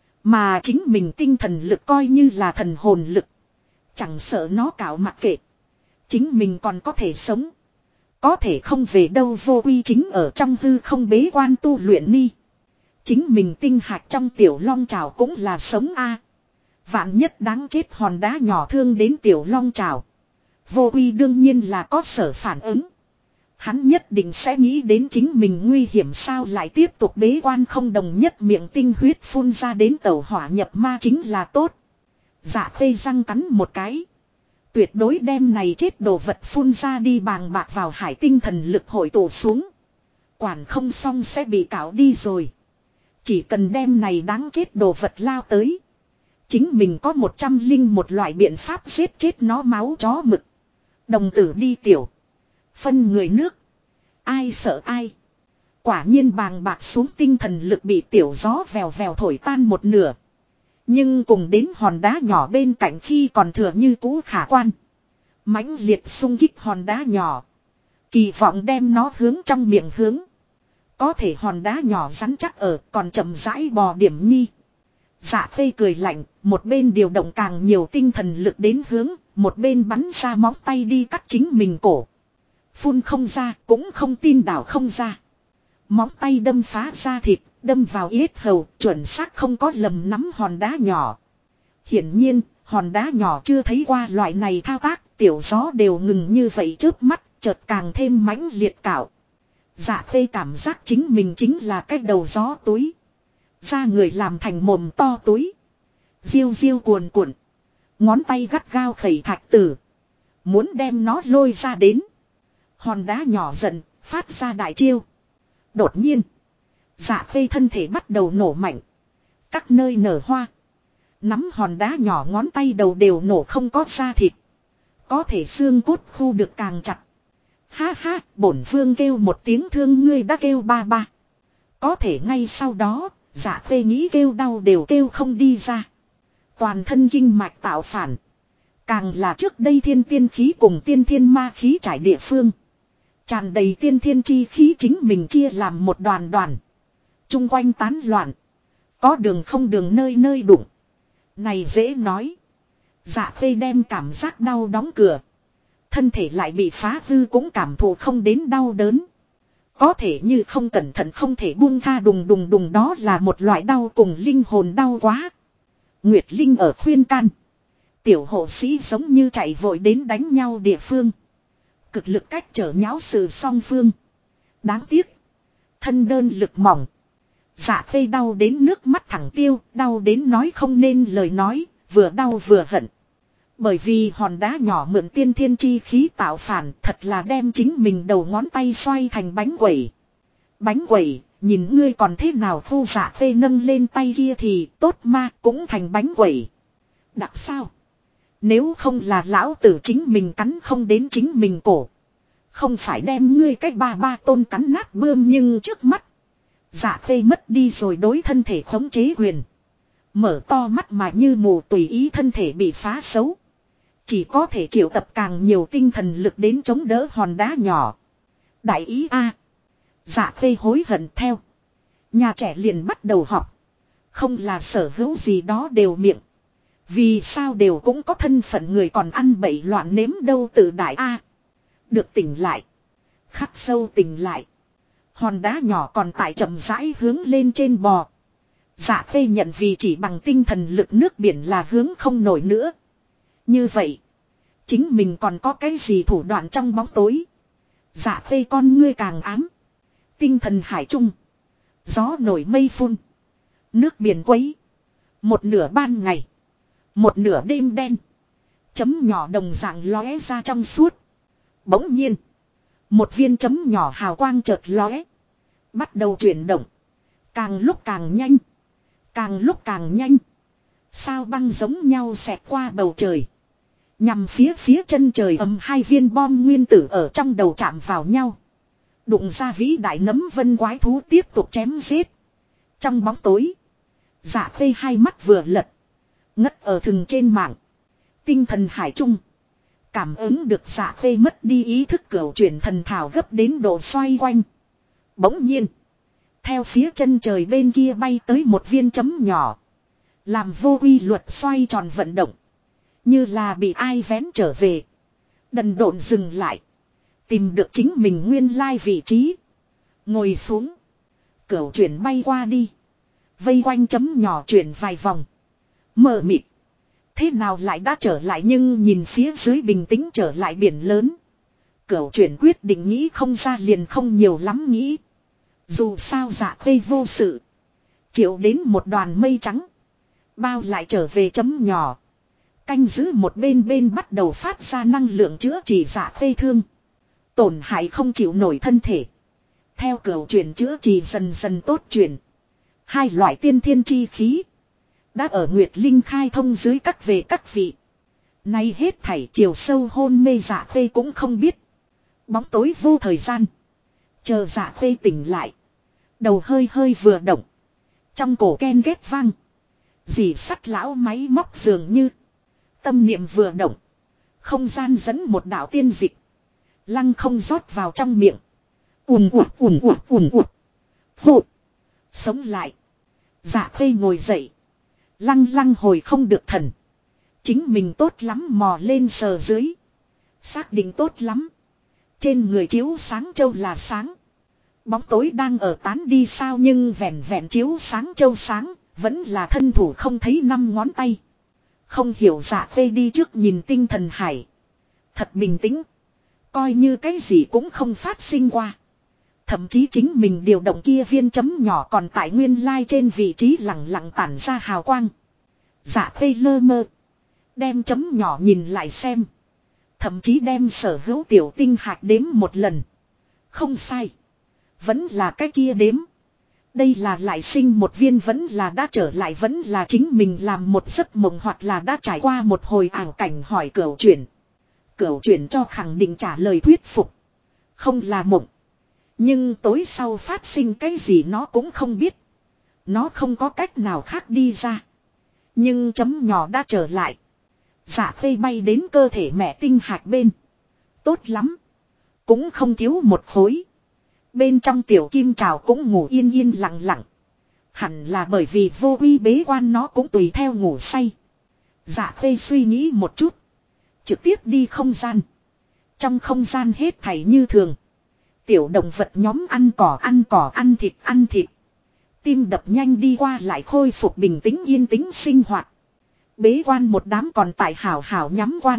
Mà chính mình tinh thần lực coi như là thần hồn lực. Chẳng sợ nó cạo mặc kệ. Chính mình còn có thể sống. Có thể không về đâu vô quy chính ở trong hư không bế quan tu luyện ni. Chính mình tinh hạch trong tiểu long trào cũng là sống a. Vạn nhất đáng chết hòn đá nhỏ thương đến tiểu long trào. Vô quy đương nhiên là có sở phản ứng. Hắn nhất định sẽ nghĩ đến chính mình nguy hiểm sao lại tiếp tục bế quan không đồng nhất miệng tinh huyết phun ra đến tẩu hỏa nhập ma chính là tốt. Dạ Khê răng cắn một cái. Tuyệt đối đem này chết đồ vật phun ra đi bàng bạc vào hải tinh thần lực hội tụ xuống. Quản không xong sẽ bị cạo đi rồi. Chỉ cần đem này đáng chết đồ vật lao tới. Chính mình có 101 loại biện pháp giết chết nó máu chó mực. Đồng tử đi tiểu. Phân người nước. Ai sợ ai. Quả nhiên bàng bạc xuống tinh thần lực bị tiểu gió vèo vèo thổi tan một nửa. Nhưng cùng đến hòn đá nhỏ bên cạnh khi còn thừa như cũ khả quan. Mãnh liệt xung kích hòn đá nhỏ. Kỳ vọng đem nó hướng trong miệng hướng. Có thể hòn đá nhỏ rắn chắc ở còn chậm rãi bò điểm nhi. Dạ Khê cười lạnh, một bên điều động càng nhiều tinh thần lực đến hướng, một bên bắn ra móng tay đi cắt chính mình cổ. Phun không ra, cũng không tin đảo không ra. Móng tay đâm phá da thịt, đâm vào yết hầu, chuẩn xác không có lầm nắm hòn đá nhỏ. Hiển nhiên, hòn đá nhỏ chưa thấy qua loại này thao tác, tiểu gió đều ngừng như vậy trước mắt, chợt càng thêm mãnh liệt cạo. Dạ Khê cảm giác chính mình chính là cái đầu gió túi. Da người làm thành mồm to túi. Diêu diêu cuồn cuộn. Ngón tay gắt gao khẩy thạch tử. Muốn đem nó lôi ra đến. Hòn đá nhỏ giận, phát ra đại chiêu. Đột nhiên. Dạ Khê thân thể bắt đầu nổ mạnh. Các nơi nở hoa. Nắm hòn đá nhỏ ngón tay đầu đều nổ không có da thịt. Có thể xương cốt khu được càng chặt. Ha ha, bổn vương kêu một tiếng thương ngươi đã kêu ba ba. Có thể ngay sau đó, Dạ Khê nghĩ kêu đau đều kêu không đi ra. Toàn thân kinh mạch tạo phản. Càng là trước đây thiên tiên khí cùng tiên thiên ma khí trải địa phương. Tràn đầy tiên thiên chi khí chính mình chia làm một đoàn đoàn. Trung quanh tán loạn. Có đường không đường nơi nơi đụng. Này dễ nói. Dạ Khê đem cảm giác đau đóng cửa. Thân thể lại bị phá hư cũng cảm thụ không đến đau đớn. Có thể như không cẩn thận không thể buông tha đùng đùng đùng đó là một loại đau cùng linh hồn đau quá. Nguyệt Linh ở khuyên can. Tiểu hộ sĩ giống như chạy vội đến đánh nhau địa phương. Cực lực cách trở nháo sự song phương. Đáng tiếc. Thân đơn lực mỏng. Dạ Khê đau đến nước mắt thẳng tiêu. Đau đến nói không nên lời nói. Vừa đau vừa hận. Bởi vì hòn đá nhỏ mượn tiên thiên chi khí tạo phản. Thật là đem chính mình đầu ngón tay xoay thành bánh quẩy. Bánh quẩy. Nhìn ngươi còn thế nào thu. Dạ Khê nâng lên tay kia thì tốt ma cũng thành bánh quẩy. Đặc sao. Nếu không là lão tử chính mình cắn không đến chính mình cổ. Không phải đem ngươi cách ba ba tôn cắn nát bươm nhưng trước mắt. Dạ Khê mất đi rồi đối thân thể khống chế quyền. Mở to mắt mà như mù tùy ý thân thể bị phá xấu. Chỉ có thể triệu tập càng nhiều tinh thần lực đến chống đỡ hòn đá nhỏ. Đại ý a. Dạ Khê hối hận theo. Nhà trẻ liền bắt đầu học. Không là sở hữu gì đó đều miệng. Vì sao đều cũng có thân phận người còn ăn bậy loạn nếm đâu tự đại a. Được tỉnh lại. Khắc sâu tỉnh lại. Hòn đá nhỏ còn tại chậm rãi hướng lên trên bò. Dạ Khê nhận vì chỉ bằng tinh thần lực nước biển là hướng không nổi nữa. Như vậy. Chính mình còn có cái gì thủ đoạn trong bóng tối. Dạ Khê con ngươi càng ám. Tinh thần hải trung. Gió nổi mây phun. Nước biển quấy. Một nửa ban ngày. Một nửa đêm đen. Chấm nhỏ đồng dạng lóe ra trong suốt. Bỗng nhiên. Một viên chấm nhỏ hào quang chợt lóe. Bắt đầu chuyển động. Càng lúc càng nhanh. Càng lúc càng nhanh. Sao băng giống nhau xẹt qua bầu trời. Nhằm phía chân trời ầm hai viên bom nguyên tử ở trong đầu chạm vào nhau. Đụng ra vĩ đại nấm vân quái thú tiếp tục chém giết. Trong bóng tối. Dạ Khê hai mắt vừa lật. Ngất ở thừng trên mạng. Tinh thần hải trung. Cảm ứng được Dạ Khê mất đi ý thức cửu chuyển thần thảo gấp đến độ xoay quanh. Bỗng nhiên. Theo phía chân trời bên kia bay tới một viên chấm nhỏ. Làm vô quy luật xoay tròn vận động. Như là bị ai vén trở về. Đần độn dừng lại. Tìm được chính mình nguyên lai vị trí. Ngồi xuống. Cửu chuyển bay qua đi. Vây quanh chấm nhỏ chuyển vài vòng. Mờ mịt. Thế nào lại đã trở lại nhưng nhìn phía dưới bình tĩnh trở lại biển lớn. Cửu chuyển quyết định nghĩ không ra liền không nhiều lắm nghĩ. Dù sao Dạ Khê vô sự. Chịu đến một đoàn mây trắng. Bao lại trở về chấm nhỏ. Canh giữ một bên bắt đầu phát ra năng lượng chữa trị Dạ Khê thương. Tổn hại không chịu nổi thân thể. Theo cửu chuyển chữa trị dần dần tốt chuyển. Hai loại tiên thiên chi khí. Đã ở Nguyệt Linh khai thông dưới các về các vị. Nay hết thảy chiều sâu hôn mê Dạ Khê cũng không biết. Bóng tối vô thời gian. Chờ Dạ Khê tỉnh lại. Đầu hơi hơi vừa động. Trong cổ ken ghét vang. Dì sắt lão máy móc dường như. Tâm niệm vừa động. Không gian dẫn một đạo tiên dịch. Lăng không rót vào trong miệng. Ùm ụt. Phụt. Sống lại. Dạ Khê ngồi dậy. Lăng hồi không được thần. Chính mình tốt lắm mò lên sờ dưới. Xác định tốt lắm. Trên người chiếu sáng châu là sáng. Bóng tối đang ở tán đi sao nhưng vẹn vẹn chiếu sáng châu sáng. Vẫn là thân thủ không thấy 5 ngón tay. Không hiểu Dạ Khê đi trước nhìn tinh thần hải. Thật bình tĩnh. Coi như cái gì cũng không phát sinh qua. Thậm chí chính mình điều động kia viên chấm nhỏ còn tại nguyên lai trên vị trí lặng lặng tản ra hào quang. Dạ Khê lơ mơ. Đem chấm nhỏ nhìn lại xem. Thậm chí đem sở hữu tiểu tinh hạt đếm một lần. Không sai. Vẫn là cái kia đếm. Đây là lại sinh một viên vẫn là đã trở lại vẫn là chính mình làm một giấc mộng hoặc là đã trải qua một hồi ảo cảnh hỏi cửu chuyển. Cửu chuyển cho khẳng định trả lời thuyết phục. Không là mộng. Nhưng tối sau phát sinh cái gì nó cũng không biết. Nó không có cách nào khác đi ra. Nhưng chấm nhỏ đã trở lại. Dạ Khê bay đến cơ thể mẹ tinh hạt bên. Tốt lắm. Cũng không thiếu một khối. Bên trong tiểu kim trào cũng ngủ yên yên lặng lặng. Hẳn là bởi vì vô uy bế quan nó cũng tùy theo ngủ say. Dạ Khê suy nghĩ một chút. Trực tiếp đi không gian. Trong không gian hết thảy như thường. Tiểu động vật nhóm ăn cỏ ăn thịt. Tim đập nhanh đi qua lại khôi phục bình tĩnh yên tĩnh sinh hoạt. Bế quan một đám còn tại hảo hảo nhắm quan.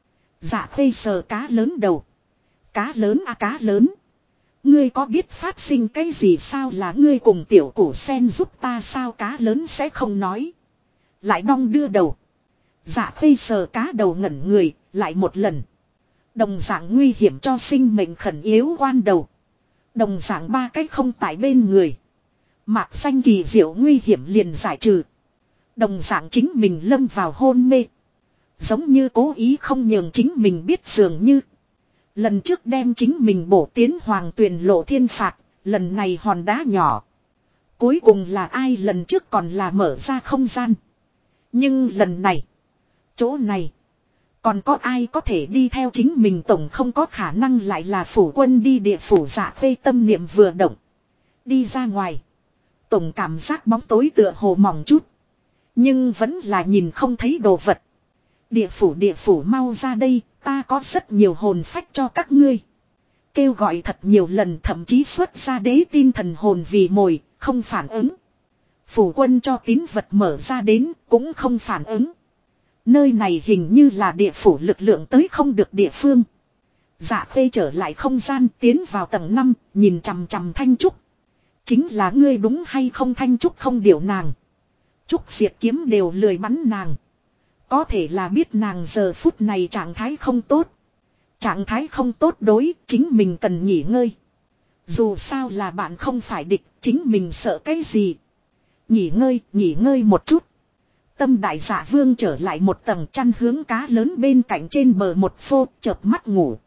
Dạ Khê sờ cá lớn đầu. Cá lớn à cá lớn. Ngươi có biết phát sinh cái gì sao là ngươi cùng tiểu củ sen giúp ta sao cá lớn sẽ không nói. Lại đong đưa đầu. Dạ Khê sờ cá đầu ngẩn người lại một lần. Đồng dạng nguy hiểm cho sinh mệnh khẩn yếu quan đầu. Đồng dạng 3 cách không tại bên người. Mạc xanh kỳ diệu nguy hiểm liền giải trừ. Đồng dạng chính mình lâm vào hôn mê. Giống như cố ý không nhường chính mình biết dường như. Lần trước đem chính mình bổ tiến hoàng tuyền lộ thiên phạt. Lần này hòn đá nhỏ. Cuối cùng là ai lần trước còn là mở ra không gian. Nhưng lần này. Chỗ này. Còn có ai có thể đi theo chính mình tổng không có khả năng lại là phủ quân đi địa phủ Dạ Khê tâm niệm vừa động. Đi ra ngoài. Tổng cảm giác bóng tối tựa hồ mỏng chút. Nhưng vẫn là nhìn không thấy đồ vật. Địa phủ mau ra đây, ta có rất nhiều hồn phách cho các ngươi. Kêu gọi thật nhiều lần thậm chí xuất ra đế tin thần hồn vì mồi, không phản ứng. Phủ quân cho tín vật mở ra đến, cũng không phản ứng. Nơi này hình như là địa phủ lực lượng tới không được địa phương. Dạ Khê trở lại không gian tiến vào tầng 5, nhìn chằm chằm Thanh Trúc. Chính là ngươi đúng hay không Thanh Trúc không điều nàng. Trúc diệt kiếm đều lười bắn nàng. Có thể là biết nàng giờ phút này trạng thái không tốt. Trạng thái không tốt đối, chính mình cần nghỉ ngơi. Dù sao là bạn không phải địch, chính mình sợ cái gì. Nghỉ ngơi một chút. Tâm đại dạ vương trở lại một tầng chăn hướng cá lớn bên cạnh trên bờ một phô chợp mắt ngủ.